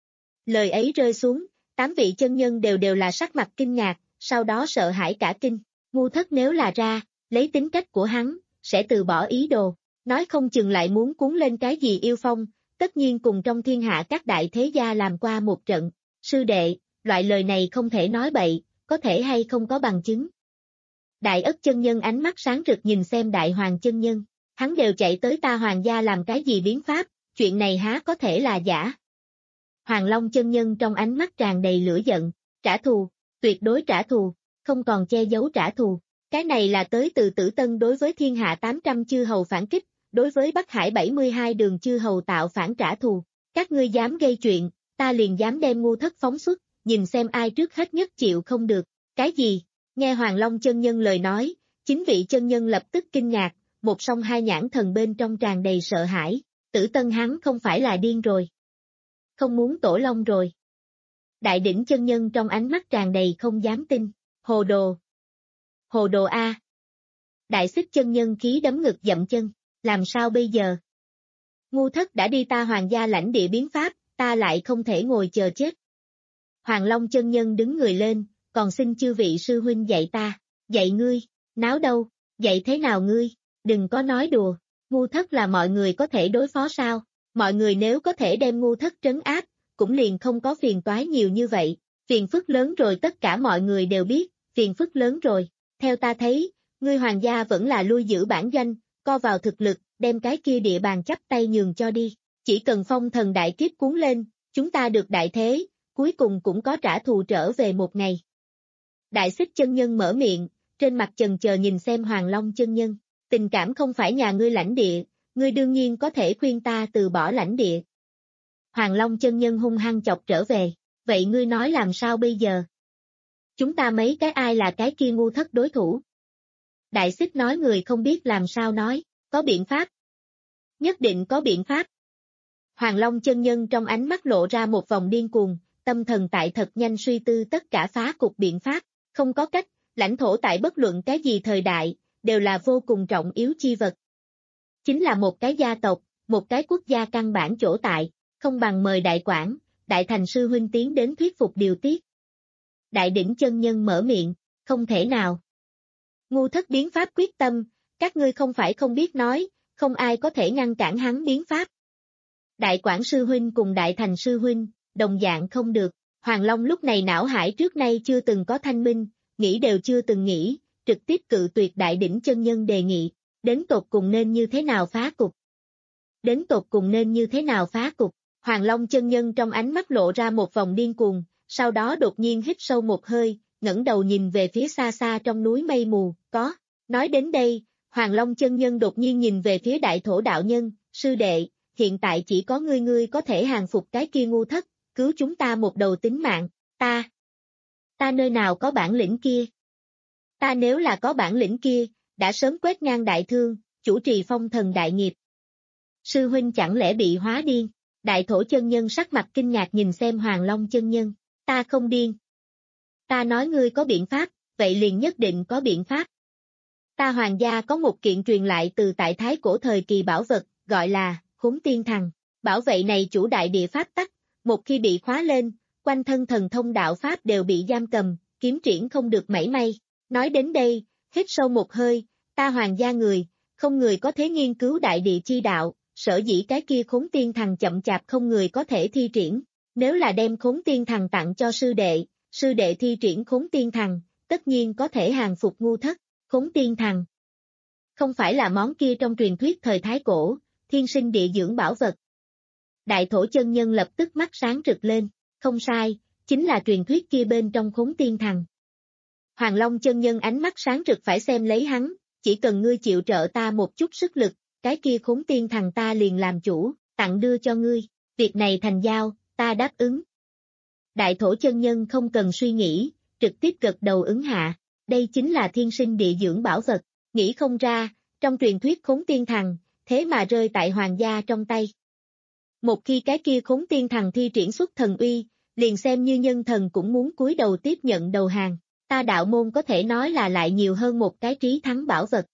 Lời ấy rơi xuống, tám vị chân nhân đều đều là sắc mặt kinh ngạc, sau đó sợ hãi cả kinh, ngu thất nếu là ra, lấy tính cách của hắn, sẽ từ bỏ ý đồ, nói không chừng lại muốn cuốn lên cái gì yêu phong, tất nhiên cùng trong thiên hạ các đại thế gia làm qua một trận, sư đệ, loại lời này không thể nói bậy, có thể hay không có bằng chứng. Đại Ất chân nhân ánh mắt sáng rực nhìn xem Đại Hoàng chân nhân, hắn đều chạy tới ta hoàng gia làm cái gì biến pháp, chuyện này há có thể là giả. Hoàng Long chân nhân trong ánh mắt tràn đầy lửa giận, trả thù, tuyệt đối trả thù, không còn che giấu trả thù. Cái này là tới từ Tử Tân đối với thiên hạ tám trăm chư hầu phản kích, đối với Bắc Hải bảy mươi hai đường chư hầu tạo phản trả thù. Các ngươi dám gây chuyện, ta liền dám đem ngu thất phóng xuất, nhìn xem ai trước hết nhất chịu không được. Cái gì? Nghe Hoàng Long chân nhân lời nói, chính vị chân nhân lập tức kinh ngạc, một song hai nhãn thần bên trong tràn đầy sợ hãi. Tử Tân hắn không phải là điên rồi. Không muốn tổ long rồi. Đại đỉnh chân nhân trong ánh mắt tràn đầy không dám tin, hồ đồ. Hồ đồ A. Đại xích chân nhân khí đấm ngực dậm chân, làm sao bây giờ? Ngu thất đã đi ta hoàng gia lãnh địa biến pháp, ta lại không thể ngồi chờ chết. Hoàng Long chân nhân đứng người lên, còn xin chư vị sư huynh dạy ta, dạy ngươi, náo đâu, dạy thế nào ngươi, đừng có nói đùa, ngu thất là mọi người có thể đối phó sao, mọi người nếu có thể đem ngu thất trấn áp, cũng liền không có phiền toái nhiều như vậy, phiền phức lớn rồi tất cả mọi người đều biết, phiền phức lớn rồi, theo ta thấy, ngươi hoàng gia vẫn là lui giữ bản doanh, co vào thực lực, đem cái kia địa bàn chắp tay nhường cho đi, chỉ cần phong thần đại kiếp cuốn lên, chúng ta được đại thế, cuối cùng cũng có trả thù trở về một ngày. Đại xích chân nhân mở miệng, trên mặt chần chờ nhìn xem Hoàng Long chân nhân, tình cảm không phải nhà ngươi lãnh địa, ngươi đương nhiên có thể khuyên ta từ bỏ lãnh địa. Hoàng Long chân nhân hung hăng chọc trở về, vậy ngươi nói làm sao bây giờ? Chúng ta mấy cái ai là cái kia ngu thất đối thủ? Đại xích nói người không biết làm sao nói, có biện pháp. Nhất định có biện pháp. Hoàng Long chân nhân trong ánh mắt lộ ra một vòng điên cuồng, tâm thần tại thật nhanh suy tư tất cả phá cục biện pháp, không có cách, lãnh thổ tại bất luận cái gì thời đại, đều là vô cùng trọng yếu chi vật. Chính là một cái gia tộc, một cái quốc gia căn bản chỗ tại, không bằng mời đại quản, đại thành sư huynh tiến đến thuyết phục điều tiết. Đại đỉnh chân nhân mở miệng, không thể nào. Ngu thất biến pháp quyết tâm, các ngươi không phải không biết nói, không ai có thể ngăn cản hắn biến pháp. Đại quản sư huynh cùng đại thành sư huynh, đồng dạng không được, Hoàng Long lúc này não hải trước nay chưa từng có thanh minh, nghĩ đều chưa từng nghĩ, trực tiếp cự tuyệt đại đỉnh chân nhân đề nghị, đến tột cùng nên như thế nào phá cục. Đến tột cùng nên như thế nào phá cục, Hoàng Long chân nhân trong ánh mắt lộ ra một vòng điên cuồng, sau đó đột nhiên hít sâu một hơi, ngẩng đầu nhìn về phía xa xa trong núi mây mù, có, nói đến đây, Hoàng Long chân nhân đột nhiên nhìn về phía đại thổ đạo nhân, sư đệ, hiện tại chỉ có ngươi ngươi có thể hàng phục cái kia ngu thất, cứu chúng ta một đầu tính mạng, ta, ta nơi nào có bản lĩnh kia? Ta nếu là có bản lĩnh kia, đã sớm quét ngang đại thương, chủ trì phong thần đại nghiệp. Sư huynh chẳng lẽ bị hóa điên? Đại thổ chân nhân sắc mặt kinh ngạc nhìn xem Hoàng Long chân nhân, ta không điên. Ta nói ngươi có biện pháp, vậy liền nhất định có biện pháp. Ta Hoàng gia có một kiện truyền lại từ tại thái cổ thời kỳ bảo vật, gọi là Khốn Tiên Thằng. Bảo vệ này chủ đại địa pháp tắc, một khi bị khóa lên, quanh thân thần thông đạo pháp đều bị giam cầm, kiếm triển không được mảy may. Nói đến đây, hít sâu một hơi, ta Hoàng gia người, không người có thể nghiên cứu đại địa chi đạo, sở dĩ cái kia Khốn Tiên Thằng chậm chạp không người có thể thi triển. Nếu là đem Khốn Tiên Thằng tặng cho sư đệ, sư đệ thi triển Khốn Tiên Thằng, tất nhiên có thể hàng phục ngu thất. Khốn Tiên Thằng không phải là món kia trong truyền thuyết thời thái cổ, thiên sinh địa dưỡng bảo vật. Đại thổ chân nhân lập tức mắt sáng rực lên, không sai, chính là truyền thuyết kia bên trong Khốn Tiên Thằng. Hoàng Long chân nhân ánh mắt sáng rực phải xem lấy hắn, chỉ cần ngươi chịu trợ ta một chút sức lực, cái kia Khốn Tiên Thằng ta liền làm chủ, tặng đưa cho ngươi, việc này thành giao, ta đáp ứng. Đại thổ chân nhân không cần suy nghĩ, trực tiếp gật đầu ứng hạ, đây chính là thiên sinh địa dưỡng bảo vật, nghĩ không ra, trong truyền thuyết Khốn Tiên Thằng, thế mà rơi tại hoàng gia trong tay. Một khi cái kia Khốn Tiên Thằng thi triển xuất thần uy, liền xem như nhân thần cũng muốn cúi đầu tiếp nhận đầu hàng, ta đạo môn có thể nói là lại nhiều hơn một cái trí thắng bảo vật.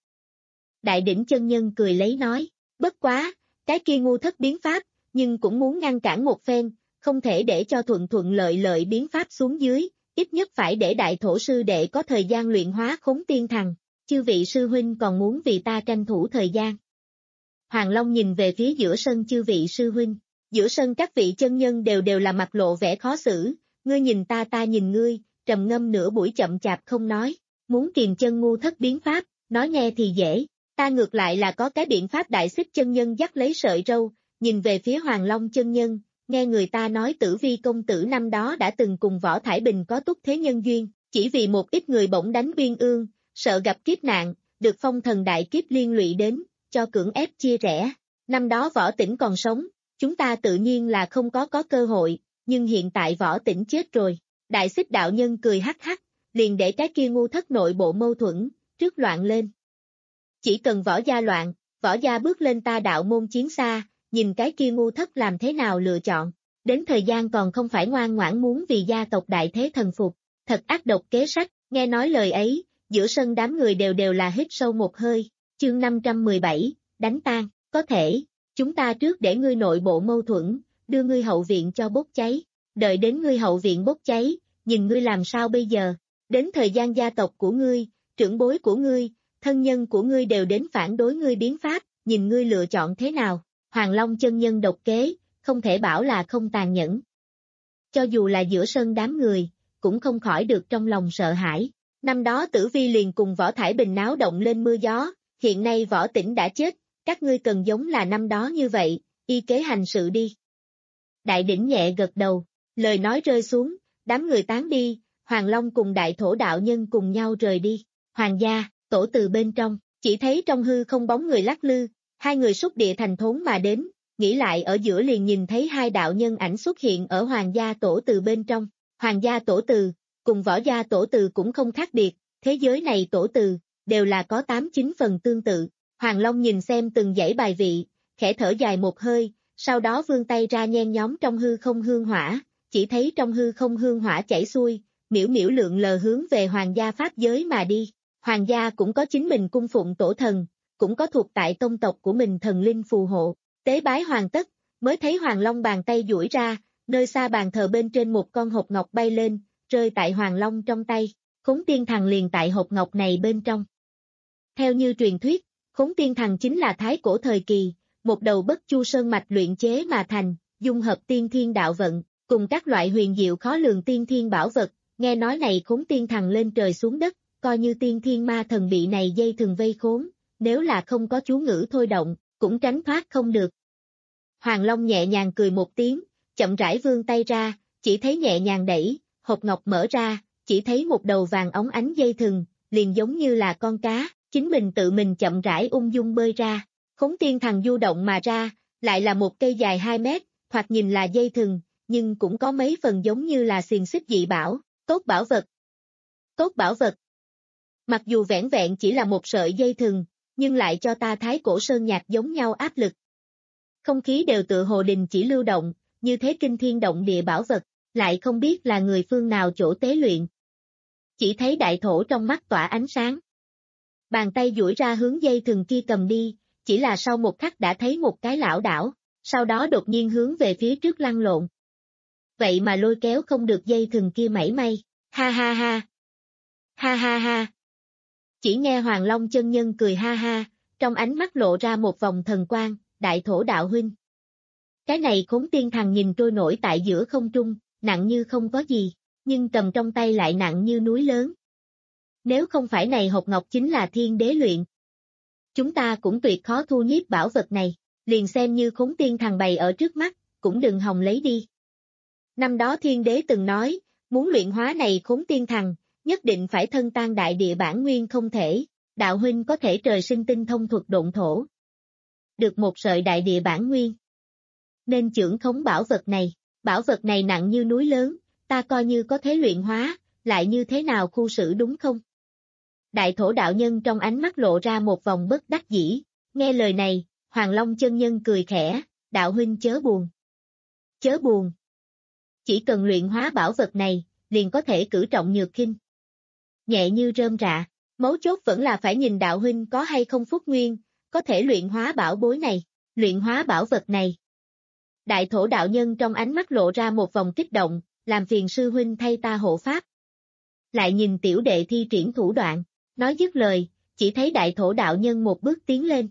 Đại đỉnh chân nhân cười lấy nói, bất quá, cái kia ngu thất biến pháp, nhưng cũng muốn ngăn cản một phen, không thể để cho thuận thuận lợi lợi biến pháp xuống dưới, ít nhất phải để đại thổ sư đệ có thời gian luyện hóa Khốn Tiên Thằng, chư vị sư huynh còn muốn vì ta tranh thủ thời gian. Hoàng Long nhìn về phía giữa sân chư vị sư huynh, giữa sân các vị chân nhân đều đều là mặt lộ vẻ khó xử, ngươi nhìn ta ta nhìn ngươi, trầm ngâm nửa buổi chậm chạp không nói, muốn kiềm chân ngu thất biến pháp, nói nghe thì dễ, ta ngược lại là có cái biện pháp. Đại xích chân nhân dắt lấy sợi râu, nhìn về phía Hoàng Long chân nhân, nghe người ta nói Tử Vi công tử năm đó đã từng cùng Võ Thải Bình có túc thế nhân duyên, chỉ vì một ít người bỗng đánh Uyên Ương, sợ gặp kiếp nạn, được phong thần đại kiếp liên lụy đến, cho cưỡng ép chia rẽ. Năm đó Võ Tĩnh còn sống, chúng ta tự nhiên là không có có cơ hội, nhưng hiện tại Võ Tĩnh chết rồi. Đại xích đạo nhân cười hắc hắc, liền để cái kia ngu thất nội bộ mâu thuẫn, trước loạn lên. Chỉ cần Võ gia loạn, Võ gia bước lên ta đạo môn chiến xa, nhìn cái kia ngu thất làm thế nào lựa chọn. Đến thời gian còn không phải ngoan ngoãn muốn vì gia tộc đại thế thần phục, thật ác độc kế sách. Nghe nói lời ấy, giữa sân đám người đều đều là hít sâu một hơi. Chương năm trăm mười bảy, đánh tan, có thể, chúng ta trước để ngươi nội bộ mâu thuẫn, đưa ngươi hậu viện cho bốc cháy, đợi đến ngươi hậu viện bốc cháy, nhìn ngươi làm sao bây giờ, đến thời gian gia tộc của ngươi, trưởng bối của ngươi, thân nhân của ngươi đều đến phản đối ngươi biến pháp, nhìn ngươi lựa chọn thế nào. Hoàng Long chân nhân độc kế, không thể bảo là không tàn nhẫn. Cho dù là giữa sân đám người, cũng không khỏi được trong lòng sợ hãi. Năm đó Tử Vi liền cùng Võ Thải Bình náo động lên mưa gió, hiện nay Võ Tĩnh đã chết, các ngươi cần giống là năm đó như vậy, y kế hành sự đi. Đại đỉnh nhẹ gật đầu, lời nói rơi xuống, đám người tán đi, Hoàng Long cùng đại thổ đạo nhân cùng nhau rời đi. Hoàng gia, tổ từ bên trong, chỉ thấy trong hư không bóng người lắc lư, hai người xúc địa thành thốn mà đến, nghĩ lại ở giữa liền nhìn thấy hai đạo nhân ảnh xuất hiện ở Hoàng gia tổ từ bên trong. Hoàng gia tổ từ, cùng Võ gia tổ từ cũng không khác biệt, thế giới này tổ từ, đều là có tám chín phần tương tự. Hoàng Long nhìn xem từng dãy bài vị, khẽ thở dài một hơi, sau đó vươn tay ra nhen nhóm trong hư không hương hỏa, chỉ thấy trong hư không hương hỏa chảy xuôi, miễu miễu lượng lờ hướng về Hoàng gia pháp giới mà đi. Hoàng gia cũng có chính mình cung phụng tổ thần, cũng có thuộc tại tông tộc của mình thần linh phù hộ. Tế bái hoàn tất, mới thấy Hoàng Long bàn tay duỗi ra, nơi xa bàn thờ bên trên một con hộp ngọc bay lên, rơi tại Hoàng Long trong tay. Khốn Tiên Thằng liền tại hộp ngọc này bên trong. Theo như truyền thuyết, Khốn Tiên Thằng chính là thái cổ thời kỳ, một đầu bất chu sơn mạch luyện chế mà thành, dung hợp tiên thiên đạo vận, cùng các loại huyền diệu khó lường tiên thiên bảo vật. Nghe nói này Khốn Tiên Thằng lên trời xuống đất, coi như tiên thiên ma thần bị này dây thừng vây khốn, nếu là không có chú ngữ thôi động, cũng tránh thoát không được. Hoàng Long nhẹ nhàng cười một tiếng, chậm rãi vươn tay ra, chỉ thấy nhẹ nhàng đẩy, hộp ngọc mở ra, chỉ thấy một đầu vàng óng ánh dây thừng, liền giống như là con cá, chính mình tự mình chậm rãi ung dung bơi ra. Khốn Tiên Thằng du động mà ra, lại là một cây dài hai mét, thoạt nhìn là dây thừng, nhưng cũng có mấy phần giống như là xiềng xích dị bảo, tốt bảo vật. Tốt bảo vật. Mặc dù vẻn vẹn chỉ là một sợi dây thừng, nhưng lại cho ta thái cổ sơn nhạc giống nhau áp lực. Không khí đều tựa hồ đình chỉ lưu động, như thế kinh thiên động địa bảo vật, lại không biết là người phương nào chỗ tế luyện. Chỉ thấy đại thổ trong mắt tỏa ánh sáng. Bàn tay duỗi ra hướng dây thừng kia cầm đi, chỉ là sau một khắc đã thấy một cái lão đảo, sau đó đột nhiên hướng về phía trước lăn lộn. Vậy mà lôi kéo không được dây thừng kia mảy may, ha ha ha. Ha ha ha. Chỉ nghe Hoàng Long chân nhân cười ha ha, trong ánh mắt lộ ra một vòng thần quang, đại thổ đạo huynh. Cái này khốn tiên thằng nhìn trôi nổi tại giữa không trung, nặng như không có gì, nhưng cầm trong tay lại nặng như núi lớn. Nếu không phải này hộp ngọc chính là thiên đế luyện. Chúng ta cũng tuyệt khó thu nhiếp bảo vật này, liền xem như khốn tiên thằng bày ở trước mắt, cũng đừng hòng lấy đi. Năm đó thiên đế từng nói, muốn luyện hóa này khốn tiên thằng, nhất định phải thân tan đại địa bản nguyên không thể, đạo huynh có thể trời sinh tinh thông thuật độn thổ. Được một sợi đại địa bản nguyên. Nên chưởng khống bảo vật này, bảo vật này nặng như núi lớn, ta coi như có thế luyện hóa, lại như thế nào khu xử đúng không? Đại thổ đạo nhân trong ánh mắt lộ ra một vòng bất đắc dĩ, nghe lời này, Hoàng Long chân nhân cười khẽ, đạo huynh chớ buồn. Chớ buồn. Chỉ cần luyện hóa bảo vật này, liền có thể cử trọng nhược khinh. Nhẹ như rơm rạ, mấu chốt vẫn là phải nhìn đạo huynh có hay không phúc nguyên, có thể luyện hóa bảo bối này, luyện hóa bảo vật này. Đại thổ đạo nhân trong ánh mắt lộ ra một vòng kích động, làm phiền sư huynh thay ta hộ pháp. Lại nhìn tiểu đệ thi triển thủ đoạn, nói dứt lời, chỉ thấy đại thổ đạo nhân một bước tiến lên.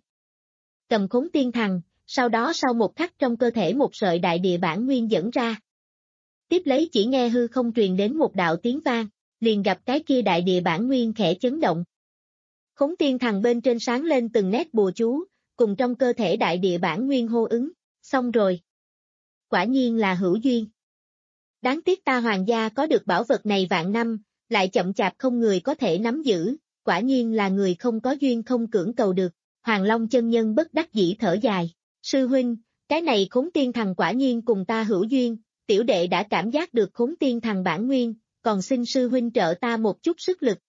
Cầm khốn tiên thằng, sau đó sau một khắc trong cơ thể một sợi đại địa bản nguyên dẫn ra. Tiếp lấy chỉ nghe hư không truyền đến một đạo tiếng vang, liền gặp cái kia đại địa bản nguyên khẽ chấn động. Khốn tiên thằng bên trên sáng lên từng nét bùa chú, cùng trong cơ thể đại địa bản nguyên hô ứng, xong rồi. Quả nhiên là hữu duyên. Đáng tiếc ta hoàng gia có được bảo vật này vạn năm, lại chậm chạp không người có thể nắm giữ, quả nhiên là người không có duyên không cưỡng cầu được. Hoàng Long chân nhân bất đắc dĩ thở dài, sư huynh, cái này khốn tiên thằng quả nhiên cùng ta hữu duyên, tiểu đệ đã cảm giác được khốn tiên thằng bản nguyên, còn xin sư huynh trợ ta một chút sức lực.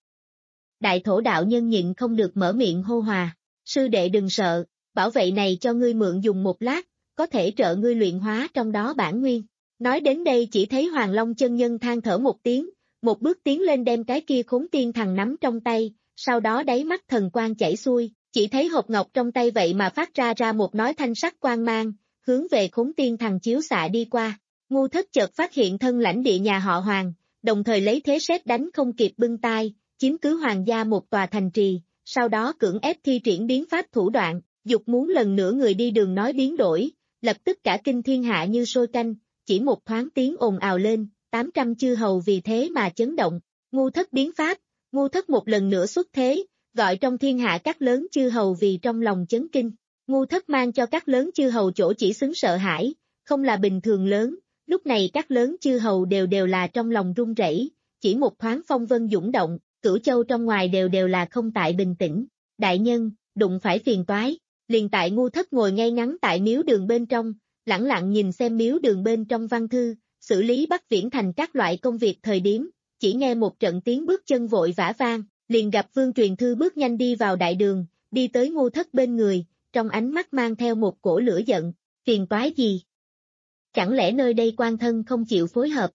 Đại thổ đạo nhân nhịn không được mở miệng hô hòa, sư đệ đừng sợ, bảo vệ này cho ngươi mượn dùng một lát, có thể trợ ngươi luyện hóa trong đó bản nguyên. Nói đến đây chỉ thấy Hoàng Long chân nhân than thở một tiếng, một bước tiến lên đem cái kia khốn tiên thằng nắm trong tay, sau đó đáy mắt thần quang chảy xuôi, chỉ thấy hộp ngọc trong tay vậy mà phát ra ra một nói thanh sắc quang mang, hướng về khốn tiên thằng chiếu xạ đi qua. Ngu Thất chợt phát hiện thân lãnh địa nhà họ Hoàng, đồng thời lấy thế sét đánh không kịp bưng tai, chiếm cứ hoàng gia một tòa thành trì, sau đó cưỡng ép thi triển biến pháp thủ đoạn, dục muốn lần nữa người đi đường nói biến đổi, lập tức cả kinh thiên hạ như sôi canh, chỉ một thoáng tiếng ồn ào lên, tám trăm chư hầu vì thế mà chấn động. Ngu Thất biến pháp, Ngu Thất một lần nữa xuất thế, gọi trong thiên hạ các lớn chư hầu vì trong lòng chấn kinh. Ngu Thất mang cho các lớn chư hầu chỗ chỉ xứng sợ hãi, không là bình thường lớn, lúc này các lớn chư hầu đều đều là trong lòng run rẩy, chỉ một thoáng phong vân dũng động, cửu châu trong ngoài đều đều là không tại bình tĩnh. Đại nhân, đụng phải phiền toái, liền tại Ngu Thất ngồi ngay ngắn tại miếu đường bên trong, lẳng lặng nhìn xem miếu đường bên trong văn thư, xử lý Bắc Viễn Thành các loại công việc thời điểm, chỉ nghe một trận tiếng bước chân vội vã vang, liền gặp Vương Truyền Thư bước nhanh đi vào đại đường, đi tới Ngu Thất bên người, trong ánh mắt mang theo một cổ lửa giận, phiền toái gì? Chẳng lẽ nơi đây quan thân không chịu phối hợp?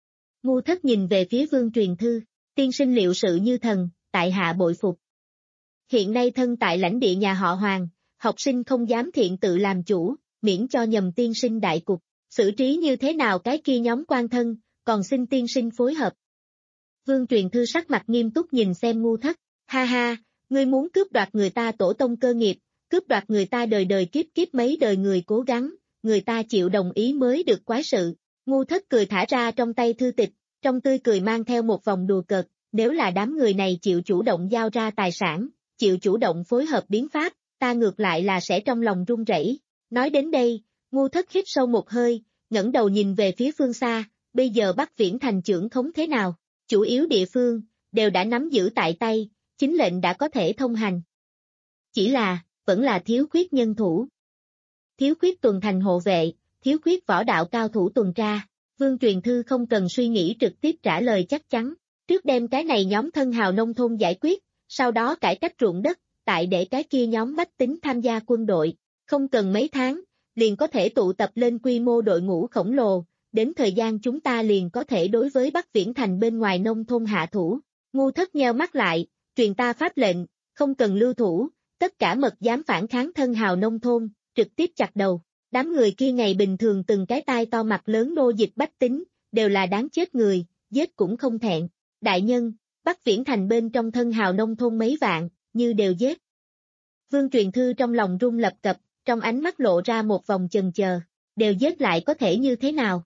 Ngu Thất nhìn về phía Vương Truyền Thư, tiên sinh liệu sự như thần, tại hạ bội phục. Hiện nay thân tại lãnh địa nhà họ Hoàng, học sinh không dám thiện tự làm chủ, miễn cho nhầm tiên sinh đại cục, xử trí như thế nào cái kia nhóm quan thân, còn xin tiên sinh phối hợp. Vương Truyền Thư sắc mặt nghiêm túc nhìn xem Ngu Thất, ha ha, ngươi muốn cướp đoạt người ta tổ tông cơ nghiệp, cướp đoạt người ta đời đời kiếp kiếp mấy đời người cố gắng, người ta chịu đồng ý mới được quái sự. Ngu Thất cười thả ra trong tay thư tịch, trong tươi cười mang theo một vòng đùa cợt, nếu là đám người này chịu chủ động giao ra tài sản, chịu chủ động phối hợp biến pháp, ta ngược lại là sẽ trong lòng run rẩy. Nói đến đây, Ngu Thất hít sâu một hơi, ngẩng đầu nhìn về phía phương xa, bây giờ Bắc Viễn Thành trưởng khống thế nào? Chủ yếu địa phương, đều đã nắm giữ tại tay, chính lệnh đã có thể thông hành. Chỉ là, vẫn là thiếu khuyết nhân thủ. Thiếu khuyết tuần thành hộ vệ, thiếu khuyết võ đạo cao thủ tuần tra, Vương Truyền Thư không cần suy nghĩ trực tiếp trả lời chắc chắn, trước đem cái này nhóm thân hào nông thôn giải quyết, sau đó cải cách ruộng đất, tại để cái kia nhóm bách tính tham gia quân đội, không cần mấy tháng, liền có thể tụ tập lên quy mô đội ngũ khổng lồ, đến thời gian chúng ta liền có thể đối với Bắc Viễn Thành bên ngoài nông thôn hạ thủ. Ngu Thất nheo mắt lại, truyền ta pháp lệnh, không cần lưu thủ, tất cả mật dám phản kháng thân hào nông thôn, trực tiếp chặt đầu. Đám người kia ngày bình thường từng cái tai to mặt lớn nô dịch bách tính, đều là đáng chết người, giết cũng không thẹn. Đại nhân, Bắc Viễn Thành bên trong thân hào nông thôn mấy vạn, như đều giết. Vương Truyền Thư trong lòng run lập cập, trong ánh mắt lộ ra một vòng chần chờ, đều giết lại có thể như thế nào?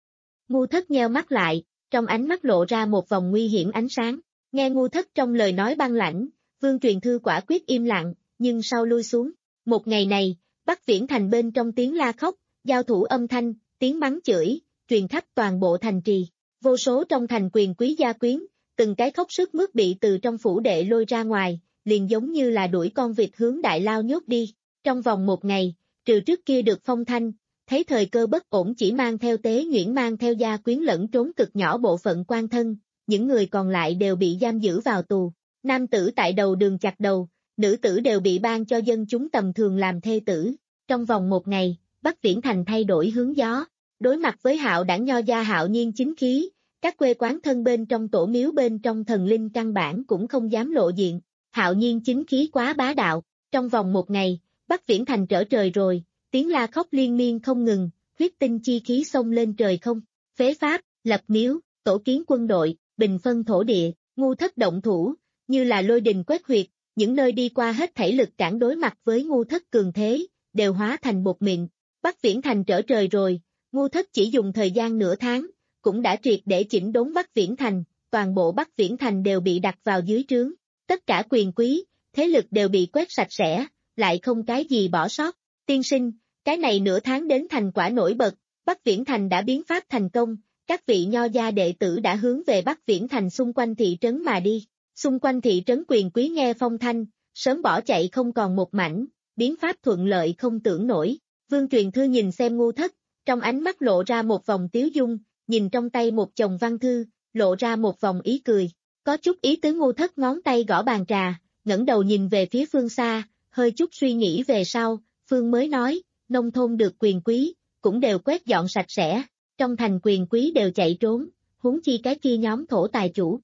Ngu Thất nheo mắt lại, trong ánh mắt lộ ra một vòng nguy hiểm ánh sáng, nghe Ngu Thất trong lời nói băng lãnh, Vương Truyền Thư quả quyết im lặng, nhưng sau lui xuống. Một ngày này, Bắc Viễn Thành bên trong tiếng la khóc, giao thủ âm thanh, tiếng mắng chửi, truyền khắp toàn bộ thành trì. Vô số trong thành quyền quý gia quyến, từng cái khóc sức mướt bị từ trong phủ đệ lôi ra ngoài, liền giống như là đuổi con vịt hướng đại lao nhốt đi. Trong vòng một ngày, trừ trước kia được phong thanh, thấy thời cơ bất ổn chỉ mang theo tế nhuyễn mang theo gia quyến lẫn trốn cực nhỏ bộ phận quan thân, những người còn lại đều bị giam giữ vào tù. Nam tử tại đầu đường chặt đầu, nữ tử đều bị ban cho dân chúng tầm thường làm thê tử. Trong vòng một ngày, Bắc Viễn Thành thay đổi hướng gió. Đối mặt với Hạo đảng nho gia Hạo Nhiên chính khí, các quê quán thân bên trong tổ miếu bên trong thần linh căn bản cũng không dám lộ diện. Hạo Nhiên chính khí quá bá đạo. Trong vòng một ngày, Bắc Viễn Thành trở trời rồi, tiếng la khóc liên miên không ngừng, huyết tinh chi khí xông lên trời không. Phế pháp, lập miếu, tổ kiến quân đội, bình phân thổ địa, Ngu Thất động thủ, như là lôi đình quét huyệt, những nơi đi qua hết thảy lực cản đối mặt với Ngu Thất cường thế, đều hóa thành bột mịn. Bắc Viễn Thành trở trời rồi, Ngu Thất chỉ dùng thời gian nửa tháng, cũng đã triệt để chỉnh đốn Bắc Viễn Thành, toàn bộ Bắc Viễn Thành đều bị đặt vào dưới trướng. Tất cả quyền quý, thế lực đều bị quét sạch sẽ, lại không cái gì bỏ sót. Tiên sinh, cái này nửa tháng đến thành quả nổi bật, Bắc Viễn Thành đã biến pháp thành công, các vị nho gia đệ tử đã hướng về Bắc Viễn Thành xung quanh thị trấn mà đi. Xung quanh thị trấn quyền quý nghe phong thanh, sớm bỏ chạy không còn một mảnh, biến pháp thuận lợi không tưởng nổi. Vương Truyền Thư nhìn xem Ngu Thất, trong ánh mắt lộ ra một vòng tiếu dung, nhìn trong tay một chồng văn thư, lộ ra một vòng ý cười. Có chút ý tứ. Ngu Thất ngón tay gõ bàn trà, ngẩng đầu nhìn về phía phương xa, hơi chút suy nghĩ về sau, Phương mới nói, nông thôn được quyền quý, cũng đều quét dọn sạch sẽ, trong thành quyền quý đều chạy trốn, huống chi cái kia nhóm thổ tài chủ.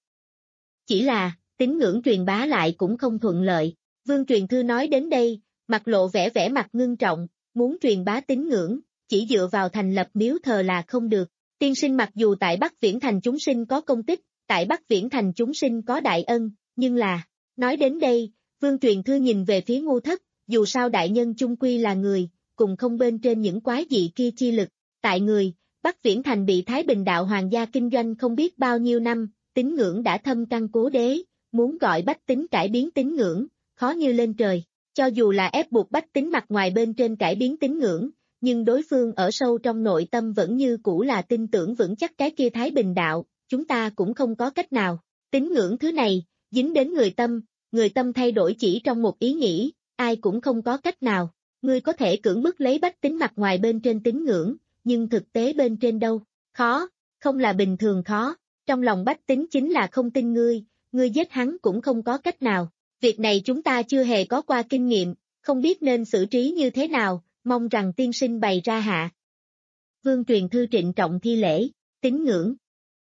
Chỉ là, tín ngưỡng truyền bá lại cũng không thuận lợi. Vương Truyền Thư nói đến đây, mặt lộ vẻ vẻ mặt ngưng trọng, muốn truyền bá tín ngưỡng, chỉ dựa vào thành lập miếu thờ là không được. Tiên sinh mặc dù tại Bắc Viễn Thành chúng sinh có công tích, tại Bắc Viễn Thành chúng sinh có đại ân, nhưng là, nói đến đây, Vương Truyền Thư nhìn về phía Ngu Thất, dù sao đại nhân chung quy là người, cùng không bên trên những quái dị kia chi lực. Tại người, Bắc Viễn Thành bị Thái Bình đạo hoàng gia kinh doanh không biết bao nhiêu năm, tín ngưỡng đã thâm căn cố đế, muốn gọi bách tính cải biến tín ngưỡng, khó như lên trời. Cho dù là ép buộc bách tính mặt ngoài bên trên cải biến tín ngưỡng, nhưng đối phương ở sâu trong nội tâm vẫn như cũ là tin tưởng vững chắc cái kia Thái Bình đạo, chúng ta cũng không có cách nào. Tín ngưỡng thứ này, dính đến người tâm, người tâm thay đổi chỉ trong một ý nghĩ, ai cũng không có cách nào. Ngươi có thể cưỡng bức lấy bách tính mặt ngoài bên trên tín ngưỡng, nhưng thực tế bên trên đâu? Khó, không là bình thường khó. Trong lòng bách tính chính là không tin ngươi, ngươi giết hắn cũng không có cách nào. Việc này chúng ta chưa hề có qua kinh nghiệm, không biết nên xử trí như thế nào, mong rằng tiên sinh bày ra hạ. Vương Truyền Thư trịnh trọng thi lễ, tín ngưỡng.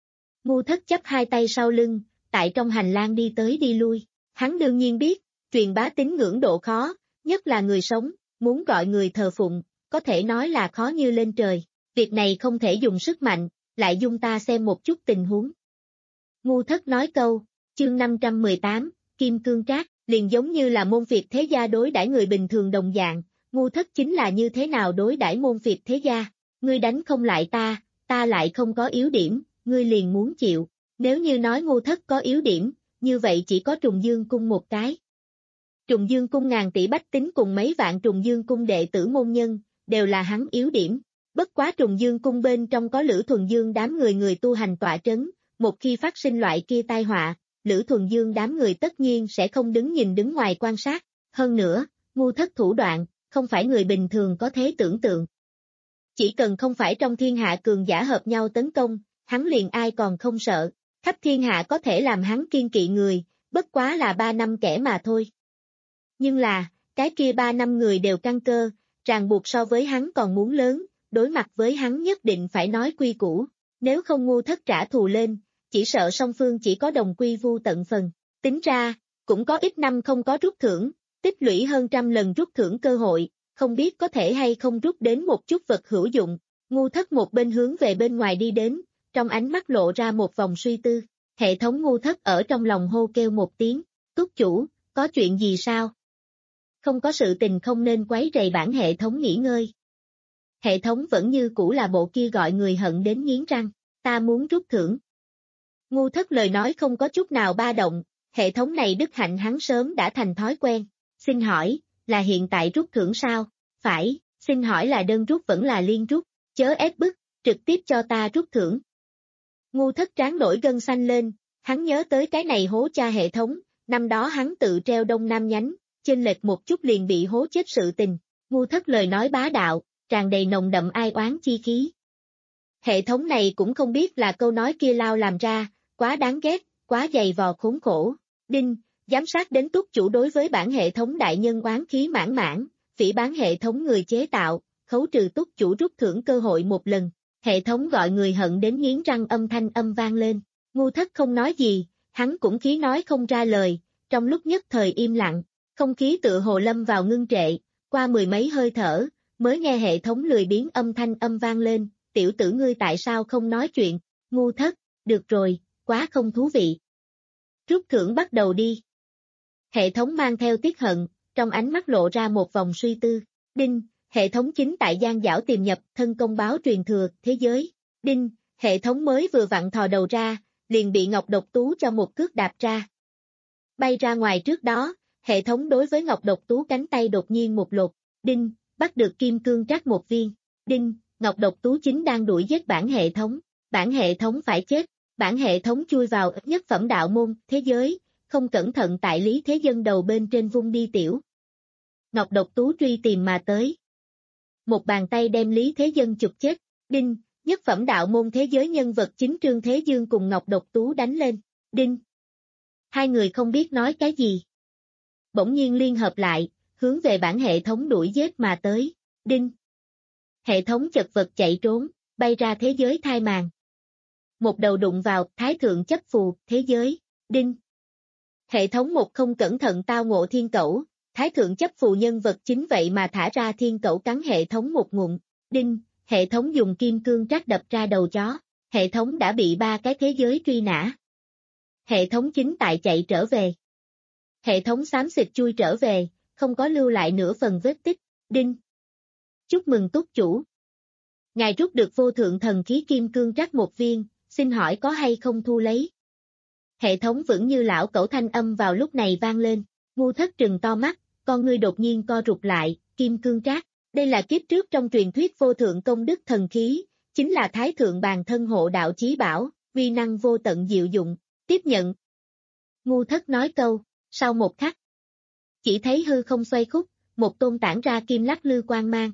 Ngu Thất chấp hai tay sau lưng, tại trong hành lang đi tới đi lui. Hắn đương nhiên biết, truyền bá tín ngưỡng độ khó, nhất là người sống, muốn gọi người thờ phụng, có thể nói là khó như lên trời. Việc này không thể dùng sức mạnh, lại dung ta xem một chút tình huống. Ngu Thất nói câu, chương năm trăm mười tám, Kim Cương Trác, liền giống như là môn phiệt thế gia đối đãi người bình thường đồng dạng, Ngu Thất chính là như thế nào đối đãi môn phiệt thế gia. Ngươi đánh không lại ta, ta lại không có yếu điểm, ngươi liền muốn chịu. Nếu như nói Ngu Thất có yếu điểm, như vậy chỉ có Trùng Dương Cung một cái. Trùng Dương Cung ngàn tỷ bách tính cùng mấy vạn Trùng Dương Cung đệ tử môn nhân, đều là hắn yếu điểm. Bất quá Trùng Dương Cung bên trong có Lữ Thuần Dương đám người người tu hành tọa trấn, một khi phát sinh loại kia tai họa, Lữ Thuần Dương đám người tất nhiên sẽ không đứng nhìn đứng ngoài quan sát. Hơn nữa, Ngu Thất thủ đoạn, không phải người bình thường có thể tưởng tượng. Chỉ cần không phải trong thiên hạ cường giả hợp nhau tấn công, hắn liền ai còn không sợ, khắp thiên hạ có thể làm hắn kiên kỵ người, bất quá là ba năm kẻ mà thôi. Nhưng là, cái kia ba năm người đều căn cơ, ràng buộc so với hắn còn muốn lớn, đối mặt với hắn nhất định phải nói quy củ, nếu không Ngu Thất trả thù lên, chỉ sợ song phương chỉ có đồng quy vu tận phần. Tính ra, cũng có ít năm không có rút thưởng, tích lũy hơn trăm lần rút thưởng cơ hội, không biết có thể hay không rút đến một chút vật hữu dụng. Ngu Thất một bên hướng về bên ngoài đi đến, trong ánh mắt lộ ra một vòng suy tư. Hệ thống Ngu Thất ở trong lòng hô kêu một tiếng, túc chủ, có chuyện gì sao? Không có sự tình không nên quấy rầy bản hệ thống nghỉ ngơi. Hệ thống vẫn như cũ là bộ kia gọi người hận đến nghiến răng, ta muốn rút thưởng. Ngu Thất lời nói không có chút nào ba động, hệ thống này đức hạnh hắn sớm đã thành thói quen. Xin hỏi, là hiện tại rút thưởng sao? Phải, xin hỏi là đơn rút vẫn là liên rút, chớ ép bức, trực tiếp cho ta rút thưởng. Ngu Thất trán nổi gân xanh lên, hắn nhớ tới cái này hố cha hệ thống, năm đó hắn tự treo đông nam nhánh, chênh lệch một chút liền bị hố chết sự tình. Ngu Thất lời nói bá đạo, tràn đầy nồng đậm ai oán chi khí. Hệ thống này cũng không biết là câu nói kia lao làm ra, quá đáng ghét, quá dày vò khốn khổ. Đinh, giám sát đến túc chủ đối với bản hệ thống đại nhân oán khí mãn mãn, phỉ bán hệ thống người chế tạo, khấu trừ túc chủ rút thưởng cơ hội một lần. Hệ thống gọi người hận đến nghiến răng âm thanh âm vang lên. Ngu Thất không nói gì, hắn cũng khí nói không ra lời, trong lúc nhất thời im lặng, không khí tựa hồ lâm vào ngưng trệ, qua mười mấy hơi thở, mới nghe hệ thống lười biếng âm thanh âm vang lên, tiểu tử ngươi tại sao không nói chuyện? Ngu Thất, được rồi, quá không thú vị. Rút thưởng bắt đầu đi. Hệ thống mang theo tiếc hận, trong ánh mắt lộ ra một vòng suy tư. Đinh, hệ thống chính tại gian dảo tìm nhập thân công báo truyền thừa thế giới. Đinh, hệ thống mới vừa vặn thò đầu ra, liền bị Ngọc Độc Tú cho một cước đạp ra. Bay ra ngoài trước đó, hệ thống đối với Ngọc Độc Tú cánh tay đột nhiên một lột. Đinh, bắt được kim cương trắc một viên. Đinh, Ngọc Độc Tú chính đang đuổi giết bản hệ thống. Bản hệ thống phải chết. Bản hệ thống chui vào nhất phẩm đạo môn thế giới, không cẩn thận tại Lý Thế Dân đầu bên trên vung đi tiểu. Ngọc Độc Tú truy tìm mà tới. Một bàn tay đem Lý Thế Dân chụp chết. Đinh, nhất phẩm đạo môn thế giới nhân vật chính Trương Thế Dương cùng Ngọc Độc Tú đánh lên. Đinh. Hai người không biết nói cái gì. Bỗng nhiên liên hợp lại, hướng về bản hệ thống đuổi giết mà tới. Đinh. Hệ thống chật vật chạy trốn, bay ra thế giới thai màng. Một đầu đụng vào Thái Thượng chấp phù thế giới. Đinh. Hệ thống một không cẩn thận tao ngộ thiên cẩu, Thái Thượng chấp phù nhân vật chính vậy mà thả ra thiên cẩu cắn hệ thống một ngụm. Đinh. Hệ thống dùng kim cương trắc đập ra đầu chó. Hệ thống đã bị ba cái thế giới truy nã. Hệ thống chính tại chạy trở về. Hệ thống xám xịt chui trở về, không có lưu lại nửa phần vết tích. Đinh. Chúc mừng túc chủ. Ngài rút được vô thượng thần khí kim cương trắc một viên, xin hỏi có hay không thu lấy. Hệ thống vững như lão cẩu thanh âm vào lúc này vang lên. Ngu Thất trừng to mắt, con ngươi đột nhiên co rụt lại, kim cương trác. Đây là kiếp trước trong truyền thuyết vô thượng công đức thần khí, chính là Thái Thượng bàn thân hộ đạo chí bảo, uy năng vô tận diệu dụng. Tiếp nhận. Ngu Thất nói câu, sau một khắc. Chỉ thấy hư không xoay khúc, một tôn tản ra kim lắc lư quang mang.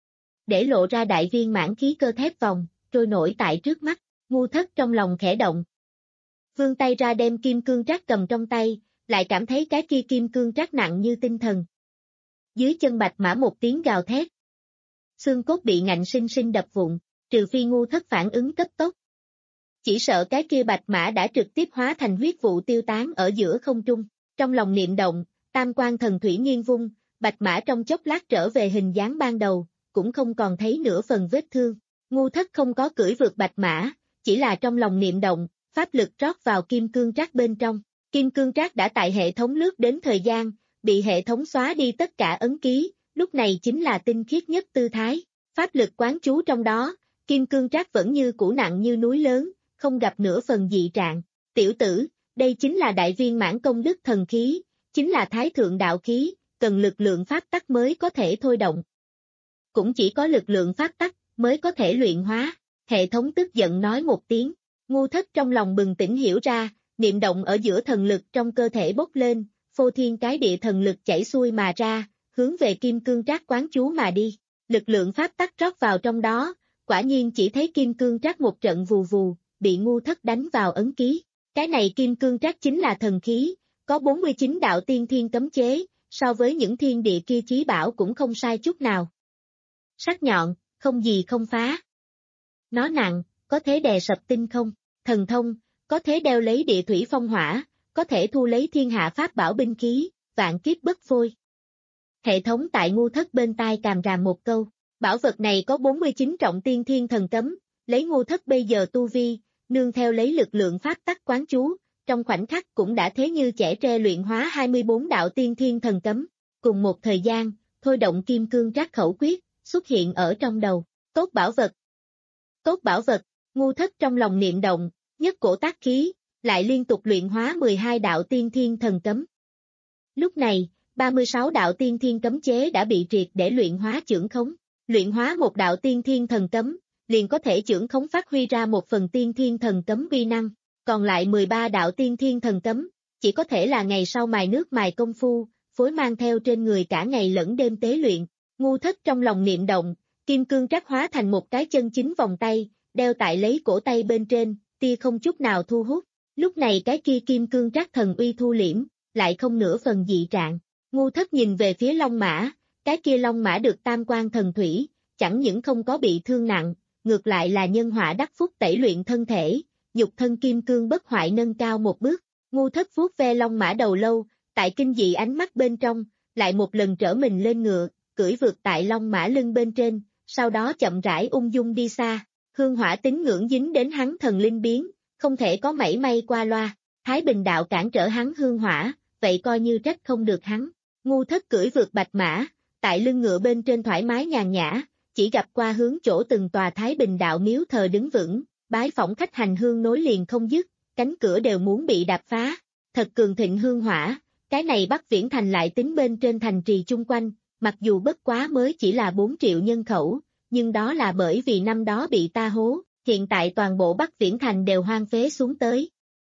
Để lộ ra đại viên mãn khí cơ thép vòng, trôi nổi tại trước mắt. Ngu Thất trong lòng khẽ động. Vươn tay ra đem kim cương trắc cầm trong tay, lại cảm thấy cái kia kim cương trắc nặng như tinh thần. Dưới chân bạch mã một tiếng gào thét. Xương cốt bị ngạnh sinh sinh đập vụn, trừ phi Ngu Thất phản ứng cấp tốc. Chỉ sợ cái kia bạch mã đã trực tiếp hóa thành huyết vụ tiêu tán ở giữa không trung. Trong lòng niệm động, tam quan thần thủy nghiêng vung, bạch mã trong chốc lát trở về hình dáng ban đầu, cũng không còn thấy nửa phần vết thương. Ngu Thất không có cưỡi vượt bạch mã, chỉ là trong lòng niệm động, pháp lực rót vào kim cương trác bên trong. Kim cương trác đã tại hệ thống lướt đến thời gian, bị hệ thống xóa đi tất cả ấn ký, lúc này chính là tinh khiết nhất tư thái. Pháp lực quán chú trong đó, kim cương trác vẫn như cũ nặng như núi lớn, không gặp nửa phần dị trạng. Tiểu tử, đây chính là đại viên mãn công đức thần khí, chính là Thái Thượng đạo khí, cần lực lượng pháp tắc mới có thể thôi động. Cũng chỉ có lực lượng pháp tắc mới có thể luyện hóa. Hệ thống tức giận nói một tiếng. Ngu Thất trong lòng bừng tỉnh hiểu ra, niệm động ở giữa thần lực trong cơ thể bốc lên, phô thiên cái địa thần lực chảy xuôi mà ra, hướng về kim cương trác quán chú mà đi. lực lượng pháp tắc rót vào trong đó, quả nhiên chỉ thấy kim cương trác một trận vù vù, bị ngu thất đánh vào ấn ký. Cái này kim cương trác chính là thần khí, có bốn mươi chín đạo tiên thiên cấm chế, so với những thiên địa kia chí bảo cũng không sai chút nào. Sắc nhọn, không gì không phá. Nó nặng, có thể đè sập tinh không, thần thông, có thể đeo lấy địa thủy phong hỏa, có thể thu lấy thiên hạ pháp bảo binh khí, vạn kiếp bất phôi. Hệ thống tại ngu thất bên tai càm ràm một câu, bảo vật này có bốn mươi chín trọng tiên thiên thần cấm, lấy ngu thất bây giờ tu vi, nương theo lấy lực lượng pháp tắc quán chú, trong khoảnh khắc cũng đã thế như chẻ tre luyện hóa hai mươi bốn đạo tiên thiên thần cấm. Cùng một thời gian, thôi động kim cương trác khẩu quyết, xuất hiện ở trong đầu, tốt bảo vật. Tốt bảo vật, ngu thất trong lòng niệm động, nhất cổ tác khí, lại liên tục luyện hóa mười hai đạo tiên thiên thần cấm. Lúc này, ba mươi sáu đạo tiên thiên cấm chế đã bị triệt để luyện hóa chưởng khống, luyện hóa một đạo tiên thiên thần cấm, liền có thể chưởng khống phát huy ra một phần tiên thiên thần cấm uy năng, còn lại mười ba đạo tiên thiên thần cấm, chỉ có thể là ngày sau mài nước mài công phu, phối mang theo trên người cả ngày lẫn đêm tế luyện. Ngu thất trong lòng niệm động, kim cương trác hóa thành một cái chân chính vòng tay, đeo tại lấy cổ tay bên trên, tia không chút nào thu hút. Lúc này cái kia kim cương trác thần uy thu liễm, lại không nửa phần dị trạng. Ngu thất nhìn về phía long mã, cái kia long mã được tam quan thần thủy, chẳng những không có bị thương nặng, ngược lại là nhân họa đắc phúc tẩy luyện thân thể, nhục thân kim cương bất hoại nâng cao một bước. Ngu thất vuốt ve long mã đầu lâu, tại kinh dị ánh mắt bên trong, lại một lần trở mình lên ngựa, cưỡi vượt tại long mã lưng bên trên, sau đó chậm rãi ung dung đi xa. Hương hỏa tín ngưỡng dính đến hắn thần linh biến, không thể có mảy may qua loa. Thái Bình đạo cản trở hắn hương hỏa, vậy coi như trách không được hắn. Ngu thất cưỡi vượt bạch mã, tại lưng ngựa bên trên thoải mái nhàn nhã, chỉ gặp qua hướng chỗ từng tòa Thái Bình đạo miếu thờ đứng vững, bái phỏng khách hành hương nối liền không dứt, cánh cửa đều muốn bị đạp phá. Thật cường thịnh hương hỏa, cái này Bắc Viễn Thành lại tính bên trên thành trì chung quanh, mặc dù bất quá mới chỉ là bốn triệu nhân khẩu, nhưng đó là bởi vì năm đó bị ta hố, hiện tại toàn bộ Bắc Viễn Thành đều hoang phế xuống tới.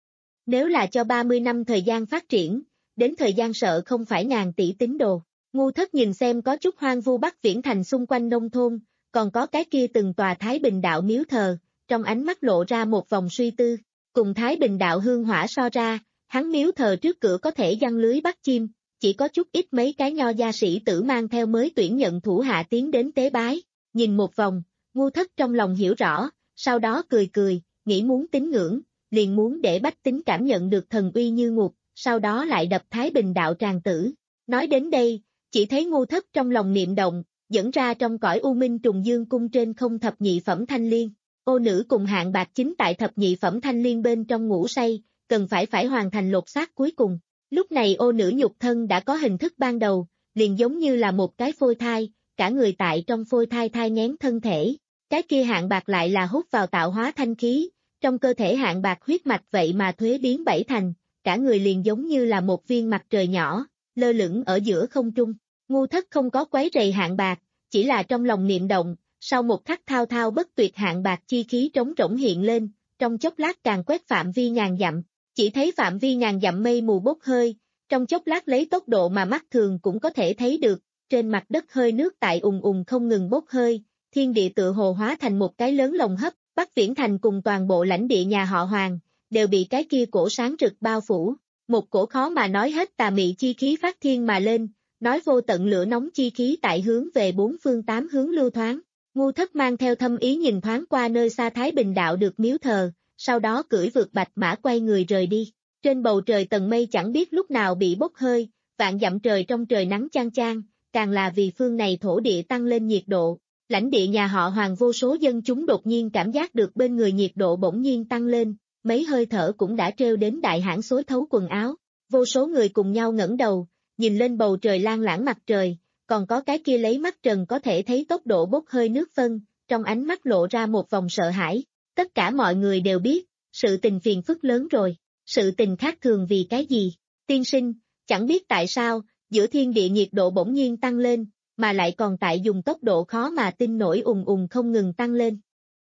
Nếu là cho ba mươi năm thời gian phát triển, đến thời gian sợ không phải ngàn tỷ tín đồ. Ngu thất nhìn xem có chút hoang vu Bắc Viễn Thành xung quanh nông thôn, còn có cái kia từng tòa Thái Bình đạo miếu thờ, trong ánh mắt lộ ra một vòng suy tư. Cùng Thái Bình đạo hương hỏa so ra, hắn miếu thờ trước cửa có thể giăng lưới bắt chim, chỉ có chút ít mấy cái nho gia sĩ tử mang theo mới tuyển nhận thủ hạ tiến đến tế bái. Nhìn một vòng, ngu thất trong lòng hiểu rõ, sau đó cười cười, nghĩ muốn tín ngưỡng, liền muốn để bách tính cảm nhận được thần uy như ngục, sau đó lại đập Thái Bình đạo tràng tử. Nói đến đây, chỉ thấy ngu thất trong lòng niệm động, dẫn ra trong cõi u minh trùng dương cung trên không thập nhị phẩm thanh liên. Ô nữ cùng hạng bạc chính tại thập nhị phẩm thanh liên bên trong ngủ say, cần phải phải hoàn thành lột xác cuối cùng. Lúc này ô nữ nhục thân đã có hình thức ban đầu, liền giống như là một cái phôi thai, cả người tại trong phôi thai thai nghén thân thể. Cái kia hạng bạc lại là hút vào tạo hóa thanh khí, trong cơ thể hạng bạc huyết mạch vậy mà thuế biến bảy thành, cả người liền giống như là một viên mặt trời nhỏ, lơ lửng ở giữa không trung. Ngu thất không có quấy rầy hạng bạc, chỉ là trong lòng niệm động, sau một khắc thao thao bất tuyệt hạng bạc chi khí trống rỗng hiện lên, trong chốc lát càng quét phạm vi ngàn dặm, chỉ thấy phạm vi ngàn dặm mây mù bốc hơi, trong chốc lát lấy tốc độ mà mắt thường cũng có thể thấy được, trên mặt đất hơi nước tại ùng ùng không ngừng bốc hơi, thiên địa tựa hồ hóa thành một cái lớn lồng hấp, Bắc Viễn Thành cùng toàn bộ lãnh địa nhà họ Hoàng, đều bị cái kia cổ sáng rực bao phủ, một cổ khó mà nói hết tà mị chi khí phát thiên mà lên, nói vô tận lửa nóng chi khí tại hướng về bốn phương tám hướng lưu thoáng. Ngu thất mang theo thâm ý nhìn thoáng qua nơi xa Thái Bình đạo được miếu thờ, sau đó cưỡi vượt bạch mã quay người rời đi. Trên bầu trời tầng mây chẳng biết lúc nào bị bốc hơi, vạn dặm trời trong trời nắng chang chang, càng là vì phương này thổ địa tăng lên nhiệt độ. Lãnh địa nhà họ Hoàng vô số dân chúng đột nhiên cảm giác được bên người nhiệt độ bỗng nhiên tăng lên, mấy hơi thở cũng đã treo đến đại hãn xối thấu quần áo. Vô số người cùng nhau ngẩng đầu, nhìn lên bầu trời lang lãng mặt trời, còn có cái kia lấy mắt trần có thể thấy tốc độ bốc hơi nước phân, trong ánh mắt lộ ra một vòng sợ hãi. Tất cả mọi người đều biết, sự tình phiền phức lớn rồi, sự tình khác thường vì cái gì? Tiên sinh, chẳng biết tại sao, giữa thiên địa nhiệt độ bỗng nhiên tăng lên, mà lại còn tại dùng tốc độ khó mà tin nổi ùng ùng không ngừng tăng lên.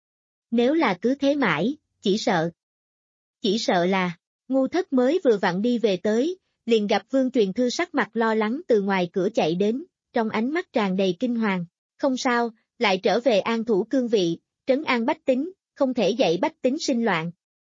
Nếu là cứ thế mãi, chỉ sợ. Chỉ sợ là, ngu thất mới vừa vặn đi về tới, liền gặp Vương Truyền Thư sắc mặt lo lắng từ ngoài cửa chạy đến, trong ánh mắt tràn đầy kinh hoàng. Không sao, lại trở về an thủ cương vị, trấn an bách tính, không thể dạy bách tính sinh loạn.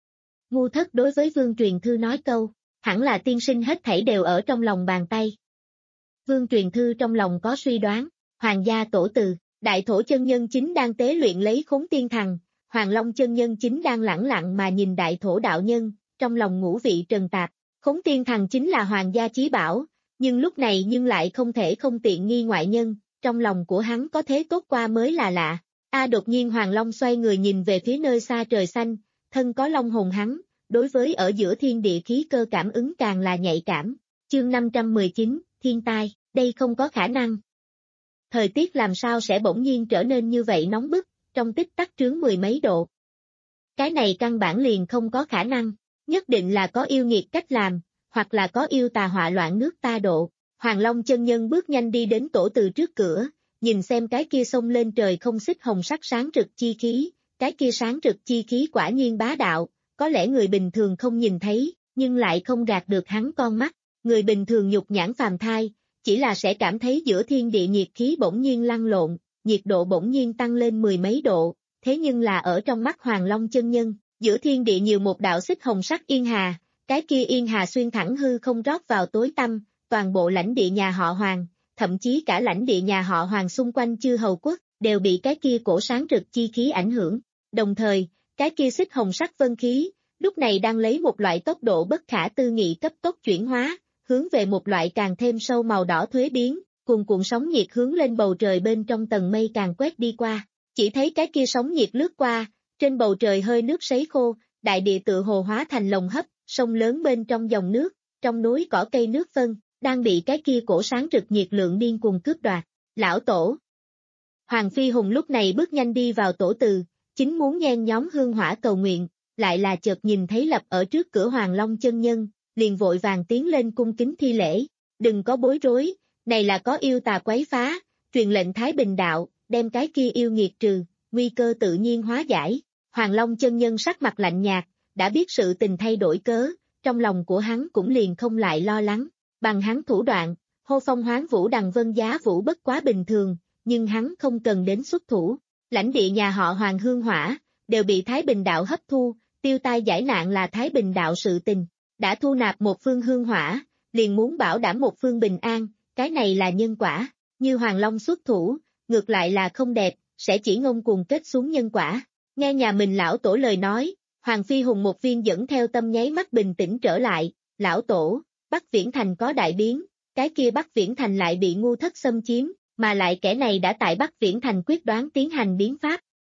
Ngu Thất đối với Vương Truyền Thư nói câu, hẳn là tiên sinh hết thảy đều ở trong lòng bàn tay. Vương Truyền Thư trong lòng có suy đoán, hoàng gia tổ từ, đại thổ chân nhân chính đang tế luyện lấy khốn tiên thằng, Hoàng Long chân nhân chính đang lẳng lặng mà nhìn đại thổ đạo nhân, trong lòng ngũ vị trần tạp, khốn tiên thằng chính là hoàng gia chí bảo, nhưng lúc này nhưng lại không thể không tiện nghi ngoại nhân, trong lòng của hắn có thế tốt qua mới là lạ. A đột nhiên Hoàng Long xoay người nhìn về phía nơi xa trời xanh, thân có long hồn hắn, đối với ở giữa thiên địa khí cơ cảm ứng càng là nhạy cảm. Chương năm trăm mười chín, Thiên tai, đây không có khả năng. Thời tiết làm sao sẽ bỗng nhiên trở nên như vậy nóng bức, trong tích tắc trướng mười mấy độ. Cái này căn bản liền không có khả năng, nhất định là có yêu nghiệt cách làm, hoặc là có yêu tà họa loạn nước ta độ. Hoàng Long chân nhân bước nhanh đi đến tổ từ trước cửa, nhìn xem cái kia xông lên trời không xích hồng sắc sáng rực chi khí, cái kia sáng rực chi khí quả nhiên bá đạo, có lẽ người bình thường không nhìn thấy, nhưng lại không gạt được hắn con mắt, người bình thường nhục nhãn phàm thai, chỉ là sẽ cảm thấy giữa thiên địa nhiệt khí bỗng nhiên lăn lộn, nhiệt độ bỗng nhiên tăng lên mười mấy độ, thế nhưng là ở trong mắt Hoàng Long chân nhân, giữa thiên địa nhiều một đạo xích hồng sắc yên hà, cái kia yên hà xuyên thẳng hư không rót vào tối tăm, toàn bộ lãnh địa nhà họ Hoàng, thậm chí cả lãnh địa nhà họ Hoàng xung quanh chư hầu quốc, đều bị cái kia cổ sáng rực chi khí ảnh hưởng. Đồng thời, cái kia xích hồng sắc vân khí, lúc này đang lấy một loại tốc độ bất khả tư nghị cấp tốc chuyển hóa, hướng về một loại càng thêm sâu màu đỏ thuế biến, cùng cuộn sóng nhiệt hướng lên bầu trời bên trong tầng mây càng quét đi qua. Chỉ thấy cái kia sóng nhiệt lướt qua, trên bầu trời hơi nước sấy khô, đại địa tự hồ hóa thành lồng hấp, sông lớn bên trong dòng nước, trong núi cỏ cây nước phân, đang bị cái kia cổ sáng rực nhiệt lượng điên cuồng cướp đoạt. Lão tổ Hoàng Phi Hùng lúc này bước nhanh đi vào tổ từ, chính muốn nhen nhóm hương hỏa cầu nguyện, lại là chợt nhìn thấy lập ở trước cửa Hoàng Long chân nhân, liền vội vàng tiến lên cung kính thi lễ. Đừng có bối rối, này là có yêu tà quấy phá, truyền lệnh Thái Bình đạo, đem cái kia yêu nghiệt trừ, nguy cơ tự nhiên hóa giải. Hoàng Long chân nhân sắc mặt lạnh nhạt, đã biết sự tình thay đổi cớ, trong lòng của hắn cũng liền không lại lo lắng. Bằng hắn thủ đoạn, hô phong hoán vũ đằng vân giá vũ bất quá bình thường, nhưng hắn không cần đến xuất thủ. Lãnh địa nhà họ Hoàng hương hỏa, đều bị Thái Bình đạo hấp thu, tiêu tai giải nạn là Thái Bình đạo sự tình. Đã thu nạp một phương hương hỏa, liền muốn bảo đảm một phương bình an, cái này là nhân quả. Như Hoàng Long xuất thủ, ngược lại là không đẹp, sẽ chỉ ngông cuồng kết xuống nhân quả. Nghe nhà mình lão tổ lời nói, Hoàng Phi Hùng một viên dẫn theo tâm nháy mắt bình tĩnh trở lại. Lão tổ, Bắc Viễn Thành có đại biến, cái kia Bắc Viễn Thành lại bị Ngu Thất xâm chiếm, mà lại kẻ này đã tại Bắc Viễn Thành quyết đoán tiến hành biến pháp.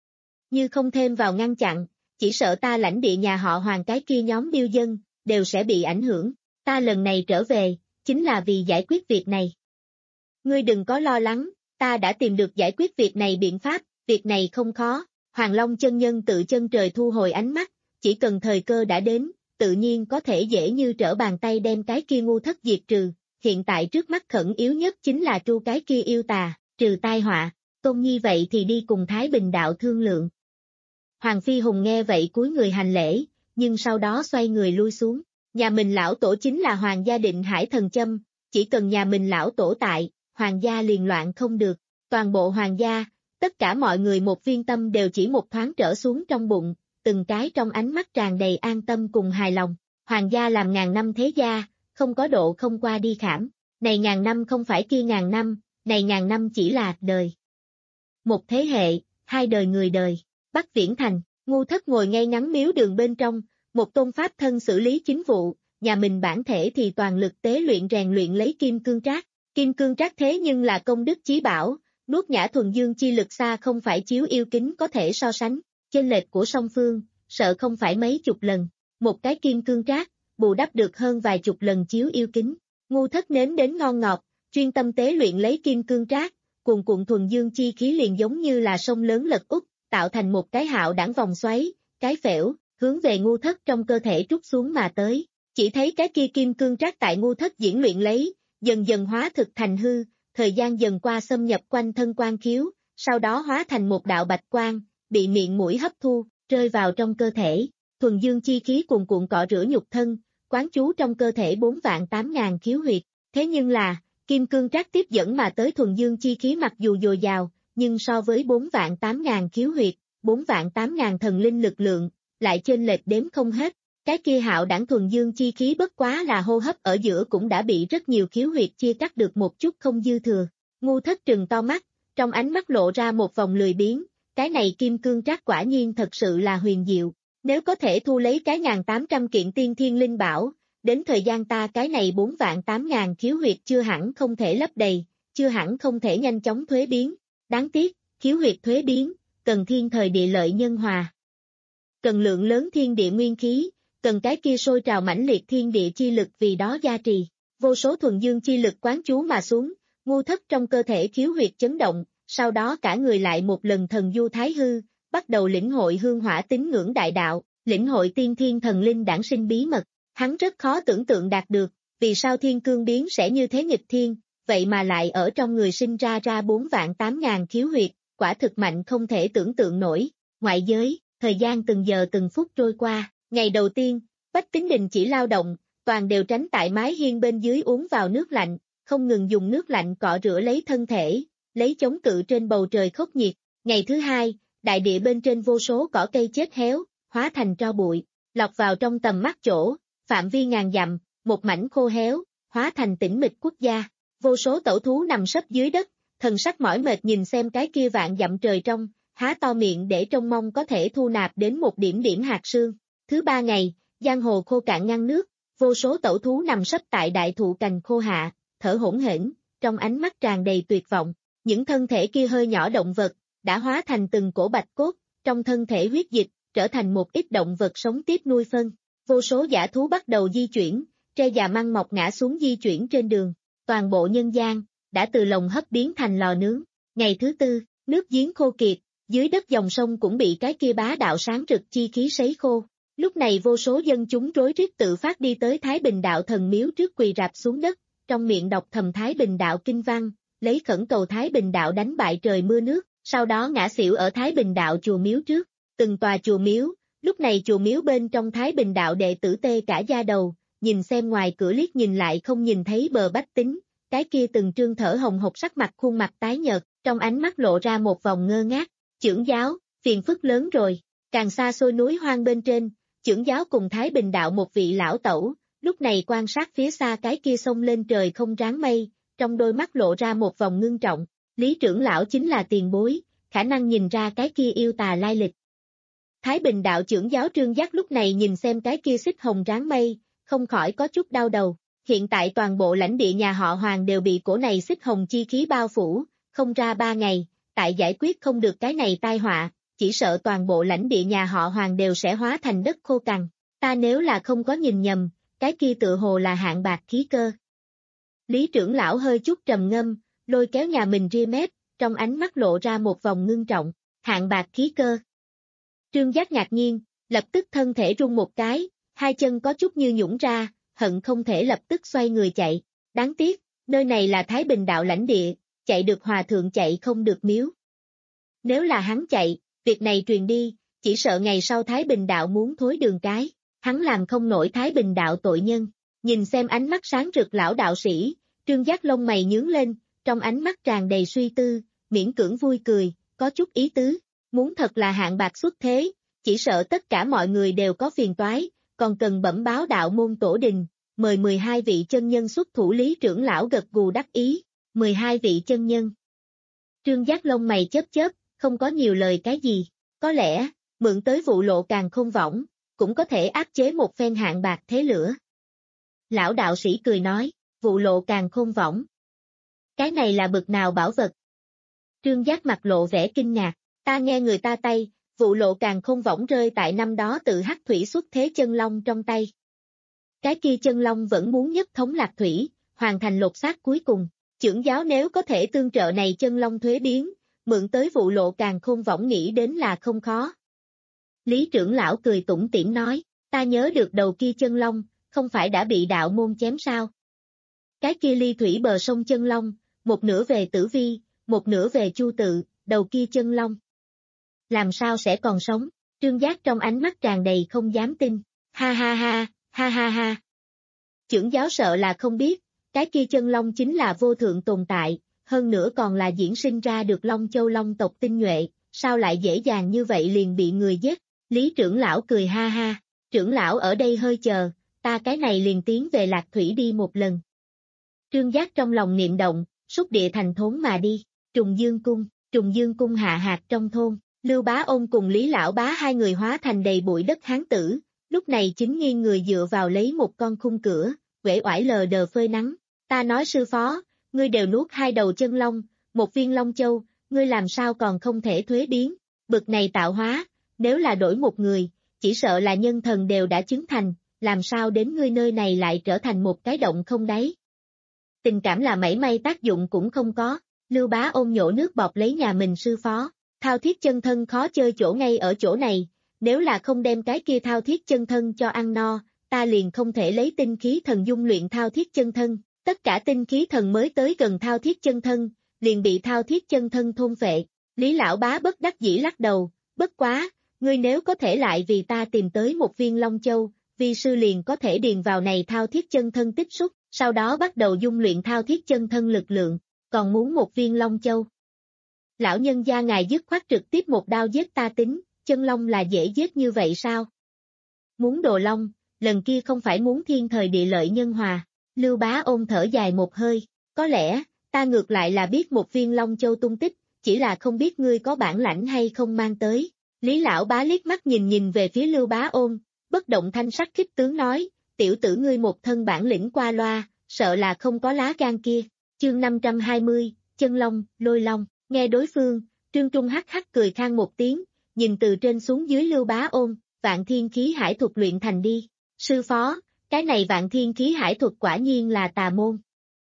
Như không thêm vào ngăn chặn, chỉ sợ ta lãnh địa nhà họ Hoàng cái kia nhóm điêu dân, đều sẽ bị ảnh hưởng. Ta lần này trở về, chính là vì giải quyết việc này. Ngươi đừng có lo lắng, ta đã tìm được giải quyết việc này biện pháp, việc này không khó. Hoàng Long chân nhân tự chân trời thu hồi ánh mắt, chỉ cần thời cơ đã đến, tự nhiên có thể dễ như trở bàn tay đem cái kia Ngu Thất diệt trừ. Hiện tại trước mắt khẩn yếu nhất chính là tru cái kia yêu tà, trừ tai họa. Tôn Nhi vậy thì đi cùng Thái Bình đạo thương lượng. Hoàng Phi Hùng nghe vậy cúi người hành lễ, nhưng sau đó xoay người lui xuống. Nhà mình lão tổ chính là Hoàng gia Định Hải Thần Châm, chỉ cần nhà mình lão tổ tại, Hoàng gia liền loạn không được. Toàn bộ Hoàng gia, tất cả mọi người một viên tâm đều chỉ một thoáng trở xuống trong bụng, từng cái trong ánh mắt tràn đầy an tâm cùng hài lòng. Hoàng gia làm ngàn năm thế gia, không có độ không qua đi khảm. Này ngàn năm không phải kia ngàn năm, này ngàn năm chỉ là đời. Một thế hệ, hai đời người đời. Bắc Viễn Thành, Ngu Thất ngồi ngay ngắn miếu đường bên trong, một tôn pháp thân xử lý chính vụ, nhà mình bản thể thì toàn lực tế luyện rèn luyện lấy kim cương trác. Kim cương trác thế nhưng là công đức chí bảo, nuốt nhã thuần dương chi lực xa không phải chiếu yêu kính có thể so sánh, chênh lệch của song phương, sợ không phải mấy chục lần. Một cái kim cương trác, bù đắp được hơn vài chục lần chiếu yêu kính. Ngu Thất nếm đến ngon ngọt, chuyên tâm tế luyện lấy kim cương trác, cuồn cuộn thuần dương chi khí liền giống như là sông lớn lật úp, tạo thành một cái hạo đẳng vòng xoáy, cái phễu, hướng về Ngu Thất trong cơ thể trút xuống mà tới. Chỉ thấy cái kia kim cương trác tại Ngu Thất diễn luyện lấy, dần dần hóa thực thành hư, thời gian dần qua xâm nhập quanh thân quan khiếu, sau đó hóa thành một đạo bạch quang, bị miệng mũi hấp thu, rơi vào trong cơ thể. Thuần dương chi khí cuồn cuộn cọ rửa nhục thân, quán chú trong cơ thể bốn vạn tám ngàn khiếu huyệt. Thế nhưng là, kim cương trác tiếp dẫn mà tới thuần dương chi khí mặc dù dồi dào, nhưng so với bốn vạn tám ngàn khiếu huyệt, bốn vạn tám ngàn thần linh lực lượng, lại chênh lệch đếm không hết. Cái kia hạo đảng thuần dương chi khí bất quá là hô hấp ở giữa cũng đã bị rất nhiều khiếu huyệt chia cắt được một chút không dư thừa. Ngu Thất trừng to mắt, trong ánh mắt lộ ra một vòng lười biếng, cái này kim cương trác quả nhiên thật sự là huyền diệu. Nếu có thể thu lấy cái ngàn tám trăm kiện tiên thiên linh bảo, đến thời gian ta cái này bốn vạn tám ngàn khiếu huyệt chưa hẳn không thể lấp đầy, chưa hẳn không thể nhanh chóng thuế biến. Đáng tiếc, khiếu huyệt thuế biến, cần thiên thời địa lợi nhân hòa. Cần lượng lớn thiên địa nguyên khí, cần cái kia sôi trào mãnh liệt thiên địa chi lực vì đó gia trì. Vô số thuần dương chi lực quán chú mà xuống, Ngu Thất trong cơ thể khiếu huyệt chấn động, sau đó cả người lại một lần thần du thái hư, bắt đầu lĩnh hội hương hỏa tín ngưỡng đại đạo, lĩnh hội tiên thiên thần linh đản sinh bí mật. Hắn rất khó tưởng tượng đạt được, vì sao thiên cương biến sẽ như thế nghịch thiên, vậy mà lại ở trong người sinh ra ra bốn vạn tám ngàn khiếu huyệt, quả thực mạnh không thể tưởng tượng nổi. Ngoại giới, thời gian từng giờ từng phút trôi qua, ngày đầu tiên, Bách Tính Đình chỉ lao động, toàn đều tránh tại mái hiên bên dưới uống vào nước lạnh, không ngừng dùng nước lạnh cọ rửa lấy thân thể, lấy chống cự trên bầu trời khốc nhiệt. Ngày thứ hai, đại địa bên trên vô số cỏ cây chết héo, hóa thành tro bụi, lọt vào trong tầm mắt chỗ, phạm vi ngàn dặm, một mảnh khô héo, hóa thành tĩnh mịch quốc gia. Vô số tẩu thú nằm sấp dưới đất, thần sắc mỏi mệt nhìn xem cái kia vạn dặm trời trong, há to miệng để trông mong có thể thu nạp đến một điểm điểm hạt sương. Thứ ba ngày, giang hồ khô cạn ngăn nước, vô số tẩu thú nằm sấp tại đại thụ cành khô hạ, thở hổn hển, trong ánh mắt tràn đầy tuyệt vọng. Những thân thể kia hơi nhỏ động vật, đã hóa thành từng cổ bạch cốt, trong thân thể huyết dịch, trở thành một ít động vật sống tiếp nuôi phân. Vô số dã thú bắt đầu di chuyển, tre già măng mọc ngã xuống di chuyển trên đường. Toàn bộ nhân gian, đã từ lồng hấp biến thành lò nướng. Ngày thứ tư, nước giếng khô kiệt, dưới đất dòng sông cũng bị cái kia bá đạo sáng rực chi khí sấy khô. Lúc này vô số dân chúng rối rít tự phát đi tới Thái Bình Đạo thần miếu trước quỳ rạp xuống đất, trong miệng đọc thầm Thái Bình Đạo kinh văn, lấy khẩn cầu Thái Bình Đạo đánh bại trời mưa nước, sau đó ngã xỉu ở Thái Bình Đạo chùa miếu trước. Từng tòa chùa miếu, lúc này chùa miếu bên trong Thái Bình Đạo đệ tử tê cả da đầu, nhìn xem ngoài cửa liếc nhìn lại không nhìn thấy bờ bách tính, cái kia từng trương thở hồng hộc sắc mặt khuôn mặt tái nhợt, trong ánh mắt lộ ra một vòng ngơ ngác. Chưởng giáo, phiền phức lớn rồi. Càng xa xôi núi hoang bên trên, chưởng giáo cùng Thái Bình Đạo một vị lão tẩu, lúc này quan sát phía xa cái kia sông lên trời không ráng mây, trong đôi mắt lộ ra một vòng ngưng trọng. Lý trưởng lão chính là tiền bối, khả năng nhìn ra cái kia yêu tà lai lịch. Thái Bình Đạo chưởng giáo Trương Giác lúc này nhìn xem cái kia xích hồng ráng mây, không khỏi có chút đau đầu. Hiện tại toàn bộ lãnh địa nhà họ Hoàng đều bị cổ này xích hồng chi khí bao phủ, không ra ba ngày, tại giải quyết không được cái này tai họa, chỉ sợ toàn bộ lãnh địa nhà họ Hoàng đều sẽ hóa thành đất khô cằn. Ta nếu là không có nhìn nhầm, cái kia tựa hồ là hạng bạc khí cơ. Lý trưởng lão hơi chút trầm ngâm, lôi kéo nhà mình ria mép, trong ánh mắt lộ ra một vòng ngưng trọng. Hạng bạc khí cơ. Trương Giác ngạc nhiên, lập tức thân thể rung một cái, hai chân có chút như nhũn ra, hận không thể lập tức xoay người chạy. Đáng tiếc, nơi này là Thái Bình Đạo lãnh địa, chạy được hòa thượng chạy không được miếu. Nếu là hắn chạy, việc này truyền đi, chỉ sợ ngày sau Thái Bình Đạo muốn thối đường cái, hắn làm không nổi Thái Bình Đạo tội nhân. Nhìn xem ánh mắt sáng rực lão đạo sĩ, Trương Giác lông mày nhướng lên, trong ánh mắt tràn đầy suy tư, miễn cưỡng vui cười, có chút ý tứ. Muốn thật là hạng bạc xuất thế, chỉ sợ tất cả mọi người đều có phiền toái, còn cần bẩm báo đạo môn tổ đình, mời mười hai vị chân nhân xuất thủ. Lý trưởng lão gật gù đắc ý, mười hai vị chân nhân. Trương Giác lông mày chớp chớp, không có nhiều lời cái gì, có lẽ, mượn tới vụ lộ càng không võng, cũng có thể áp chế một phen hạng bạc thế lửa. Lão đạo sĩ cười nói, vụ lộ càng không võng. Cái này là bực nào bảo vật? Trương Giác mặt lộ vẻ kinh ngạc, ta nghe người ta tay, vụ lộ càng không võng rơi tại năm đó tự hắc thủy xuất thế chân long trong tay. Cái kia chân long vẫn muốn nhất thống lạc thủy, hoàn thành lột xác cuối cùng. Chưởng giáo nếu có thể tương trợ này chân long thuế biến, mượn tới vụ lộ càng không võng nghĩ đến là không khó. Lý trưởng lão cười tủm tỉm nói, ta nhớ được đầu kia chân long, không phải đã bị đạo môn chém sao? Cái kia ly thủy bờ sông chân long, một nửa về Tử Vi, một nửa về Chu Tự, đầu kia chân long. Làm sao sẽ còn sống? Trương Giác trong ánh mắt tràn đầy không dám tin, ha ha ha, ha ha ha. Chưởng giáo sợ là không biết, cái kia chân long chính là vô thượng tồn tại, hơn nữa còn là diễn sinh ra được Long Châu Long tộc tinh nhuệ, sao lại dễ dàng như vậy liền bị người giết? Lý trưởng lão cười ha ha, trưởng lão ở đây hơi chờ, ta cái này liền tiến về Lạc Thủy đi một lần. Trương Giác trong lòng niệm động, xúc địa thành thốn mà đi, Trùng Dương Cung, Trùng Dương Cung hạ hạt trong thôn, Lưu Bá Ôn cùng Lý Lão Bá hai người hóa thành đầy bụi đất hán tử, lúc này chính nghiêng người dựa vào lấy một con khung cửa, uể oải lờ đờ phơi nắng. Ta nói sư phó, ngươi đều nuốt hai đầu chân long, một viên long châu, ngươi làm sao còn không thể thuế biến, bực này tạo hóa, nếu là đổi một người, chỉ sợ là nhân thần đều đã chứng thành, làm sao đến ngươi nơi này lại trở thành một cái động không đáy. Tình cảm là mảy may tác dụng cũng không có, Lưu Bá Ôn nhổ nước bọt lấy nhà mình sư phó, thao thiết chân thân khó chơi chỗ ngay ở chỗ này, nếu là không đem cái kia thao thiết chân thân cho ăn no, ta liền không thể lấy tinh khí thần dung luyện thao thiết chân thân, tất cả tinh khí thần mới tới gần thao thiết chân thân, liền bị thao thiết chân thân thôn phệ. Lý Lão Bá bất đắc dĩ lắc đầu, bất quá, ngươi nếu có thể lại vì ta tìm tới một viên Long Châu, vi sư liền có thể điền vào này thao thiết chân thân tích xúc, sau đó bắt đầu dung luyện thao thiết chân thân lực lượng, còn muốn một viên Long Châu. Lão nhân gia ngài dứt khoát trực tiếp một đao giết ta tính, chân long là dễ giết như vậy sao? Muốn đồ long, lần kia không phải muốn thiên thời địa lợi nhân hòa, Lưu Bá Ôn thở dài một hơi, có lẽ, ta ngược lại là biết một viên Long Châu tung tích, chỉ là không biết ngươi có bản lãnh hay không mang tới. Lý Lão Bá liếc mắt nhìn nhìn về phía Lưu Bá Ôn, bất động thanh sắc khích tướng nói, tiểu tử ngươi một thân bản lĩnh qua loa, sợ là không có lá gan kia. Chương năm trăm hai mươi, chân long, lôi long, nghe đối phương, Trương Trung hắc hắc cười khang một tiếng, nhìn từ trên xuống dưới Lưu Bá Ôn, vạn thiên khí hải thuật luyện thành đi. Sư phó, cái này vạn thiên khí hải thuật quả nhiên là tà môn.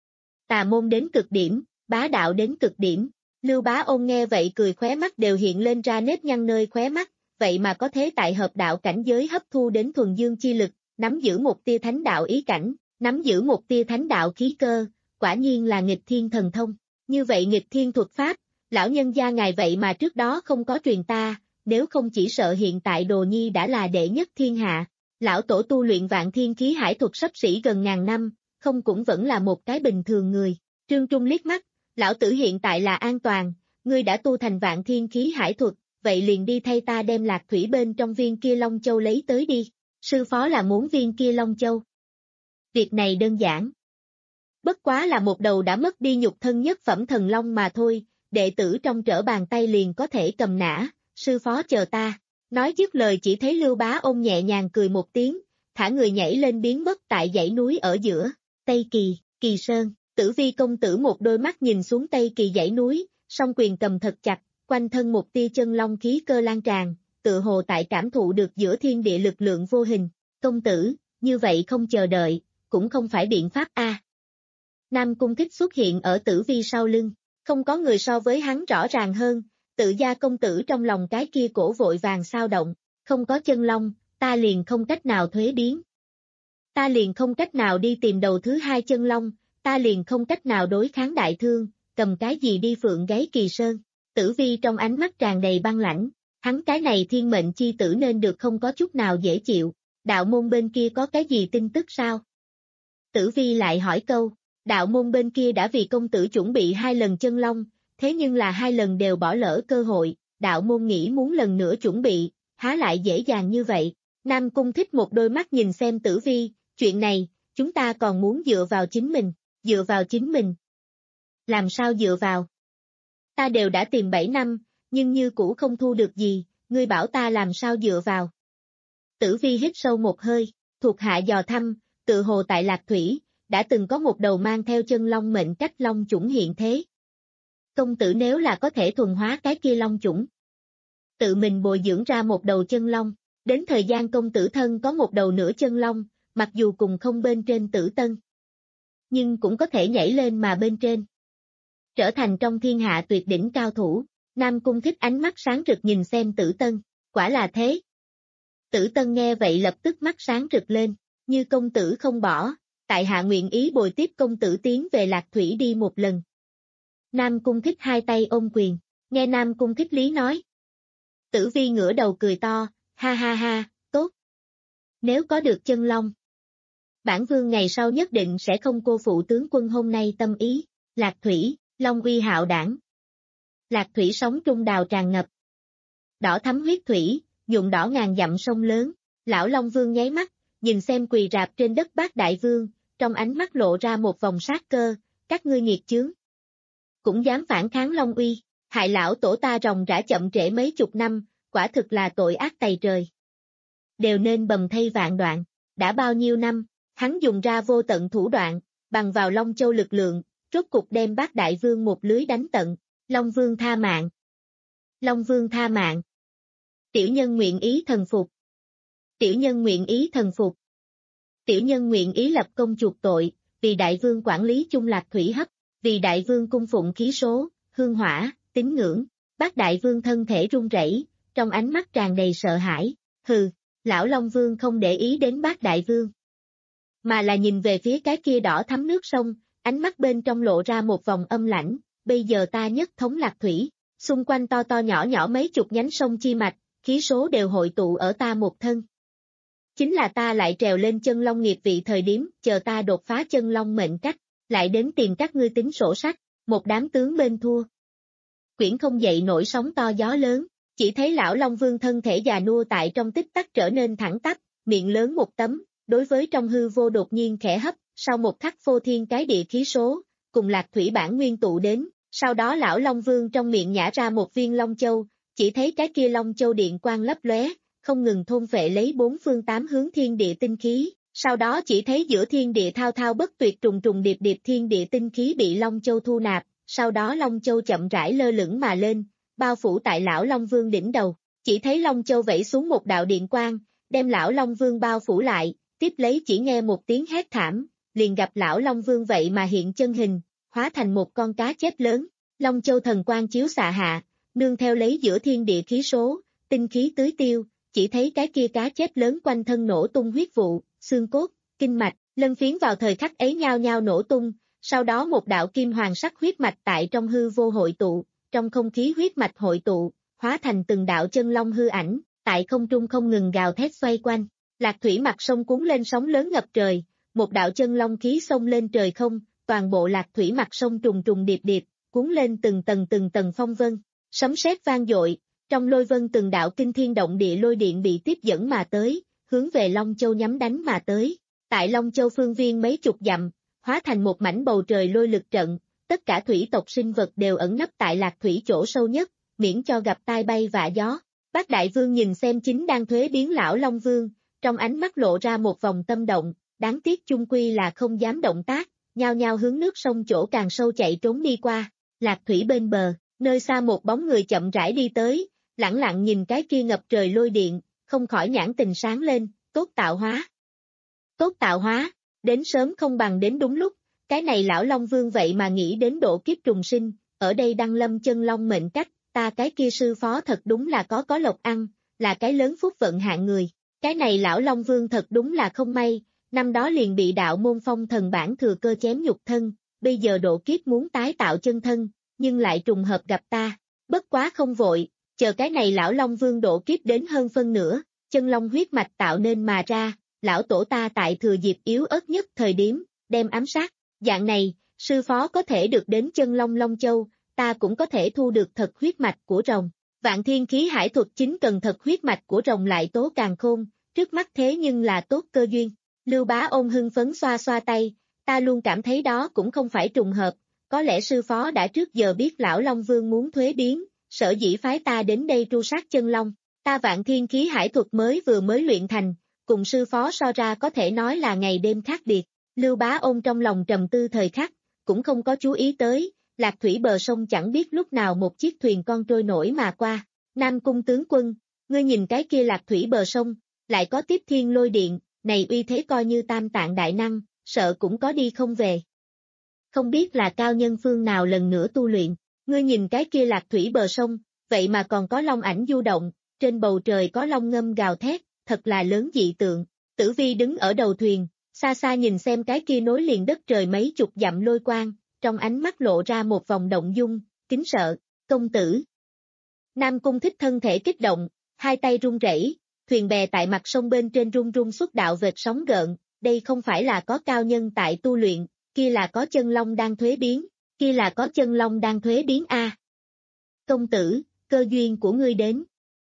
Tà môn đến cực điểm, bá đạo đến cực điểm. Lưu Bá Ôn nghe vậy cười khóe mắt đều hiện lên ra nếp nhăn nơi khóe mắt, vậy mà có thế tại hợp đạo cảnh giới hấp thu đến thuần dương chi lực, nắm giữ một tia thánh đạo ý cảnh, nắm giữ một tia thánh đạo khí cơ, quả nhiên là nghịch thiên thần thông. Như vậy nghịch thiên thuật pháp, lão nhân gia ngài vậy mà trước đó không có truyền ta, nếu không chỉ sợ hiện tại Đồ Nhi đã là đệ nhất thiên hạ. Lão tổ tu luyện vạn thiên khí hải thuật sắp xỉ gần ngàn năm, không cũng vẫn là một cái bình thường người. Trương Trung liếc mắt, lão tử hiện tại là an toàn, ngươi đã tu thành vạn thiên khí hải thuật, vậy liền đi thay ta đem Lạc Thủy bên trong viên kia Long Châu lấy tới đi. Sư phó là muốn viên kia Long Châu. Việc này đơn giản. Bất quá là một đầu đã mất đi nhục thân nhất phẩm thần long mà thôi, đệ tử trong trở bàn tay liền có thể cầm nã, sư phó chờ ta. Nói dứt lời chỉ thấy Lưu Bá Ôn nhẹ nhàng cười một tiếng, thả người nhảy lên biến mất tại dãy núi ở giữa, Tây Kỳ, Kỳ Sơn. Tử Vi công tử một đôi mắt nhìn xuống Tây Kỳ dãy núi, song quyền cầm thật chặt, quanh thân một tia chân long khí cơ lan tràn, tự hồ tại cảm thụ được giữa thiên địa lực lượng vô hình. Công tử, như vậy không chờ đợi, cũng không phải biện pháp a. Nam Cung Thích xuất hiện ở Tử Vi sau lưng, không có người so với hắn rõ ràng hơn, tự gia công tử trong lòng cái kia cổ vội vàng sao động, không có chân long, ta liền không cách nào thuế biến. Ta liền không cách nào đi tìm đầu thứ hai chân long, ta liền không cách nào đối kháng đại thương, cầm cái gì đi phượng gáy Kỳ Sơn. Tử Vi trong ánh mắt tràn đầy băng lãnh, hắn cái này thiên mệnh chi tử nên được không có chút nào dễ chịu, đạo môn bên kia có cái gì tin tức sao? Tử Vi lại hỏi câu, đạo môn bên kia đã vì công tử chuẩn bị hai lần chân long, thế nhưng là hai lần đều bỏ lỡ cơ hội, đạo môn nghĩ muốn lần nữa chuẩn bị, há lại dễ dàng như vậy. Nam Cung Thích một đôi mắt nhìn xem Tử Vi, chuyện này, chúng ta còn muốn dựa vào chính mình, dựa vào chính mình. Làm sao dựa vào? Ta đều đã tìm bảy năm, nhưng như cũ không thu được gì, ngươi bảo ta làm sao dựa vào? Tử Vi hít sâu một hơi, thuộc hạ dò thăm, tự hồ tại Lạc Thủy, đã từng có một đầu mang theo chân long mệnh cách long chủng hiện thế. Công tử nếu là có thể thuần hóa cái kia long chủng, tự mình bồi dưỡng ra một đầu chân long, đến thời gian công tử thân có một đầu nửa chân long, mặc dù cùng không bên trên Tử Tân, nhưng cũng có thể nhảy lên mà bên trên, trở thành trong thiên hạ tuyệt đỉnh cao thủ. Nam Cung Thích ánh mắt sáng rực nhìn xem Tử Tân, quả là thế. Tử Tân nghe vậy lập tức mắt sáng rực lên, như công tử không bỏ, tại hạ nguyện ý bồi tiếp công tử tiến về Lạc Thủy đi một lần. Nam Cung Thích hai tay ôm quyền, nghe Nam Cung Thích lý nói. Tử Vi ngửa đầu cười to, ha ha ha, tốt. Nếu có được chân long, bản vương ngày sau nhất định sẽ không cô phụ tướng quân hôm nay tâm ý. Lạc Thủy, Long uy hạo đảng. Lạc thủy sóng trung đào tràn ngập. Đỏ thắm huyết thủy, nhuộm đỏ ngàn dặm sông lớn. Lão Long Vương nháy mắt, nhìn xem quỳ rạp trên đất Bát Đại Vương, trong ánh mắt lộ ra một vòng sát cơ, các ngươi nghiệt chướng. Cũng dám phản kháng Long uy, hại lão tổ ta ròng rã chậm trễ mấy chục năm, quả thực là tội ác tày trời. Đều nên bầm thây vạn đoạn, đã bao nhiêu năm, hắn dùng ra vô tận thủ đoạn, bằng vào Long Châu lực lượng, rốt cục đem Bát Đại Vương một lưới đánh tận, Long Vương tha mạng. Long Vương tha mạng. Tiểu nhân nguyện ý thần phục. Tiểu nhân nguyện ý thần phục. Tiểu nhân nguyện ý lập công chuộc tội, vì Đại Vương quản lý chung Lạc thủy hấp, vì Đại Vương cung phụng khí số, hương hỏa, tín ngưỡng. Bát Đại Vương thân thể run rẩy, trong ánh mắt tràn đầy sợ hãi. Hừ, lão Long Vương không để ý đến Bát Đại Vương, mà là nhìn về phía cái kia đỏ thắm nước sông, ánh mắt bên trong lộ ra một vòng âm lãnh. Bây giờ ta nhất thống Lạc thủy, xung quanh to to nhỏ nhỏ mấy chục nhánh sông chi mạch, khí số đều hội tụ ở ta một thân. Chính là ta lại trèo lên chân long nghiệp vị thời điểm, chờ ta đột phá chân long mệnh cách, lại đến tìm các ngươi tính sổ sách, một đám tướng bên thua. Quyển không dậy nổi sóng to gió lớn, chỉ thấy lão Long Vương thân thể già nua tại trong tích tắc trở nên thẳng tắp, miệng lớn một tấm, đối với trong hư vô đột nhiên khẽ hấp, sau một khắc phô thiên cái địa khí số, cùng Lạc thủy bản nguyên tụ đến, sau đó lão Long Vương trong miệng nhả ra một viên Long Châu, chỉ thấy cái kia Long Châu điện quang lấp lóe, không ngừng thôn phệ lấy bốn phương tám hướng thiên địa tinh khí, sau đó chỉ thấy giữa thiên địa thao thao bất tuyệt trùng trùng điệp điệp thiên địa tinh khí bị Long Châu thu nạp, sau đó Long Châu chậm rãi lơ lửng mà lên, bao phủ tại lão Long Vương đỉnh đầu, chỉ thấy Long Châu vẩy xuống một đạo điện quang, đem lão Long Vương bao phủ lại, tiếp lấy chỉ nghe một tiếng hét thảm, liền gặp lão Long Vương vậy mà hiện chân hình, hóa thành một con cá chép lớn, Long Châu thần quang chiếu xạ hạ, nương theo lấy giữa thiên địa khí số, tinh khí tưới tiêu, chỉ thấy cái kia cá chép lớn quanh thân nổ tung huyết vụ, xương cốt, kinh mạch, lân phiến vào thời khắc ấy nhao nhao nổ tung, sau đó một đạo kim hoàng sắc huyết mạch tại trong hư vô hội tụ, trong không khí huyết mạch hội tụ, hóa thành từng đạo chân long hư ảnh, tại không trung không ngừng gào thét xoay quanh, Lạc thủy mặt sông cuốn lên sóng lớn ngập trời, một đạo chân long khí xông lên trời không, toàn bộ Lạc thủy mặt sông trùng trùng điệp điệp, cuốn lên từng tầng từng tầng phong vân, sấm sét vang dội, trong lôi vân từng đạo kinh thiên động địa lôi điện bị tiếp dẫn mà tới, hướng về Long Châu nhắm đánh mà tới, tại Long Châu phương viên mấy chục dặm, hóa thành một mảnh bầu trời lôi lực trận, tất cả thủy tộc sinh vật đều ẩn nấp tại Lạc thủy chỗ sâu nhất, miễn cho gặp tai bay vạ gió. Bát Đại Vương nhìn xem chính đang thuế biến lão Long Vương, trong ánh mắt lộ ra một vòng tâm động, đáng tiếc chung quy là không dám động tác, nhao nhao hướng nước sông chỗ càng sâu chạy trốn đi qua, Lạc thủy bên bờ, nơi xa một bóng người chậm rãi đi tới, lẳng lặng nhìn cái kia ngập trời lôi điện, không khỏi nhãn tình sáng lên, tốt tạo hóa. Tốt tạo hóa, đến sớm không bằng đến đúng lúc, cái này lão Long Vương vậy mà nghĩ đến độ kiếp trùng sinh, ở đây đăng lâm chân long mệnh cách, ta cái kia sư phó thật đúng là có có lộc ăn, là cái lớn phúc vận hạng người, cái này lão Long Vương thật đúng là không may, năm đó liền bị đạo môn phong thần bản thừa cơ chém nhục thân, bây giờ độ kiếp muốn tái tạo chân thân, nhưng lại trùng hợp gặp ta, bất quá không vội, chờ cái này lão Long Vương độ kiếp đến hơn phân nửa, chân long huyết mạch tạo nên mà ra, lão tổ ta tại thừa dịp yếu ớt nhất thời điểm, đem ám sát, dạng này, sư phó có thể được đến chân long Long Châu, ta cũng có thể thu được thật huyết mạch của rồng. Vạn thiên khí hải thuật chính cần thật huyết mạch của rồng lại tố càng khôn, trước mắt thế nhưng là tốt cơ duyên. Lưu Bá Ôn hưng phấn xoa xoa tay, ta luôn cảm thấy đó cũng không phải trùng hợp, có lẽ sư phó đã trước giờ biết lão Long Vương muốn thuế biến, sở dĩ phái ta đến đây tru sát chân long, ta vạn thiên khí hải thuật mới vừa mới luyện thành, cùng sư phó so ra có thể nói là ngày đêm khác biệt. Lưu Bá Ôn trong lòng trầm tư thời khắc, cũng không có chú ý tới, Lạc thủy bờ sông chẳng biết lúc nào một chiếc thuyền con trôi nổi mà qua. Nam Cung tướng quân, ngươi nhìn cái kia Lạc thủy bờ sông, lại có tiếp thiên lôi điện, này uy thế coi như tam tạng đại năng, sợ cũng có đi không về. Không biết là cao nhân phương nào lần nữa tu luyện, ngươi nhìn cái kia Lạc thủy bờ sông, vậy mà còn có long ảnh du động, trên bầu trời có long ngâm gào thét, thật là lớn dị tượng. Tử Vi đứng ở đầu thuyền, xa xa nhìn xem cái kia nối liền đất trời mấy chục dặm lôi quang, trong ánh mắt lộ ra một vòng động dung, kính sợ, công tử. Nam Cung Thích thân thể kích động, hai tay run rẩy, thuyền bè tại mặt sông bên trên rung rung xuất đạo vệt sóng gợn, đây không phải là có cao nhân tại tu luyện, kia là có chân long đang thuế biến, Kia là có chân long đang thuế biến a. Công tử, cơ duyên của ngươi đến.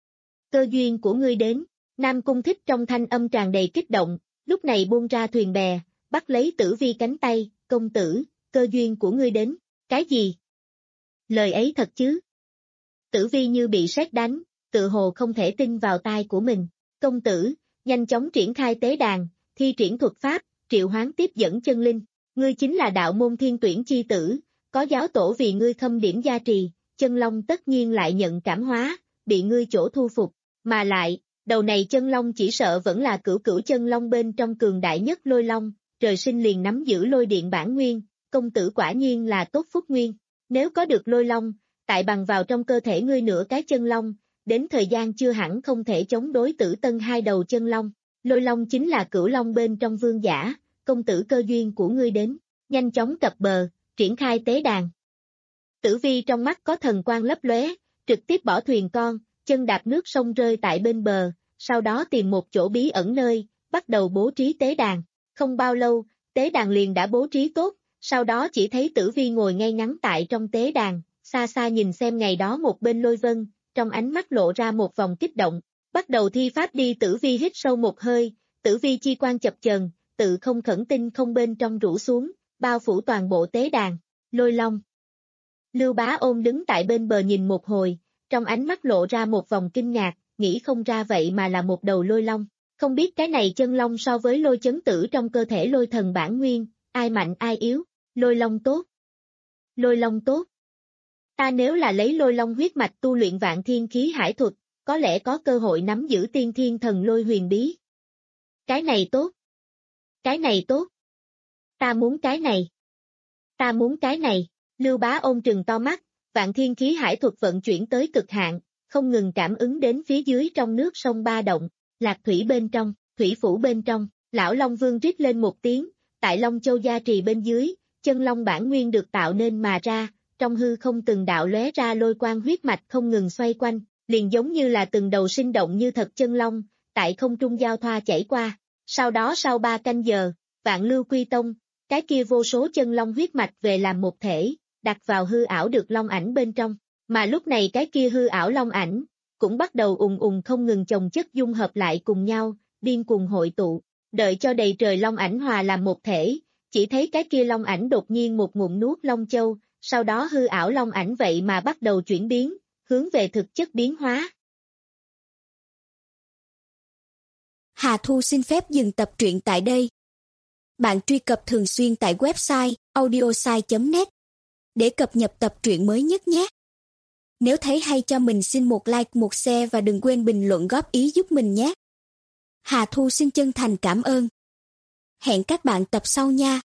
Cơ duyên của ngươi đến, Nam Cung Thích trong thanh âm tràn đầy kích động, lúc này buông ra thuyền bè, bắt lấy Tử Vi cánh tay, công tử, cơ duyên của ngươi đến, cái gì? Lời ấy thật chứ? Tử Vi như bị sét đánh, tự hồ không thể tin vào tai của mình, công tử, nhanh chóng triển khai tế đàn, thi triển thuật pháp, triệu hoán tiếp dẫn chân linh, ngươi chính là đạo môn thiên tuyển chi tử, có giáo tổ vì ngươi khâm điểm gia trì, chân long tất nhiên lại nhận cảm hóa, bị ngươi chỗ thu phục, mà lại, đầu này chân long chỉ sợ vẫn là cửu cửu chân long bên trong cường đại nhất lôi long, trời sinh liền nắm giữ lôi điện bản nguyên, công tử quả nhiên là tốt phúc nguyên, nếu có được lôi long, tại bằng vào trong cơ thể ngươi nửa cái chân long, đến thời gian chưa hẳn không thể chống đối Tử Tân hai đầu chân long, lôi long chính là cửu long bên trong vương giả, công tử cơ duyên của ngươi đến, nhanh chóng cập bờ, triển khai tế đàn. Tử Vi trong mắt có thần quang lấp lóe, trực tiếp bỏ thuyền con, chân đạp nước sông rơi tại bên bờ, sau đó tìm một chỗ bí ẩn nơi, bắt đầu bố trí tế đàn. Không bao lâu, tế đàn liền đã bố trí tốt, sau đó chỉ thấy Tử Vi ngồi ngay ngắn tại trong tế đàn, xa xa nhìn xem ngày đó một bên lôi vân, trong ánh mắt lộ ra một vòng kích động, bắt đầu thi pháp đi. Tử Vi hít sâu một hơi, Tử Vi chi quan chập chờn, tự không khẩn tinh không bên trong rủ xuống, bao phủ toàn bộ tế đàn, lôi long. Lưu Bá Ôn đứng tại bên bờ nhìn một hồi, trong ánh mắt lộ ra một vòng kinh ngạc, nghĩ không ra vậy mà là một đầu lôi long, không biết cái này chân long so với lôi chấn tử trong cơ thể lôi thần bản nguyên, ai mạnh ai yếu, lôi long tốt. Lôi long tốt. Ta nếu là lấy lôi long huyết mạch tu luyện vạn thiên khí hải thuật, có lẽ có cơ hội nắm giữ tiên thiên thần lôi huyền bí. Cái này tốt. Cái này tốt. Ta muốn cái này. Ta muốn cái này. Lưu Bá Ôn trừng to mắt, vạn thiên khí hải thuật vận chuyển tới cực hạn, không ngừng cảm ứng đến phía dưới trong nước sông ba động, lạc thủy bên trong, thủy phủ bên trong, lão Long Vương rít lên một tiếng, tại Long Châu gia trì bên dưới, chân long bản nguyên được tạo nên mà ra, trong hư không từng đạo lóe ra lôi quang huyết mạch không ngừng xoay quanh, liền giống như là từng đầu sinh động như thật chân long, tại không trung giao thoa chảy qua. Sau đó sau ba canh giờ, Vạn Lưu Quy Tông, cái kia vô số chân long huyết mạch về làm một thể, đặt vào hư ảo được long ảnh bên trong, mà lúc này cái kia hư ảo long ảnh, cũng bắt đầu ùng ùng không ngừng chồng chất dung hợp lại cùng nhau, điên cuồng hội tụ, đợi cho đầy trời long ảnh hòa làm một thể, chỉ thấy cái kia long ảnh đột nhiên một ngụm nuốt Long Châu, sau đó hư ảo long ảnh vậy mà bắt đầu chuyển biến, hướng về thực chất biến hóa. Hà Thu xin phép dừng tập truyện tại đây. Bạn truy cập thường xuyên tại website audiosai chấm net để cập nhật tập truyện mới nhất nhé. Nếu thấy hay cho mình xin một like, một share và đừng quên bình luận góp ý giúp mình nhé. Hà Thu xin chân thành cảm ơn. Hẹn các bạn tập sau nha.